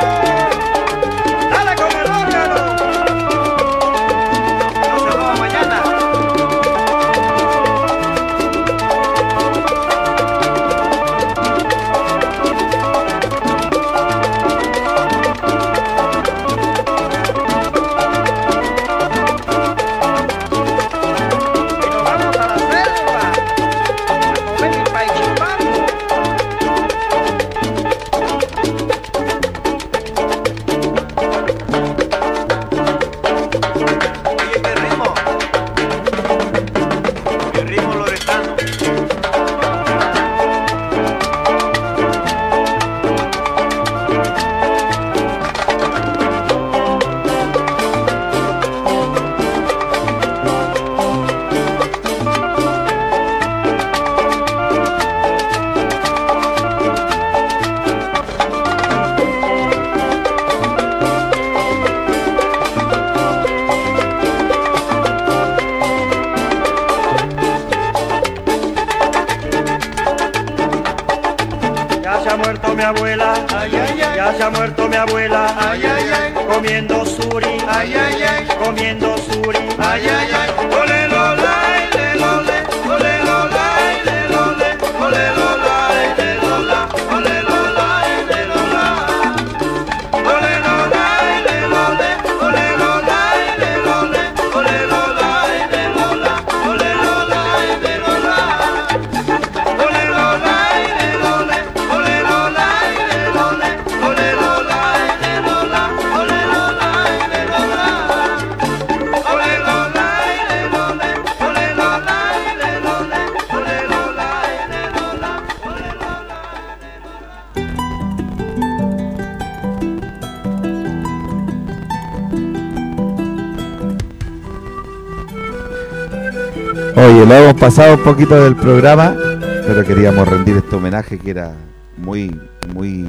mi abuela, ay, ay, ay. ya se ha muerto mi abuela, Ay, ay, ay. comiendo suri, Ay, ay, ay. comiendo suri, Ay, ay, ay. ole lo lai, le lo le, ole lo lai, le lo le, ole lo lai, le lo la, ole lo lai, le lo la, ole lo lai, le lo le, ole lo lai, le lo le, ole lo lai, le lo la, ole lo lai, le lo la, ole lo lai, le lo le, ole lo lai, le lo le, ole lo lai, le lo la, ole lo lai, le lo la. Oye, lo hemos pasado un poquito del programa, pero queríamos rendir este homenaje que era muy, muy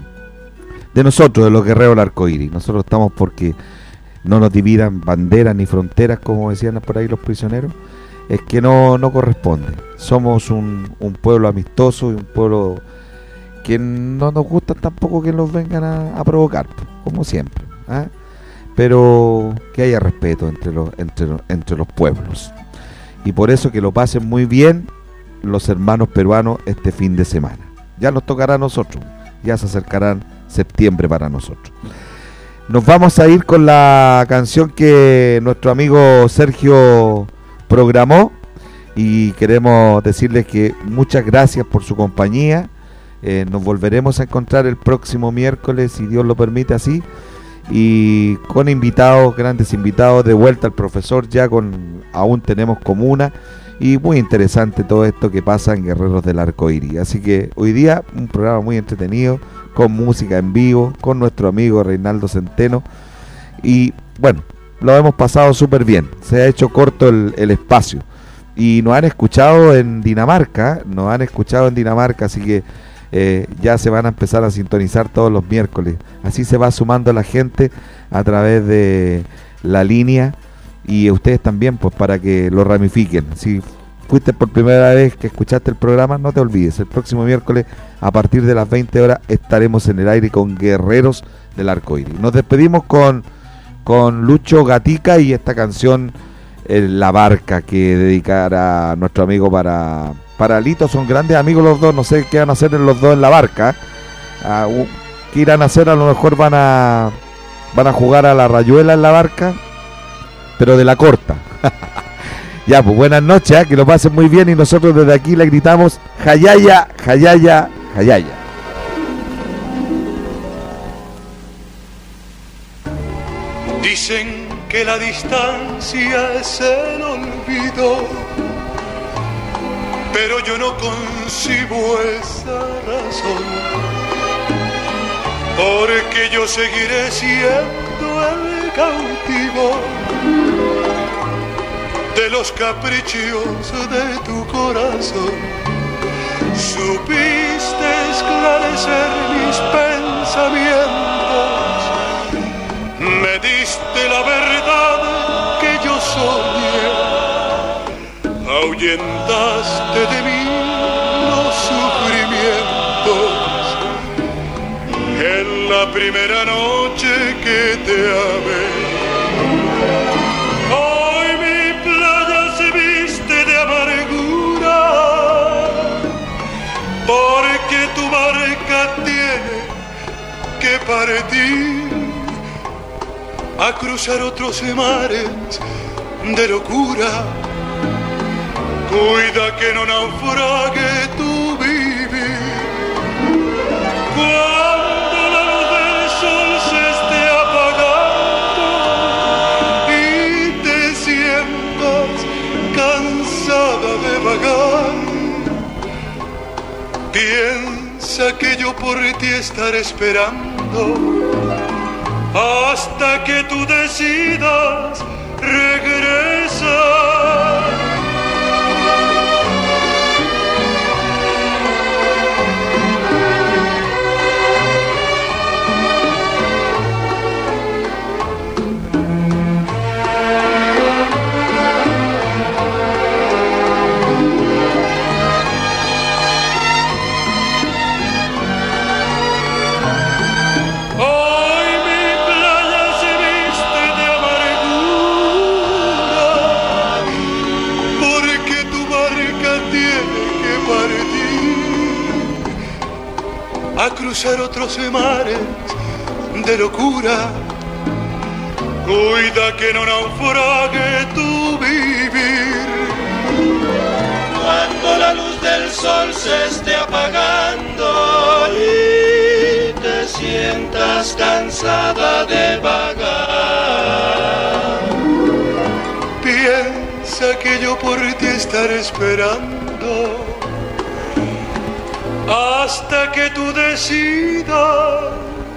de nosotros, de los guerreros del arcoíris. Nosotros estamos porque no nos dividan banderas ni fronteras, como decían por ahí los prisioneros. Es que no, no corresponde. Somos un, un pueblo amistoso y un pueblo que no nos gusta tampoco que nos vengan a, a provocar, como siempre, ¿eh? Pero que haya respeto entre los, entre, entre los pueblos. Y por eso que lo pasen muy bien los hermanos peruanos este fin de semana. Ya nos tocará a nosotros, ya se acercarán septiembre para nosotros. Nos vamos a ir con la canción que nuestro amigo Sergio programó y queremos decirles que muchas gracias por su compañía. Eh, nos volveremos a encontrar el próximo miércoles, si Dios lo permite así, y con invitados, grandes invitados, de vuelta al profesor, ya con aún tenemos comuna, y muy interesante todo esto que pasa en Guerreros del Arcoíris. Así que hoy día un programa muy entretenido, con música en vivo, con nuestro amigo Reinaldo Centeno, y bueno, lo hemos pasado súper bien, se ha hecho corto el, el espacio, y nos han escuchado en Dinamarca, nos han escuchado en Dinamarca, así que Eh, ya se van a empezar a sintonizar todos los miércoles. Así se va sumando la gente a través de la línea, y ustedes también, pues, para que lo ramifiquen. Si fuiste por primera vez que escuchaste el programa, no te olvides, el próximo miércoles a partir de las veinte horas estaremos en el aire con Guerreros del Arcoíris. Nos despedimos con, con Lucho Gatica y esta canción, eh, La Barca, que dedicará a nuestro amigo para... Para Lito. Son grandes amigos los dos, no sé qué van a hacer los dos en la barca. Uh, ¿Qué irán a hacer? A lo mejor van a van a jugar a la rayuela en la barca, pero de la corta. Ya, pues buenas noches, ¿eh? Que lo pasen muy bien, y nosotros desde aquí le gritamos Jayaya, Jayaya, Jayaya. Dicen que la distancia es el olvido, pero yo no concibo esa razón, porque yo seguiré siendo el cautivo de los caprichos de tu corazón. Supiste esclarecer mis pensamientos, me diste la verdad que yo soñé, ahuyentaste de mí los sufrimientos en la primera noche que te amé. Hoy mi playa se viste de amargura, porque tu barca tiene que partir a cruzar otros mares de locura. Cuida que no naufrague tu vivir. Cuando la luz del sol se esté apagando y te sientas cansada de vagar, piensa que yo por ti estaré esperando hasta que tú decidas regresar. cruzar otros mares de locura. Cuida que no naufrague tu vivir. Cuando la luz del sol se esté apagando y te sientas cansada de vagar, piensa que yo por ti estaré esperando hasta que tú decidas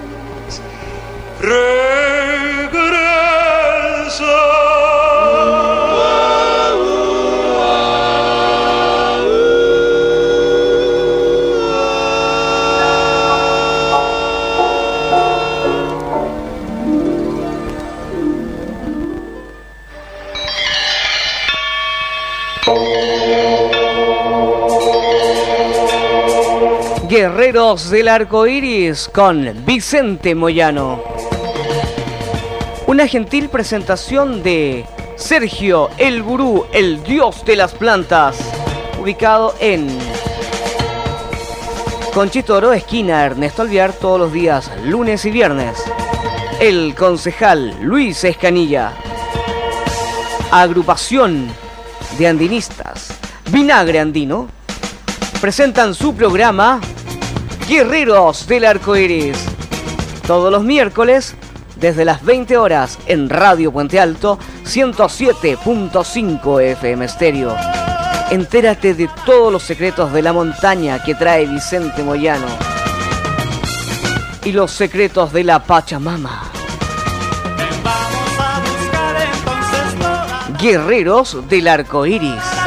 Guerreros del Arco Iris con Vicente Moyano. Una gentil presentación de Sergio el Gurú, el dios de las plantas, ubicado en Conchito Oro, esquina Ernesto Alvear, todos los días, lunes y viernes. El concejal Luis Escanilla. Agrupación de andinistas Vinagre Andino presentan su programa Guerreros del Arco Iris, todos los miércoles desde las veinte horas en Radio Puente Alto ciento siete punto cinco F M Estéreo. Entérate de todos los secretos de la montaña que trae Vicente Moyano y los secretos de la Pachamama. Guerreros del Arco Iris.